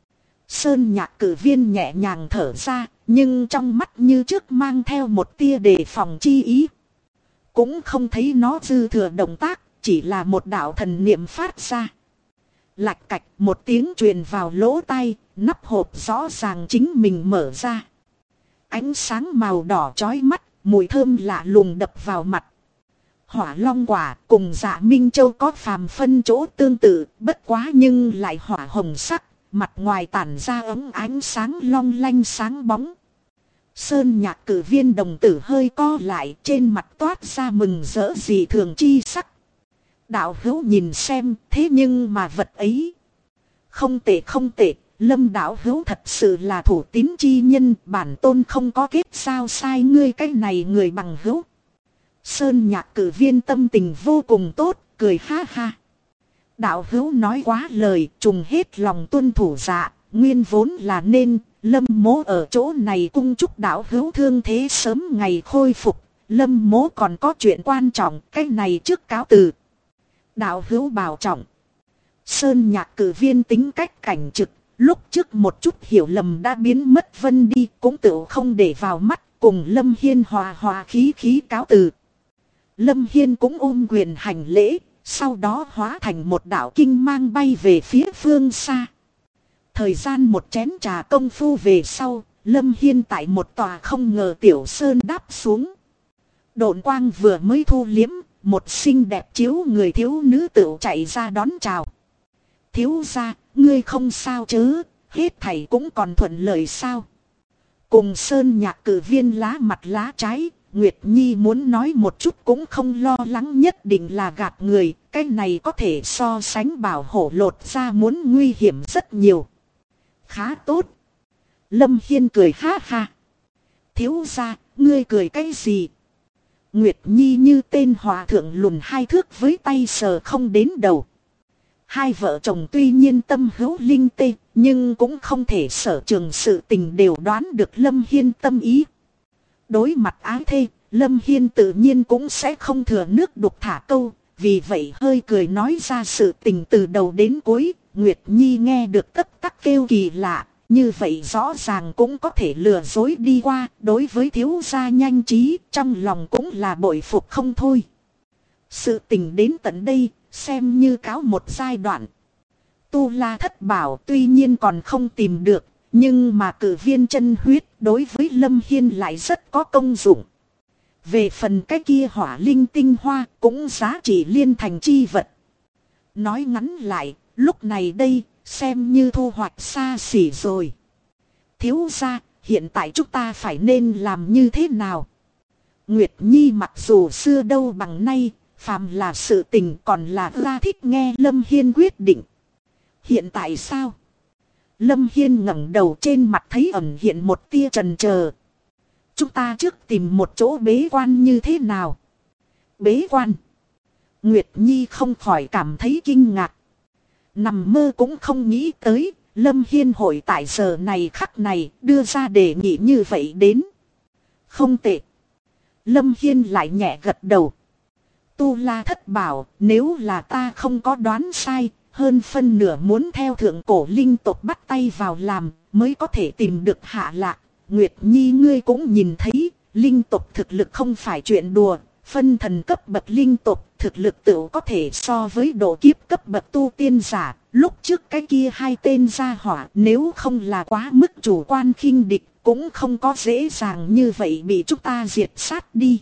[SPEAKER 1] Sơn Nhạc Cử Viên nhẹ nhàng thở ra, nhưng trong mắt như trước mang theo một tia đề phòng chi ý. Cũng không thấy nó dư thừa động tác, chỉ là một đạo thần niệm phát ra. Lạch cạch một tiếng truyền vào lỗ tai, nắp hộp rõ ràng chính mình mở ra. Ánh sáng màu đỏ chói mắt, mùi thơm lạ lùng đập vào mặt. Hỏa long quả cùng Dạ Minh Châu có phàm phân chỗ tương tự, bất quá nhưng lại hỏa hồng sắc, mặt ngoài tản ra ấm ánh sáng long lanh sáng bóng. Sơn Nhạc Cử Viên đồng tử hơi co lại, trên mặt toát ra mừng rỡ dị thường chi sắc. Đạo hữu nhìn xem, thế nhưng mà vật ấy. Không tệ không tệ, Lâm đạo hữu thật sự là thủ tín chi nhân, bản tôn không có kết sao sai ngươi cái này người bằng hữu. Sơn Nhạc Cử Viên tâm tình vô cùng tốt, cười ha ha. Đạo hữu nói quá lời, trùng hết lòng tuân thủ dạ, nguyên vốn là nên, Lâm mỗ ở chỗ này cung chúc đạo hữu thương thế sớm ngày khôi phục, Lâm mỗ còn có chuyện quan trọng, cái này trước cáo từ. Đạo hữu bảo trọng. Sơn Nhạc Cử Viên tính cách cảnh trực, lúc trước một chút hiểu lầm đã biến mất vân đi, cũng tự không để vào mắt, cùng Lâm Hiên hòa hòa khí khí cáo từ. Lâm Hiên cũng ôm quyền hành lễ, sau đó hóa thành một đạo kinh mang bay về phía phương xa. Thời gian một chén trà công phu về sau, Lâm Hiên tại một tòa không ngờ tiểu sơn đáp xuống. Độn quang vừa mới thu liếm, một xinh đẹp chiếu người thiếu nữ tự chạy ra đón chào. Thiếu gia, ngươi không sao chớ, hết thảy cũng còn thuận lợi sao. Cùng Sơn Nhạc Cử Viên lá mặt lá trái, Nguyệt Nhi muốn nói một chút cũng không lo lắng, nhất định là gạt người, cái này có thể so sánh bảo hổ lột ra muốn nguy hiểm rất nhiều. Khá tốt. Lâm Hiên cười ha ha. Thiếu gia, ngươi cười cái gì? Nguyệt Nhi như tên hòa thượng lùn hai thước với tay sờ không đến đầu. Hai vợ chồng tuy nhiên tâm hữu linh tê, nhưng cũng không thể sở trường sự tình đều đoán được Lâm Hiên tâm ý. Đối mặt ái thê, Lâm Hiên tự nhiên cũng sẽ không thừa nước đục thả câu, vì vậy hơi cười nói ra sự tình từ đầu đến cuối. Nguyệt Nhi nghe được tất tắc kêu kỳ lạ, như vậy rõ ràng cũng có thể lừa dối đi qua, đối với thiếu gia nhanh trí, trong lòng cũng là bội phục không thôi. Sự tình đến tận đây, xem như cáo một giai đoạn. Tu La Thất Bảo tuy nhiên còn không tìm được, nhưng mà Cử Viên chân huyết đối với Lâm Hiên lại rất có công dụng. Về phần cái kia hỏa linh tinh hoa cũng giá trị liên thành chi vật. Nói ngắn lại, lúc này đây, xem như thu hoạch xa xỉ rồi. Thiếu gia, hiện tại chúng ta phải nên làm như thế nào? Nguyệt Nhi mặc dù xưa đâu bằng nay, phàm là sự tình còn là ra thích nghe Lâm Hiên quyết định. Hiện tại sao? Lâm Hiên ngẩng đầu, trên mặt thấy ẩn hiện một tia chần chờ. Chúng ta trước tìm một chỗ bế quan như thế nào? Bế quan? Nguyệt Nhi không khỏi cảm thấy kinh ngạc. Nằm mơ cũng không nghĩ tới, Lâm Hiên hội tại giờ này khắc này đưa ra đề nghị như vậy đến. Không tệ. Lâm Hiên lại nhẹ gật đầu. Tu La Thất Bảo, nếu là ta không có đoán sai, hơn phân nửa muốn theo thượng cổ linh tộc bắt tay vào làm, mới có thể tìm được hạ lạc. Nguyệt Nhi ngươi cũng nhìn thấy, linh tộc thực lực không phải chuyện đùa, phân thần cấp bậc linh tộc thực lực tự có thể so với độ kiếp cấp bậc tu tiên giả. Lúc trước cái kia hai tên gia hỏa, nếu không là quá mức chủ quan khinh địch, cũng không có dễ dàng như vậy bị chúng ta diệt sát đi.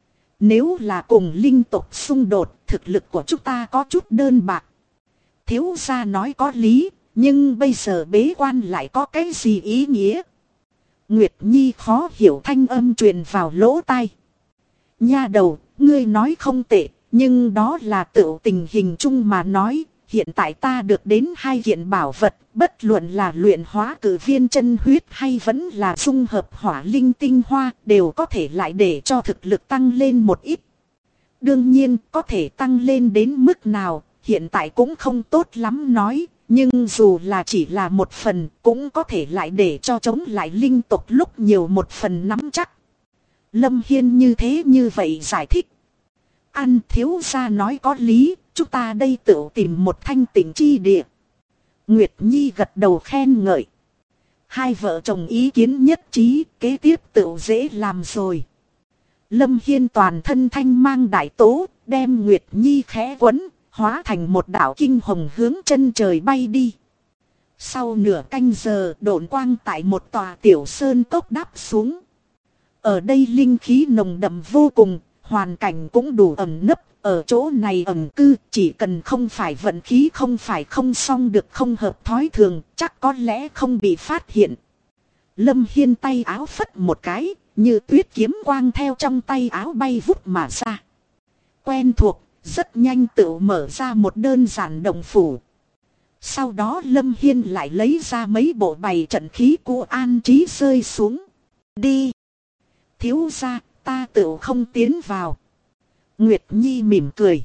[SPEAKER 1] Nếu là cùng linh tộc xung đột, thực lực của chúng ta có chút đơn bạc. Thiếu gia nói có lý, nhưng bây giờ bế quan lại có cái gì ý nghĩa? Nguyệt Nhi khó hiểu thanh âm truyền vào lỗ tai. Nha đầu, ngươi nói không tệ, nhưng đó là tự tình hình chung mà nói, hiện tại ta được đến 2 kiện bảo vật, bất luận là luyện hóa cử viên chân huyết hay vẫn là dung hợp hỏa linh tinh hoa, đều có thể lại để cho thực lực tăng lên một ít. Đương nhiên, có thể tăng lên đến mức nào, hiện tại cũng không tốt lắm nói, nhưng dù là chỉ là một phần, cũng có thể lại để cho chống lại linh tộc lúc nhiều một phần nắm chắc. Lâm Hiên như vậy giải thích. An thiếu gia nói có lý, chúng ta đây tự tìm một thanh tịnh chi địa. Nguyệt Nhi gật đầu khen ngợi. Hai vợ chồng ý kiến nhất trí, kế tiếp tự dễ làm rồi. Lâm Hiên toàn thân thanh mang đại tố, đem Nguyệt Nhi khẽ quấn, hóa thành một đạo kinh hồng hướng chân trời bay đi. Sau nửa canh giờ, độn quang tại một tòa tiểu sơn cốc đáp xuống. Ở đây linh khí nồng đậm vô cùng, hoàn cảnh cũng đủ ẩn nấp, ở chỗ này ẩn cư, chỉ cần không phải vận khí không xong được không hợp thói thường, chắc có lẽ không bị phát hiện. Lâm Hiên tay áo phất một cái, như tuyết kiếm quang theo trong tay áo bay vút mà ra. Quen thuộc, rất nhanh tự mở ra một đơn giản động phủ. Sau đó Lâm Hiên lại lấy ra mấy bộ bày trận khí của an trí rơi xuống. Đi! Thiếu gia, ta tự không tiến vào. Nguyệt Nhi mỉm cười.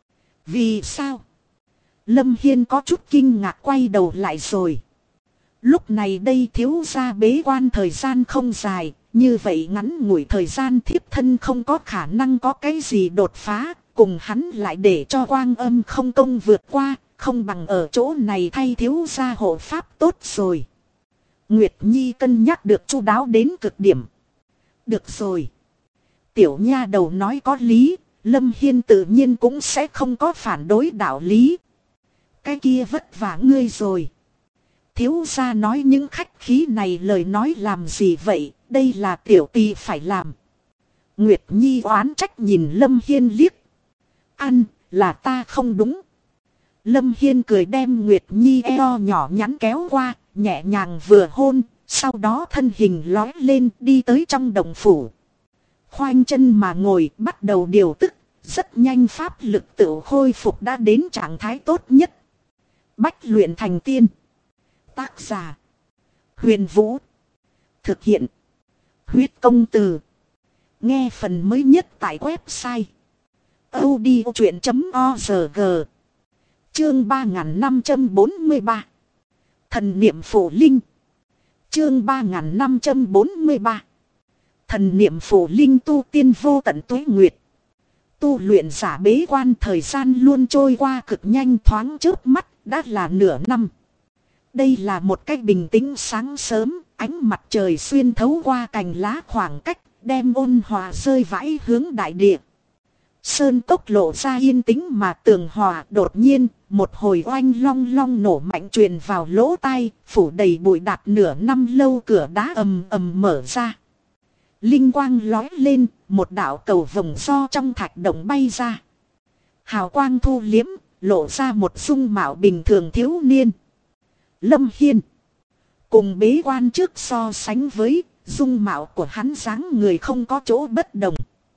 [SPEAKER 1] Vì sao? Lâm Hiên có chút kinh ngạc quay đầu lại rồi. Lúc này đây thiếu gia bế quan thời gian không dài, như vậy ngắn ngủi thời gian thiếp thân không có khả năng có cái gì đột phá, cùng hắn lại để cho quang âm không công vượt qua, không bằng ở chỗ này thay thiếu gia hộ pháp tốt rồi. Nguyệt Nhi cân nhắc được chu đáo đến cực điểm. Được rồi. Tiểu nha đầu nói có lý, Lâm Hiên tự nhiên cũng sẽ không có phản đối đạo lý. Cái kia vất vả ngươi rồi. Thiếu gia nói những khách khí này lời nói làm gì vậy, đây là tiểu tỳ phải làm. Nguyệt Nhi oán trách nhìn Lâm Hiên liếc. Ăn, là ta không đúng. Lâm Hiên cười đem Nguyệt Nhi eo nhỏ nhắn kéo qua, nhẹ nhàng vừa hôn, sau đó thân hình lói lên đi tới trong động phủ. Khoanh chân mà ngồi bắt đầu điều tức, rất nhanh pháp lực tự khôi phục đã đến trạng thái tốt nhất. Bách luyện thành tiên. Tác giả Huyền Vũ. Thực hiện Huyết Công Từ. Nghe phần mới nhất tại website audiochuyện.org. Chương 3543. Thần niệm phổ linh. Chương 3543. Thần niệm phổ linh tu tiên vô tận tuế nguyệt. Tu luyện giả bế quan thời gian luôn trôi qua cực nhanh thoáng chớp mắt đã là nửa năm. Đây là một cách bình tĩnh sáng sớm, ánh mặt trời xuyên thấu qua cành lá khoảng cách, đem ôn hòa rơi vãi hướng đại địa. Sơn cốc lộ ra yên tĩnh mà tường hòa, đột nhiên, một hồi oanh long long nổ mạnh truyền vào lỗ tai, phủ đầy bụi đạt nửa năm lâu cửa đá ầm ầm mở ra. Linh quang lói lên, một đạo cầu vồng do trong thạch động bay ra. Hào quang thu liếm, lộ ra một dung mạo bình thường thiếu niên. Lâm Hiên. Cùng bế quan trước so sánh với, dung mạo của hắn dáng người không có chỗ bất đồng.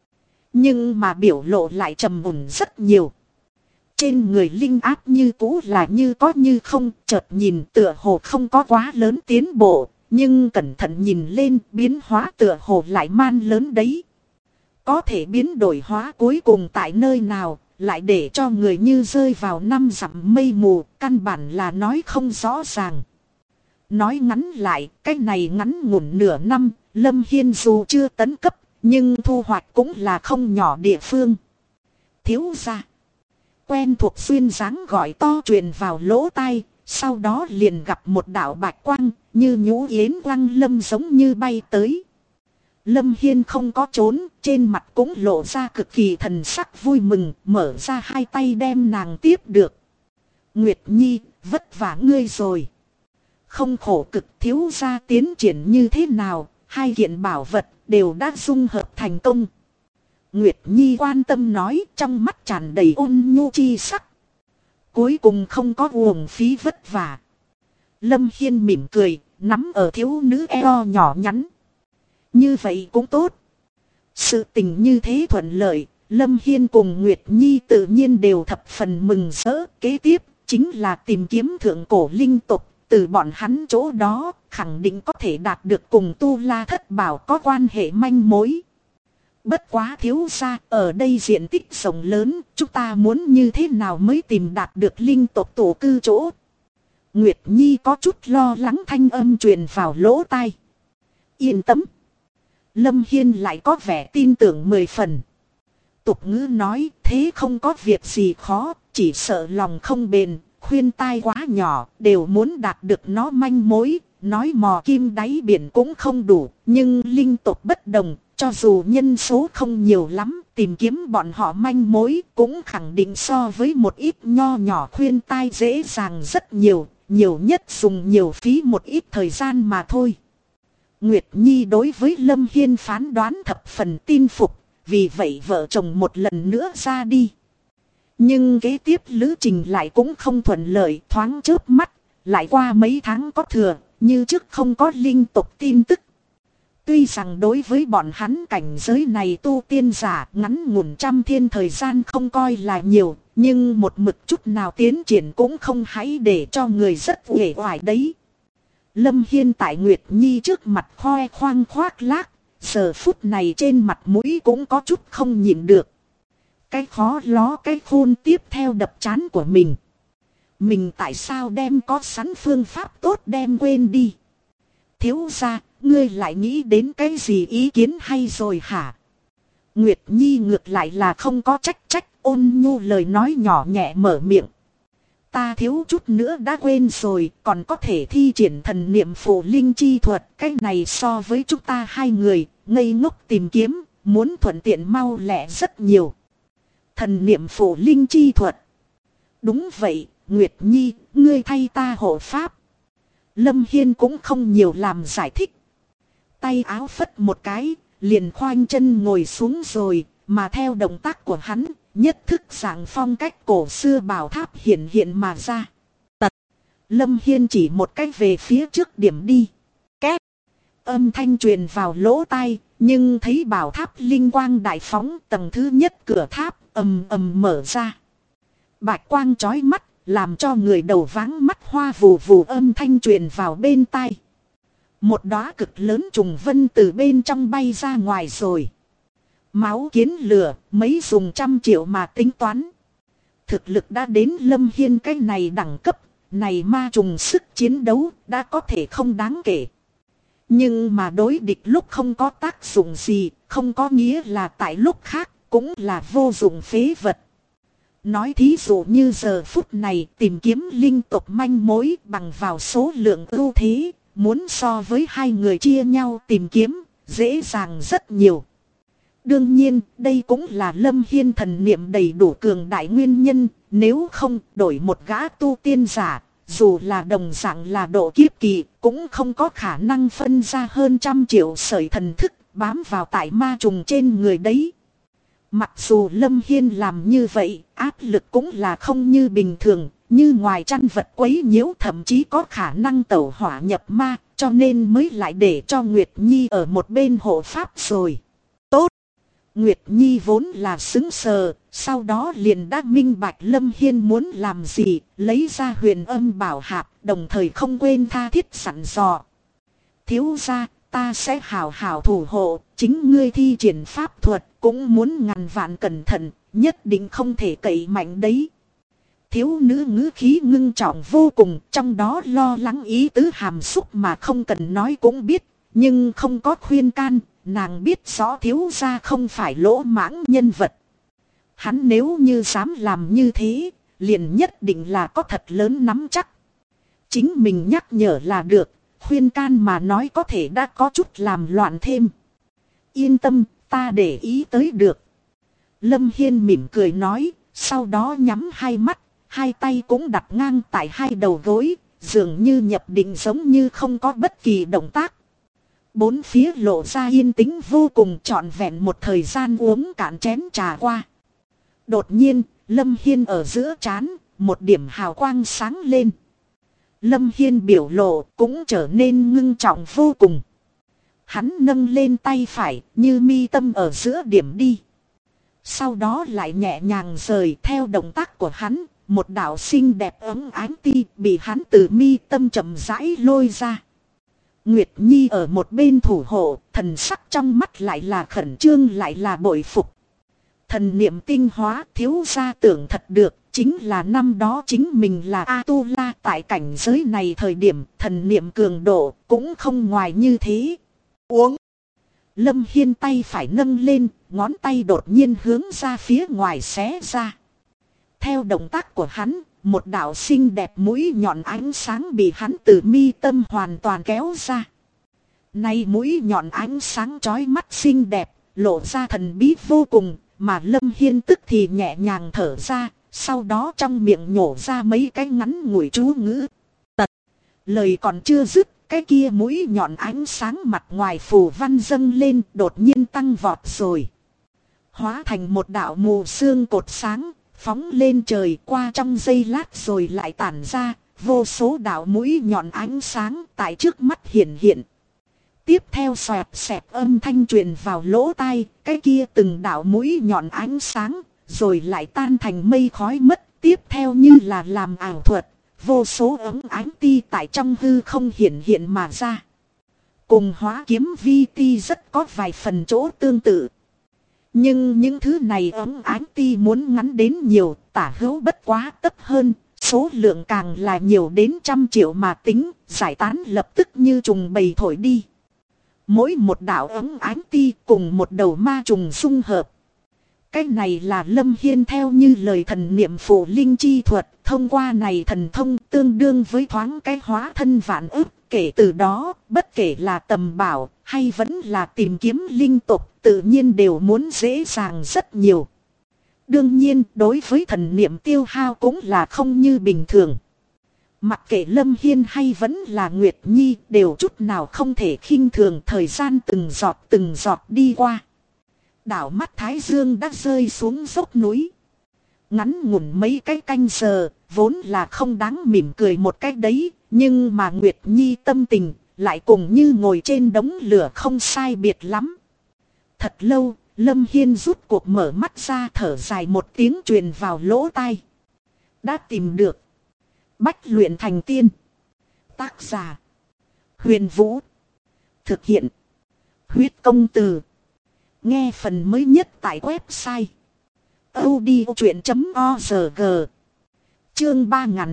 [SPEAKER 1] Nhưng mà biểu lộ lại trầm ổn rất nhiều. Trên người linh áp như cũ là như có như không, chợt nhìn tựa hồ không có quá lớn tiến bộ. Nhưng cẩn thận nhìn lên biến hóa tựa hồ lại man lớn đấy. Có thể biến đổi hóa cuối cùng tại nơi nào, lại để cho người như rơi vào năm dặm mây mù, căn bản là nói không rõ ràng. Nói ngắn lại, cái này ngắn ngủn nửa năm, Lâm Hiên dù chưa tấn cấp, nhưng thu hoạch cũng là không nhỏ địa phương. Thiếu gia. Quen thuộc xuyên dáng gọi to truyền vào lỗ tai, sau đó liền gặp một đạo bạch quang, như nhũ yến quang lâm giống như bay tới. Lâm Hiên không có trốn, trên mặt cũng lộ ra cực kỳ thần sắc vui mừng, mở ra hai tay đem nàng tiếp được. Nguyệt Nhi, vất vả ngươi rồi. Không khổ cực thiếu gia tiến triển như thế nào, hai kiện bảo vật đều đã dung hợp thành công. Nguyệt Nhi quan tâm nói, trong mắt tràn đầy ôn nhu chi sắc. Cuối cùng không có uổng phí vất vả. Lâm Hiên mỉm cười, nắm ở thiếu nữ eo nhỏ nhắn. Như vậy cũng tốt. Sự tình như thế thuận lợi, Lâm Hiên cùng Nguyệt Nhi tự nhiên đều thập phần mừng rỡ. Kế tiếp, chính là tìm kiếm thượng cổ linh tục, từ bọn hắn chỗ đó khẳng định có thể đạt được cùng Tu La Thất Bảo có quan hệ manh mối. Bất quá thiếu gia, ở đây diện tích rộng lớn, chúng ta muốn như thế nào mới tìm đạt được linh tộc tổ cư chỗ? Nguyệt Nhi có chút lo lắng thanh âm truyền vào lỗ tai. Yên tâm. Lâm Hiên lại có vẻ tin tưởng 10 phần. Tục ngữ nói thế không có việc gì khó, chỉ sợ lòng không bền, khuyên tai quá nhỏ, đều muốn đạt được nó manh mối. Nói mò kim đáy biển cũng không đủ, nhưng linh tộc bất đồng, cho dù nhân số không nhiều lắm, tìm kiếm bọn họ manh mối cũng khẳng định so với một ít nho nhỏ khuyên tai dễ dàng rất nhiều, nhiều nhất dùng nhiều phí một ít thời gian mà thôi. Nguyệt Nhi đối với Lâm Hiên phán đoán thập phần tin phục, vì vậy vợ chồng một lần nữa ra đi. Nhưng kế tiếp lữ trình lại cũng không thuận lợi, thoáng chớp mắt, lại qua mấy tháng có thừa, như trước không có linh tộc tin tức. Tuy rằng đối với bọn hắn cảnh giới này tu tiên giả ngắn ngủn trăm thiên thời gian không coi là nhiều, nhưng một mực chút nào tiến triển cũng không hãy để cho người rất uể oải đấy. Lâm Hiên tại Nguyệt Nhi trước mặt khoe khoang khoác lác, giờ phút này trên mặt mũi cũng có chút không nhịn được. Cái khó ló cái khôn tiếp theo đập trán của mình. Mình tại sao đem có sẵn phương pháp tốt đem quên đi? Thiếu gia, ngươi lại nghĩ đến cái gì ý kiến hay rồi hả? Nguyệt Nhi ngược lại là không có trách ôn nhu lời nói nhỏ nhẹ mở miệng. Ta thiếu chút nữa đã quên rồi, còn có thể thi triển thần niệm phù linh chi thuật. Cái này so với chúng ta hai người, ngây ngốc tìm kiếm, muốn thuận tiện mau lẹ rất nhiều. Thần niệm phù linh chi thuật. Đúng vậy, Nguyệt Nhi, ngươi thay ta hộ pháp. Lâm Hiên cũng không nhiều làm giải thích. Tay áo phất một cái, liền khoanh chân ngồi xuống rồi, mà theo động tác của hắn, nhất thức dạng phong cách cổ xưa bảo tháp hiện hiện mà ra. Tật. Lâm Hiên chỉ một cách về phía trước điểm đi. Két. Âm thanh truyền vào lỗ tai, nhưng thấy bảo tháp linh quang đại phóng tầng thứ nhất cửa tháp ầm ầm mở ra. Bạch quang chói mắt, làm cho người đầu váng mắt hoa vù vù âm thanh truyền vào bên tai. Một đóa cực lớn trùng vân từ bên trong bay ra ngoài rồi. Máu kiến lửa, mấy dùng trăm triệu mà tính toán. Thực lực đã đến Lâm Hiên cái này đẳng cấp, này ma trùng sức chiến đấu đã có thể không đáng kể. Nhưng mà đối địch lúc không có tác dụng gì, không có nghĩa là tại lúc khác cũng là vô dụng phế vật. Nói thí dụ như giờ phút này tìm kiếm linh tộc manh mối bằng vào số lượng ưu thế, muốn so với hai người chia nhau tìm kiếm, dễ dàng rất nhiều. Đương nhiên, đây cũng là Lâm Hiên thần niệm đầy đủ cường đại nguyên nhân, nếu không đổi một gã tu tiên giả, dù là đồng dạng là độ kiếp kỳ, cũng không có khả năng phân ra hơn trăm triệu sợi thần thức bám vào tại ma trùng trên người đấy. Mặc dù Lâm Hiên làm như vậy, áp lực cũng là không như bình thường, như ngoài chăn vật quấy nhiễu thậm chí có khả năng tẩu hỏa nhập ma, cho nên mới lại để cho Nguyệt Nhi ở một bên hộ pháp rồi. Tốt! Nguyệt Nhi vốn là sững sờ, sau đó liền đã minh bạch Lâm Hiên muốn làm gì, lấy ra huyền âm bảo hạp, đồng thời không quên tha thiết sẵn dò. Thiếu gia, ta sẽ hào hào thủ hộ, chính ngươi thi triển pháp thuật cũng muốn ngàn vạn cẩn thận, nhất định không thể cậy mạnh đấy. Thiếu nữ ngữ khí ngưng trọng vô cùng, trong đó lo lắng ý tứ hàm xúc mà không cần nói cũng biết, nhưng không có khuyên can, nàng biết rõ thiếu gia không phải lỗ mãng nhân vật. Hắn nếu như dám làm như thế, liền nhất định là có thật lớn nắm chắc. Chính mình nhắc nhở là được, khuyên can mà nói có thể đã có chút làm loạn thêm. Yên tâm, ta để ý tới được. Lâm Hiên mỉm cười nói, sau đó nhắm hai mắt, hai tay cũng đặt ngang tại hai đầu gối, dường như nhập định giống như không có bất kỳ động tác. Bốn phía lộ ra yên tĩnh vô cùng, trọn vẹn một thời gian uống cạn chén trà qua. Đột nhiên, Lâm Hiên ở giữa trán, một điểm hào quang sáng lên. Lâm Hiên biểu lộ cũng trở nên ngưng trọng vô cùng. Hắn nâng lên tay phải như mi tâm ở giữa điểm đi. Sau đó lại nhẹ nhàng rời theo động tác của hắn, một đạo xinh đẹp ấm ánh ti bị hắn từ mi tâm chậm rãi lôi ra. Nguyệt Nhi ở một bên thủ hộ, thần sắc trong mắt lại là khẩn trương lại là bội phục. Thần niệm tinh hóa thiếu gia tưởng thật được, chính là năm đó chính mình là A-tu-la tại cảnh giới này thời điểm thần niệm cường độ cũng không ngoài như thế. Uống. Lâm Hiên tay phải nâng lên, ngón tay đột nhiên hướng ra phía ngoài xé ra. Theo động tác của hắn, một đạo xinh đẹp mũi nhọn ánh sáng bị hắn từ mi tâm hoàn toàn kéo ra. Nay mũi nhọn ánh sáng chói mắt xinh đẹp, lộ ra thần bí vô cùng, mà Lâm Hiên tức thì nhẹ nhàng thở ra, sau đó trong miệng nhổ ra mấy cái ngắn ngủi chú ngữ. Tật. Lời còn chưa dứt, cái kia mũi nhọn ánh sáng mặt ngoài phù văn dâng lên đột nhiên tăng vọt rồi. Hóa thành một đạo mù sương cột sáng, phóng lên trời qua trong giây lát rồi lại tản ra, vô số đạo mũi nhọn ánh sáng tại trước mắt hiện hiện. Tiếp theo xoẹt xẹt âm thanh truyền vào lỗ tai, cái kia từng đạo mũi nhọn ánh sáng, rồi lại tan thành mây khói mất, tiếp theo như là làm ảo thuật, vô số ống ánh ti tại trong hư không hiện hiện mà ra. Cùng hóa kiếm vi ti rất có vài phần chỗ tương tự. Nhưng những thứ này ống ánh ti muốn ngắn đến nhiều, tả hữu bất quá tấp hơn, số lượng càng là nhiều đến 100 triệu mà tính, giải tán lập tức như trùng bầy thổi đi. Mỗi một đạo ống ánh ti cùng một đầu ma trùng xung hợp. Cái này là Lâm Hiên theo như lời thần niệm phù linh chi thuật, thông qua này thần thông tương đương với thoáng cái hóa thân vạn ức. Kể từ đó, bất kể là tầm bảo hay vẫn là tìm kiếm linh tục, tự nhiên đều muốn dễ dàng rất nhiều. Đương nhiên, đối với thần niệm tiêu hao cũng là không như bình thường. Mặc kệ Lâm Hiên hay vẫn là Nguyệt Nhi đều chút nào không thể khinh thường, thời gian từng giọt đi qua. Đảo mắt Thái Dương đã rơi xuống dốc núi. Ngắn ngủn mấy cái canh giờ, vốn là không đáng mỉm cười một cách đấy, nhưng mà Nguyệt Nhi tâm tình lại cùng như ngồi trên đống lửa không sai biệt lắm. Thật lâu, Lâm Hiên rút cuộc mở mắt ra, thở dài một tiếng truyền vào lỗ tai. Đã tìm được. Bách luyện thành tiên. Tác giả: Huyền Vũ. Thực hiện: Huyết Công Từ. Nghe phần mới nhất tại website audiochuyện.org. Chương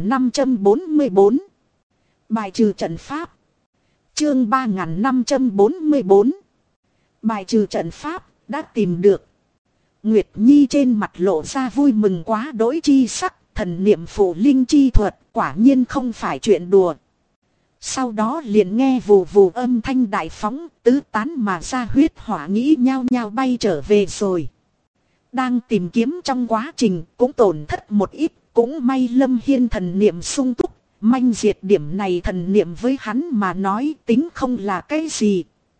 [SPEAKER 1] 3544. Bài trừ trận pháp. Chương 3544. Bài trừ trận pháp, đã tìm được. Nguyệt Nhi trên mặt lộ ra vui mừng quá đỗi chi sắc, thần niệm phù linh chi thuật quả nhiên không phải chuyện đùa. Sau đó liền nghe vù vù âm thanh đại phóng, tứ tán mà ra huyết hỏa nghĩ nhao nhao bay trở về rồi. Đang tìm kiếm trong quá trình cũng tổn thất một ít, cũng may Lâm Hiên thần niệm sung túc, manh diệt điểm này thần niệm với hắn mà nói tính không là cái gì.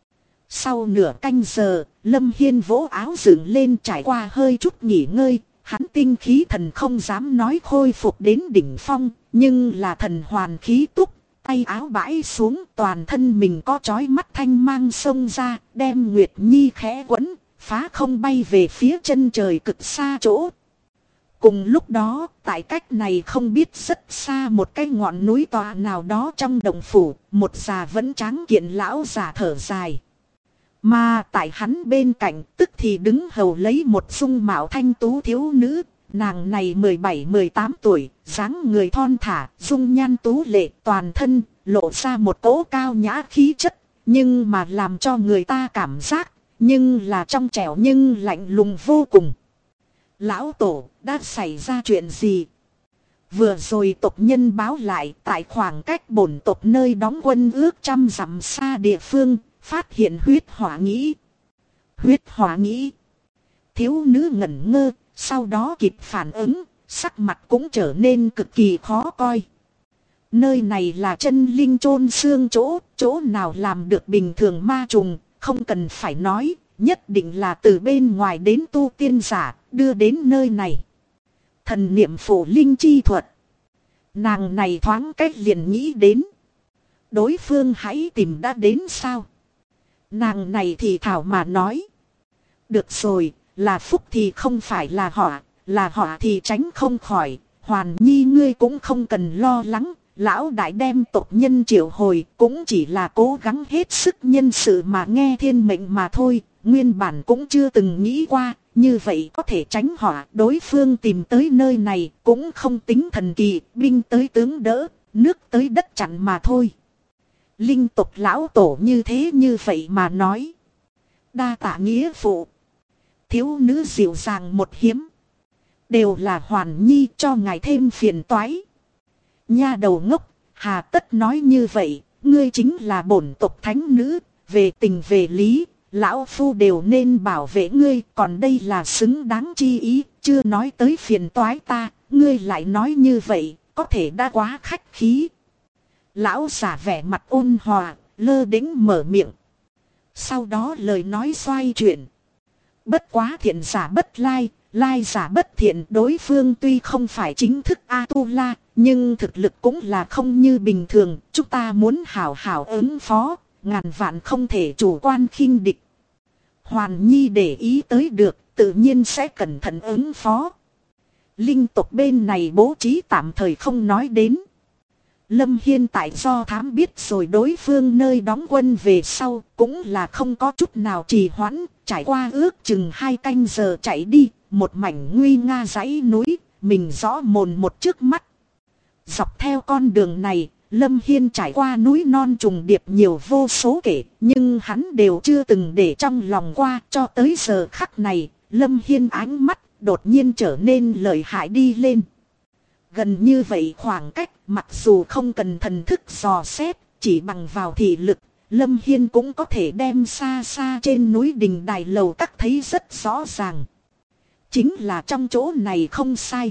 [SPEAKER 1] Sau nửa canh giờ, Lâm Hiên vỗ áo dựng lên, trải qua hơi chút nghỉ ngơi, hắn tinh khí thần không dám nói khôi phục đến đỉnh phong, nhưng là thần hoàn khí túc. Tay áo bãi xuống, toàn thân mình có chói mắt thanh mang xông ra, đem Nguyệt Nhi khẽ quấn, phá không bay về phía chân trời cực xa chỗ. Cùng lúc đó, tại cách này không biết rất xa một cái ngọn núi tọa nào đó trong đồng phủ, một già vẫn tráng kiện lão già thở dài. Mà tại hắn bên cạnh tức thì đứng hầu lấy một dung mạo thanh tú thiếu nữ. Nàng này 17-18 tuổi, dáng người thon thả, dung nhan tú lệ, toàn thân lộ ra một cỗ cao nhã khí chất, nhưng mà làm cho người ta cảm giác, nhưng là trong trẻo nhưng lạnh lùng vô cùng. Lão tổ, đã xảy ra chuyện gì? Vừa rồi tộc nhân báo lại, tại khoảng cách bổn tộc nơi đóng quân ước 100 dặm xa địa phương, phát hiện huyết hỏa nghĩ. Huyết hỏa nghĩ. Thiếu nữ ngẩn ngơ. Sau đó kịp phản ứng, sắc mặt cũng trở nên cực kỳ khó coi. Nơi này là chân linh chôn xương chỗ, chỗ nào làm được bình thường ma trùng, không cần phải nói, nhất định là từ bên ngoài đến tu tiên giả, đưa đến nơi này. Thần niệm phù linh chi thuật. Nàng này thoáng cách liền nghĩ đến. Đối phương hãy tìm đã đến sao? Nàng này thì thảo mà nói. Được rồi. Là phúc thì không phải là họ thì tránh không khỏi, Hoàn Nhi ngươi cũng không cần lo lắng, lão đại đem tộc nhân triệu hồi cũng chỉ là cố gắng hết sức nhân sự mà nghe thiên mệnh mà thôi, nguyên bản cũng chưa từng nghĩ qua, như vậy có thể tránh họa. Đối phương tìm tới nơi này cũng không tính thần kỳ, binh tới tướng đỡ, nước tới đất chặn mà thôi. Linh tộc lão tổ như thế như vậy mà nói. Đa tạ nghĩa phụ. Thiếu nữ dịu dàng một hiếm. Đều là Hoàn Nhi cho ngài thêm phiền toái. Nha đầu ngốc, hà tất nói như vậy, ngươi chính là bổn tộc thánh nữ, về tình về lý, lão phu đều nên bảo vệ ngươi, còn đây là xứng đáng chi ý, chưa nói tới phiền toái ta, ngươi lại nói như vậy, có thể đã quá khách khí. Lão giả vẻ mặt ôn hòa, lơ đễnh mở miệng. Sau đó lời nói xoay chuyển. Bất quá thiện giả bất lai, lai giả bất thiện, đối phương tuy không phải chính thức A-tu-la, nhưng thực lực cũng là không như bình thường, chúng ta muốn hảo hảo ứng phó, ngàn vạn không thể chủ quan khinh địch. Hoàn Nhi để ý tới được, tự nhiên sẽ cẩn thận ứng phó. Linh tộc bên này bố trí tạm thời không nói đến. Lâm Hiên tại do thám biết rồi đối phương nơi đóng quân về sau cũng là không có chút nào trì hoãn, trải qua ước chừng 2 canh giờ chạy đi, một mảnh nguy nga dãy núi, mình rõ mồn một trước mắt. Dọc theo con đường này, Lâm Hiên trải qua núi non trùng điệp nhiều vô số kể, nhưng hắn đều chưa từng để trong lòng qua. Cho tới giờ khắc này, Lâm Hiên ánh mắt đột nhiên trở nên lợi hại đi lên. Gần như vậy khoảng cách, mặc dù không cần thần thức dò xét, chỉ bằng vào thị lực, Lâm Hiên cũng có thể đem xa xa trên núi đình đài lầu các thấy rất rõ ràng. Chính là trong chỗ này không sai.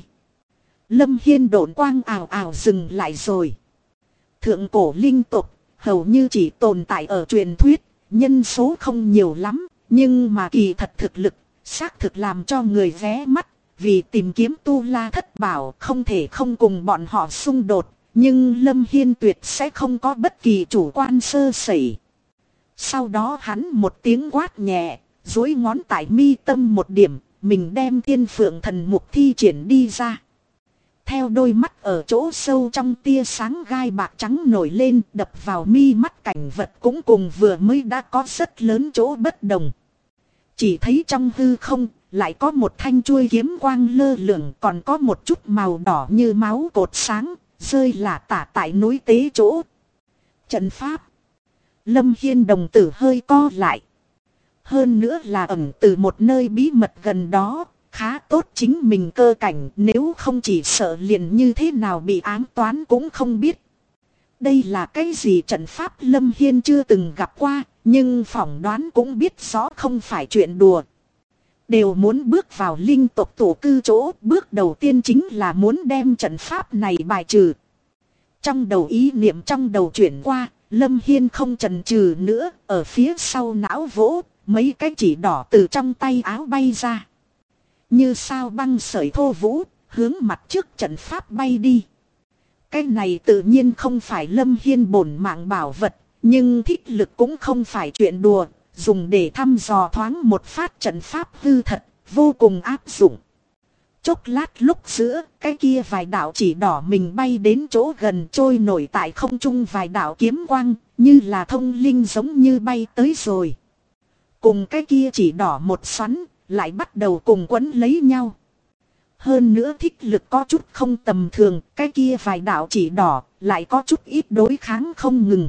[SPEAKER 1] Lâm Hiên độn quang ào ào dừng lại rồi. Thượng cổ linh tộc hầu như chỉ tồn tại ở truyền thuyết, nhân số không nhiều lắm, nhưng mà kỳ thật thực lực, xác thực làm cho người ghé mắt. Vì tìm kiếm tu la thất bảo không thể không cùng bọn họ xung đột, nhưng Lâm Hiên tuyệt sẽ không có bất kỳ chủ quan sơ sẩy. Sau đó hắn một tiếng quát nhẹ, duỗi ngón tại mi tâm một điểm, mình đem Thiên Phượng Thần Mục thi triển đi ra. Theo đôi mắt ở chỗ sâu trong tia sáng gai bạc trắng nổi lên, đập vào mi mắt, cảnh vật cũng cùng vừa mới đã có rất lớn chỗ bất đồng. Chỉ thấy trong hư không lại có một thanh chuôi kiếm quang lơ lửng, còn có một chút màu đỏ như máu cột sáng rơi lả tả tại núi tế chỗ. Trận pháp. Lâm Hiên đồng tử hơi co lại. Hơn nữa là ẩn từ một nơi bí mật gần đó, khá tốt chính mình cơ cảnh, nếu không chỉ sợ liền như thế nào bị ám toán cũng không biết. Đây là cái gì trận pháp Lâm Hiên chưa từng gặp qua, nhưng phỏng đoán cũng biết rõ không phải chuyện đùa. Đều muốn bước vào linh tộc tổ cư chỗ, bước đầu tiên chính là muốn đem trận pháp này bài trừ. Trong đầu ý niệm trong đầu chuyển qua, Lâm Hiên không chần chừ nữa, ở phía sau não vỗ, mấy cái chỉ đỏ từ trong tay áo bay ra. Như sao băng sợi thô vũ, hướng mặt trước trận pháp bay đi. Cái này tự nhiên không phải Lâm Hiên bổn mạng bảo vật, nhưng thích lực cũng không phải chuyện đùa, dùng để thăm dò thoáng một phát trận pháp hư thật, vô cùng áp dụng. Chốc lát lúc giữa, cái kia vài đạo chỉ đỏ mình bay đến chỗ gần, trôi nổi tại không trung vài đạo kiếm quang, như là thông linh giống như bay tới rồi. Cùng cái kia chỉ đỏ một xoắn, lại bắt đầu cùng quấn lấy nhau. Hơn nữa thích lực có chút không tầm thường, cái kia vài đạo chỉ đỏ, lại có chút ít đối kháng không ngừng.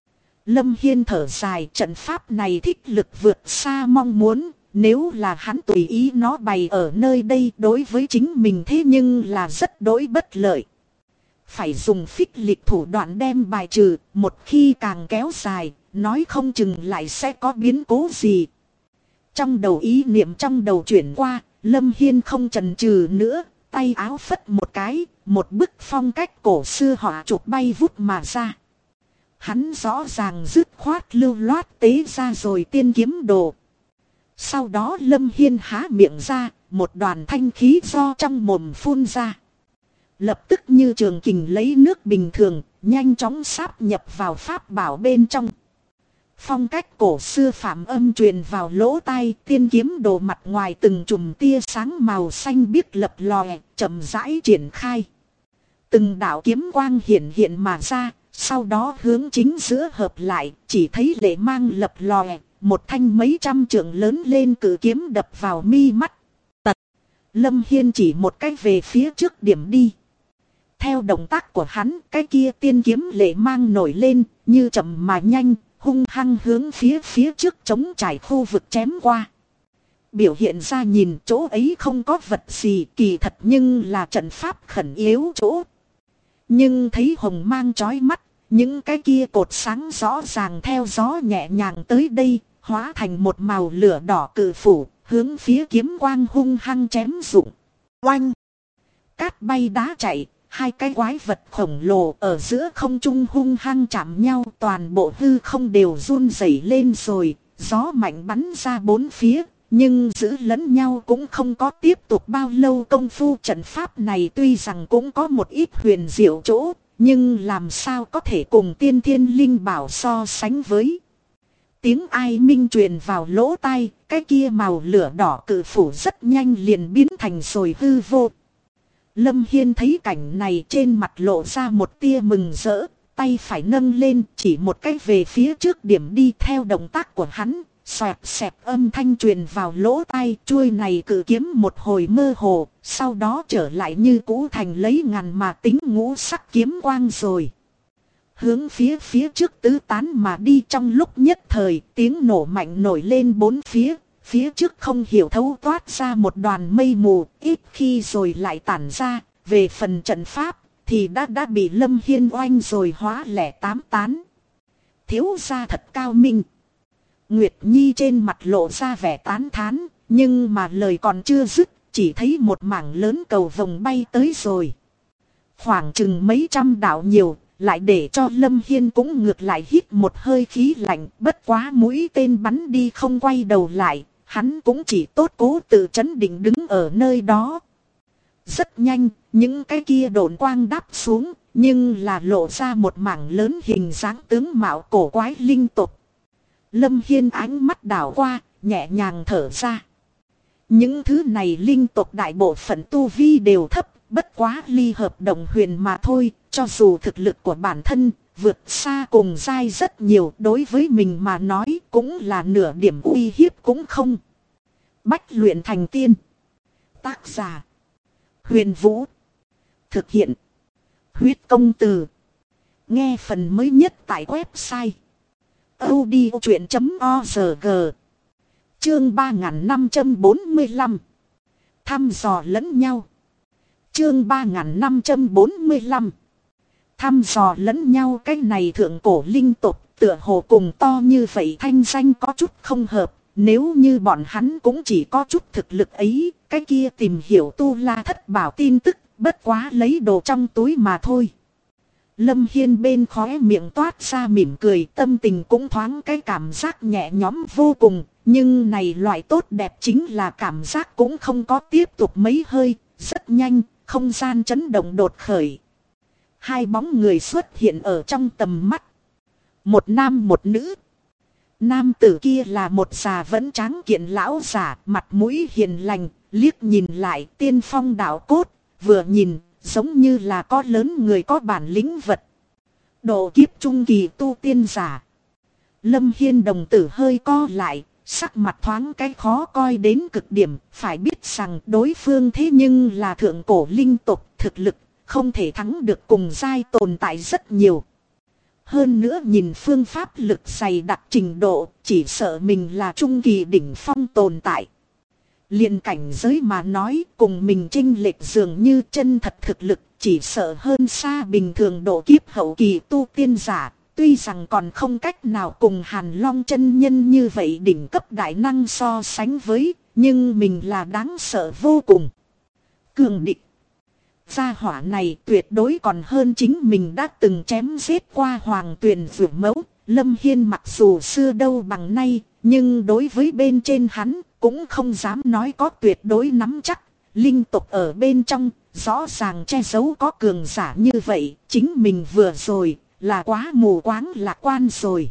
[SPEAKER 1] Lâm Hiên thở dài, trận pháp này thích lực vượt xa mong muốn, nếu là hắn tùy ý nó bày ở nơi đây đối với chính mình thế nhưng là rất đối bất lợi. Phải dùng phích lịch thủ đoạn đem bài trừ, một khi càng kéo dài, nói không chừng lại sẽ có biến cố gì. Trong đầu ý niệm trong đầu chuyển qua, Lâm Hiên không chần chừ nữa, tay áo phất một cái, một bức phong cách cổ xưa họa chụp bay vút mà ra. Hắn rõ ràng dứt khoát lưu loát tế ra rồi tiên kiếm đồ. Sau đó Lâm Hiên há miệng ra, một đoàn thanh khí do trong mồm phun ra. Lập tức như trường kình lấy nước bình thường, nhanh chóng sáp nhập vào pháp bảo bên trong. Phong cách cổ xưa phạm âm truyền vào lỗ tai, tiên kiếm đồ mặt ngoài từng chùm tia sáng màu xanh biếc lập lòe, chậm rãi triển khai. Từng đạo kiếm quang hiện hiện mà ra, sau đó hướng chính giữa hợp lại, chỉ thấy lệ mang lập lòe, một thanh mấy trăm trượng lớn lên cự kiếm đập vào mi mắt. Tật, Lâm Hiên chỉ một cách về phía trước điểm đi. Theo động tác của hắn, cái kia tiên kiếm lệ mang nổi lên, như chậm mà nhanh, hung hăng hướng phía trước trống trải khu vực chém qua. Biểu hiện ra nhìn chỗ ấy không có vật gì kỳ thật nhưng là trận pháp khẩn yếu chỗ. Nhưng thấy hồng mang chói mắt, những cái kia cột sáng rõ ràng theo gió nhẹ nhàng tới đây, hóa thành một màu lửa đỏ cự phủ, hướng phía kiếm quang hung hăng chém rụng. Oanh! Cát bay đá chạy, hai cái quái vật khổng lồ ở giữa không trung hung hăng chạm nhau, toàn bộ hư không đều run rẩy lên rồi, gió mạnh bắn ra bốn phía. Nhưng giữ lẫn nhau cũng không có tiếp tục bao lâu công phu. Trận pháp này tuy rằng cũng có một ít huyền diệu chỗ, nhưng làm sao có thể cùng tiên thiên linh bảo so sánh với. Tiếng ai minh truyền vào lỗ tai, cái kia màu lửa đỏ cự phủ rất nhanh liền biến thành rồi hư vô. Lâm Hiên thấy cảnh này trên mặt lộ ra một tia mừng rỡ, tay phải nâng lên chỉ một cách về phía trước điểm đi theo động tác của hắn. Xoẹt xẹt âm thanh truyền vào lỗ tai, chuôi này cự kiếm một hồi mơ hồ, sau đó trở lại như cũ thành lấy ngàn mà tính ngũ sắc kiếm quang rồi. Hướng phía trước tứ tán mà đi, trong lúc nhất thời tiếng nổ mạnh nổi lên bốn phía trước không hiểu thấu toát ra một đoàn mây mù, ít khi rồi lại tản ra, về phần trận pháp thì đã bị Lâm Hiên oanh rồi hóa lẻ tám tán. Thiếu gia thật cao minh. Nguyệt Nhi trên mặt lộ ra vẻ tán thán, nhưng mà lời còn chưa dứt, chỉ thấy một mảng lớn cầu vồng bay tới rồi. Khoảng chừng mấy trăm đạo nhiều, lại để cho Lâm Hiên cũng ngược lại hít một hơi khí lạnh, bất quá mũi tên bắn đi không quay đầu lại, hắn cũng chỉ tốt cố tự trấn định đứng ở nơi đó. Rất nhanh, những cái kia độn quang đáp xuống, nhưng là lộ ra một mảng lớn hình dáng tướng mạo cổ quái linh tục. Lâm Hiên ánh mắt đảo qua, nhẹ nhàng thở ra. Những thứ này linh tộc đại bộ phận tu vi đều thấp, bất quá ly hợp đồng huyền mà thôi, cho dù thực lực của bản thân vượt xa cùng giai rất nhiều, đối với mình mà nói cũng là nửa điểm uy hiếp cũng không. Bách luyện thành tiên. Tác giả: Huyền Vũ. Thực hiện: Huyết Công Từ. Nghe phần mới nhất tại website audiochuyện.org. Chương 3545. Thăm dò lẫn nhau. Chương 3545. Thăm dò lẫn nhau. Cái này thượng cổ linh tộc tựa hồ cùng to như vậy thanh danh có chút không hợp. Nếu như bọn hắn cũng chỉ có chút thực lực ấy, cái kia tìm hiểu tu la thất bảo tin tức, bất quá lấy đồ trong túi mà thôi. Lâm Hiên bên khóe miệng toát ra mỉm cười, tâm tình cũng thoáng cái cảm giác nhẹ nhõm vô cùng. Nhưng này loại tốt đẹp chính là cảm giác cũng không có tiếp tục mấy hơi, rất nhanh, không gian chấn động đột khởi. Hai bóng người xuất hiện ở trong tầm mắt. Một nam một nữ. Nam tử kia là một già vẫn tráng kiện lão giả, mặt mũi hiền lành, liếc nhìn lại tiên phong đạo cốt, vừa nhìn giống như là có lớn người có bản lĩnh vật. Độ kiếp trung kỳ tu tiên giả. Lâm Hiên đồng tử hơi co lại, sắc mặt thoáng cái khó coi đến cực điểm, phải biết rằng đối phương thế nhưng là thượng cổ linh tộc, thực lực không thể thắng được cùng giai tồn tại rất nhiều. Hơn nữa nhìn phương pháp lực dày đặc trình độ, chỉ sợ mình là trung kỳ đỉnh phong tồn tại. Liền cảnh giới mà nói cùng mình chênh lệch dường như chân thật thực lực chỉ sợ hơn xa bình thường độ kiếp hậu kỳ tu tiên giả. Tuy rằng còn không cách nào cùng Hàn Long chân nhân như vậy đỉnh cấp đại năng so sánh với, nhưng mình là đáng sợ vô cùng. Cường địch. Gia hỏa này tuyệt đối còn hơn chính mình đã từng chém giết qua Hoàng Tuyền Vượt Mẫu. Lâm Hiên mặc dù xưa đâu bằng nay, nhưng đối với bên trên hắn cũng không dám nói có tuyệt đối nắm chắc. Linh tục ở bên trong rõ ràng che giấu có cường giả như vậy, chính mình vừa rồi là quá mù quáng lạc quan rồi.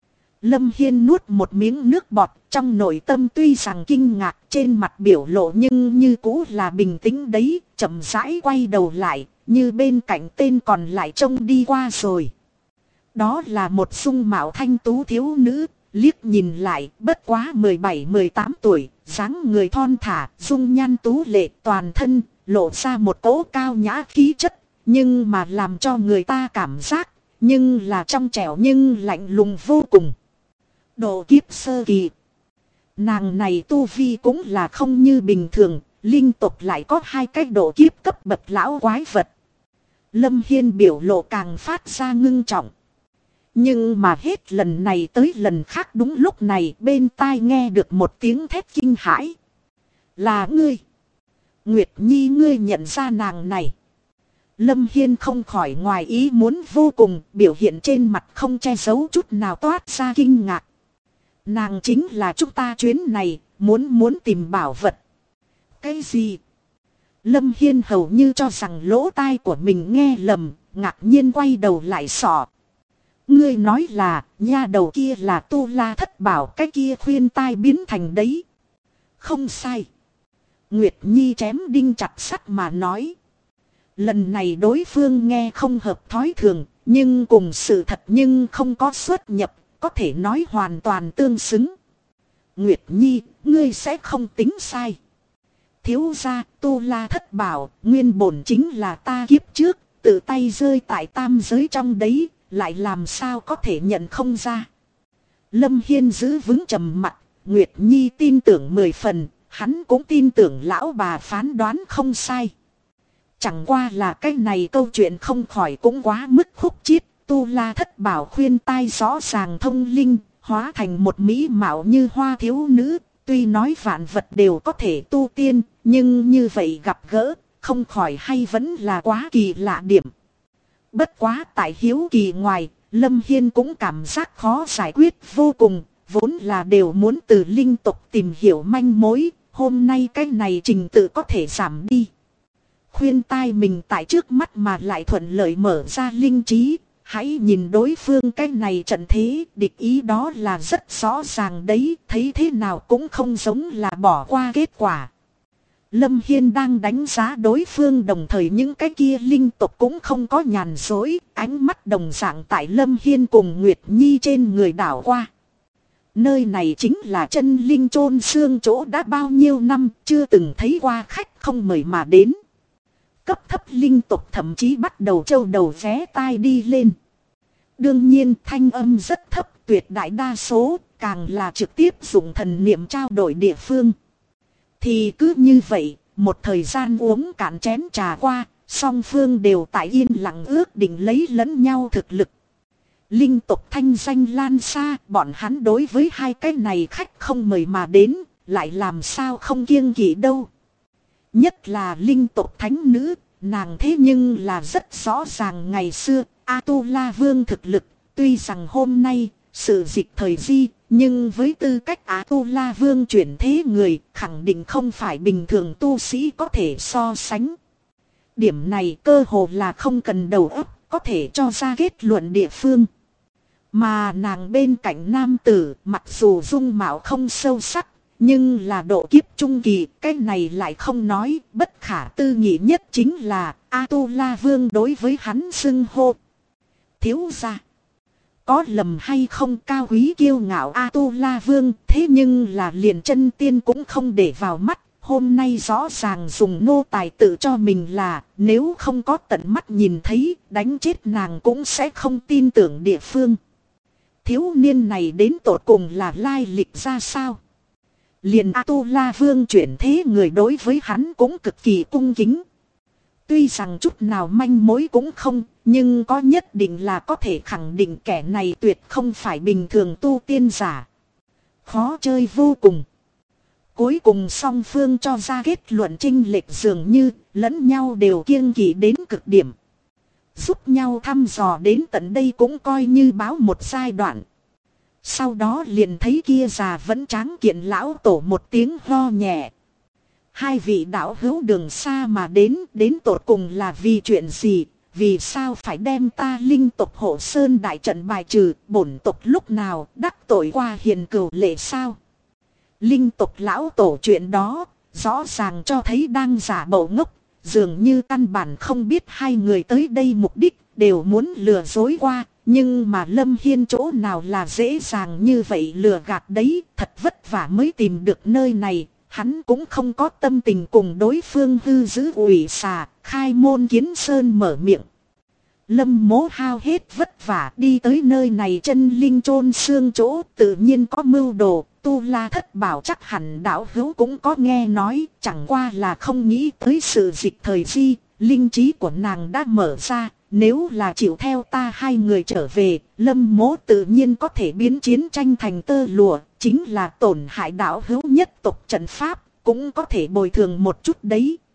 [SPEAKER 1] Lâm Hiên nuốt một miếng nước bọt, trong nội tâm tuy rằng kinh ngạc, trên mặt biểu lộ nhưng như cũ là bình tĩnh đấy, chậm rãi quay đầu lại, như bên cạnh tên còn lại trông đi qua rồi. Đó là một dung mạo thanh tú thiếu nữ, liếc nhìn lại bất quá 17-18 tuổi, dáng người thon thả, dung nhan tú lệ toàn thân, lộ ra một cỗ cao nhã khí chất, nhưng mà làm cho người ta cảm giác, nhưng là trong trẻo nhưng lạnh lùng vô cùng. Độ kiếp sơ kỳ. Nàng này tu vi cũng là không như bình thường, linh tộc lại có 2 cái độ kiếp cấp bậc lão quái vật. Lâm Hiên biểu lộ càng phát ra ngưng trọng. Nhưng mà hết lần này tới lần khác đúng lúc này bên tai nghe được một tiếng thét kinh hãi. Là ngươi. Nguyệt Nhi, ngươi nhận ra nàng này. Lâm Hiên không khỏi ngoài ý muốn vô cùng, biểu hiện trên mặt không che giấu chút nào toát ra kinh ngạc. Nàng chính là chúng ta chuyến này, muốn tìm bảo vật. Cái gì? Lâm Hiên hầu như cho rằng lỗ tai của mình nghe lầm, ngạc nhiên quay đầu lại sọ. Ngươi nói là, nha đầu kia là Tu La Thất Bảo, cái kia khuyên tai biến thành đấy. Không sai. Nguyệt Nhi chém đinh chặt sắt mà nói. Lần này đối phương nghe không hợp thói thường, nhưng cùng sự thật nhưng không có xuất nhập, có thể nói hoàn toàn tương xứng. Nguyệt Nhi, ngươi sẽ không tính sai. Thiếu gia, Tu La Thất Bảo, nguyên bổn chính là ta kiếp trước, tự tay rơi tại tam giới trong đấy, lại làm sao có thể nhận không ra. Lâm Hiên giữ vững trầm mặt, Nguyệt Nhi tin tưởng 10 phần, hắn cũng tin tưởng lão bà phán đoán không sai. Chẳng qua là cái này câu chuyện không khỏi cũng quá mức khúc chiết. Tu La Thất Bảo khuyên tai rõ ràng thông linh, hóa thành một mỹ mạo như hoa thiếu nữ. Tuy nói vạn vật đều có thể tu tiên, nhưng như vậy gặp gỡ, không khỏi hay vẫn là quá kỳ lạ điểm. Bất quá tại hiếu kỳ ngoài, Lâm Hiên cũng cảm giác khó giải quyết vô cùng, vốn là đều muốn từ linh tộc tìm hiểu manh mối, hôm nay cái này trình tự có thể giảm đi. Khuyên tai mình tại trước mắt mà lại thuận lợi mở ra linh trí, hãy nhìn đối phương cái này trận thế, địch ý đó là rất rõ ràng đấy, thấy thế nào cũng không giống là bỏ qua kết quả. Lâm Hiên đang đánh giá đối phương, đồng thời những cái kia linh tộc cũng không có nhàn dối, ánh mắt đồng dạng tại Lâm Hiên cùng Nguyệt Nhi trên người đảo qua. Nơi này chính là chân linh chôn xương chỗ, đã bao nhiêu năm chưa từng thấy qua khách không mời mà đến. Cấp thấp linh tộc thậm chí bắt đầu trâu đầu vé tai đi lên. Đương nhiên thanh âm rất thấp, tuyệt đại đa số càng là trực tiếp dùng thần niệm trao đổi địa phương. Thì cứ như vậy, một thời gian uống cạn chén trà qua, song phương đều tại yên lặng ước định lấy lẫn nhau thực lực. Linh tộc thanh danh lan xa, bọn hắn đối với 2 cái này khách không mời mà đến, lại làm sao không kiêng kỵ đâu. Nhất là linh tộc thánh nữ, nàng thế nhưng là rất rõ ràng ngày xưa, A-tu-la vương thực lực, tuy rằng hôm nay, sự dịch thời di, nhưng với tư cách A-tu-la vương chuyển thế người, khẳng định không phải bình thường tu sĩ có thể so sánh. Điểm này cơ hồ là không cần đầu óc, có thể cho ra kết luận địa phương. Mà nàng bên cạnh nam tử, mặc dù dung mạo không sâu sắc, nhưng là độ kiếp trung kỳ, cái này lại không nói, bất khả tư nghị nhất chính là A-tu-la vương đối với hắn xưng hô. Thiếu gia, có lầm hay không, cao quý kiêu ngạo A-tu-la vương, thế nhưng là liền chân tiên cũng không để vào mắt, hôm nay rõ ràng dùng nô tài tự cho mình là, nếu không có tận mắt nhìn thấy, đánh chết nàng cũng sẽ không tin tưởng địa phương. Thiếu niên này đến tột cùng là lai lịch ra sao? Liền A-tu-la vương chuyển thế người đối với hắn cũng cực kỳ cung kính. Tuy rằng chút nào manh mối cũng không, nhưng có nhất định là có thể khẳng định kẻ này tuyệt không phải bình thường tu tiên giả. Khó chơi vô cùng. Cuối cùng song phương cho ra kết luận chênh lệch dường như lẫn nhau đều kiêng kỵ đến cực điểm. Giúp nhau thăm dò đến tận đây cũng coi như báo một giai đoạn. Sau đó liền thấy kia già vẫn tráng kiện lão tổ một tiếng ho nhẹ. 2 vị đạo hữu đường xa mà đến tột cùng là vì chuyện gì, vì sao phải đem ta linh tộc Hộ Sơn đại trận bài trừ, bổn tộc lúc nào đắc tội qua hiền cửu lệ sao? Linh tộc lão tổ chuyện đó, rõ ràng cho thấy đang giả bộ ngốc, dường như căn bản không biết hai người tới đây mục đích, đều muốn lừa dối qua. Nhưng mà Lâm Hiên chỗ nào là dễ dàng như vậy lừa gạt đấy, thật vất vả mới tìm được nơi này. Hắn cũng không có tâm tình cùng đối phương hư giữ ủy xà, khai môn kiến sơn mở miệng. Lâm Mỗ hao hết vất vả đi tới nơi này chân linh chôn xương chỗ, tự nhiên có mưu đồ. Tu La Thất Bảo chắc hẳn đạo hữu cũng có nghe nói, chẳng qua là không nghĩ tới sự dịch thời di, linh trí của nàng đã mở ra. Nếu là chịu theo ta hai người trở về, Lâm Mỗ tự nhiên có thể biến chiến tranh thành tơ lụa, chính là tổn hại đạo hữu nhất tộc trận pháp, cũng có thể bồi thường một chút đấy.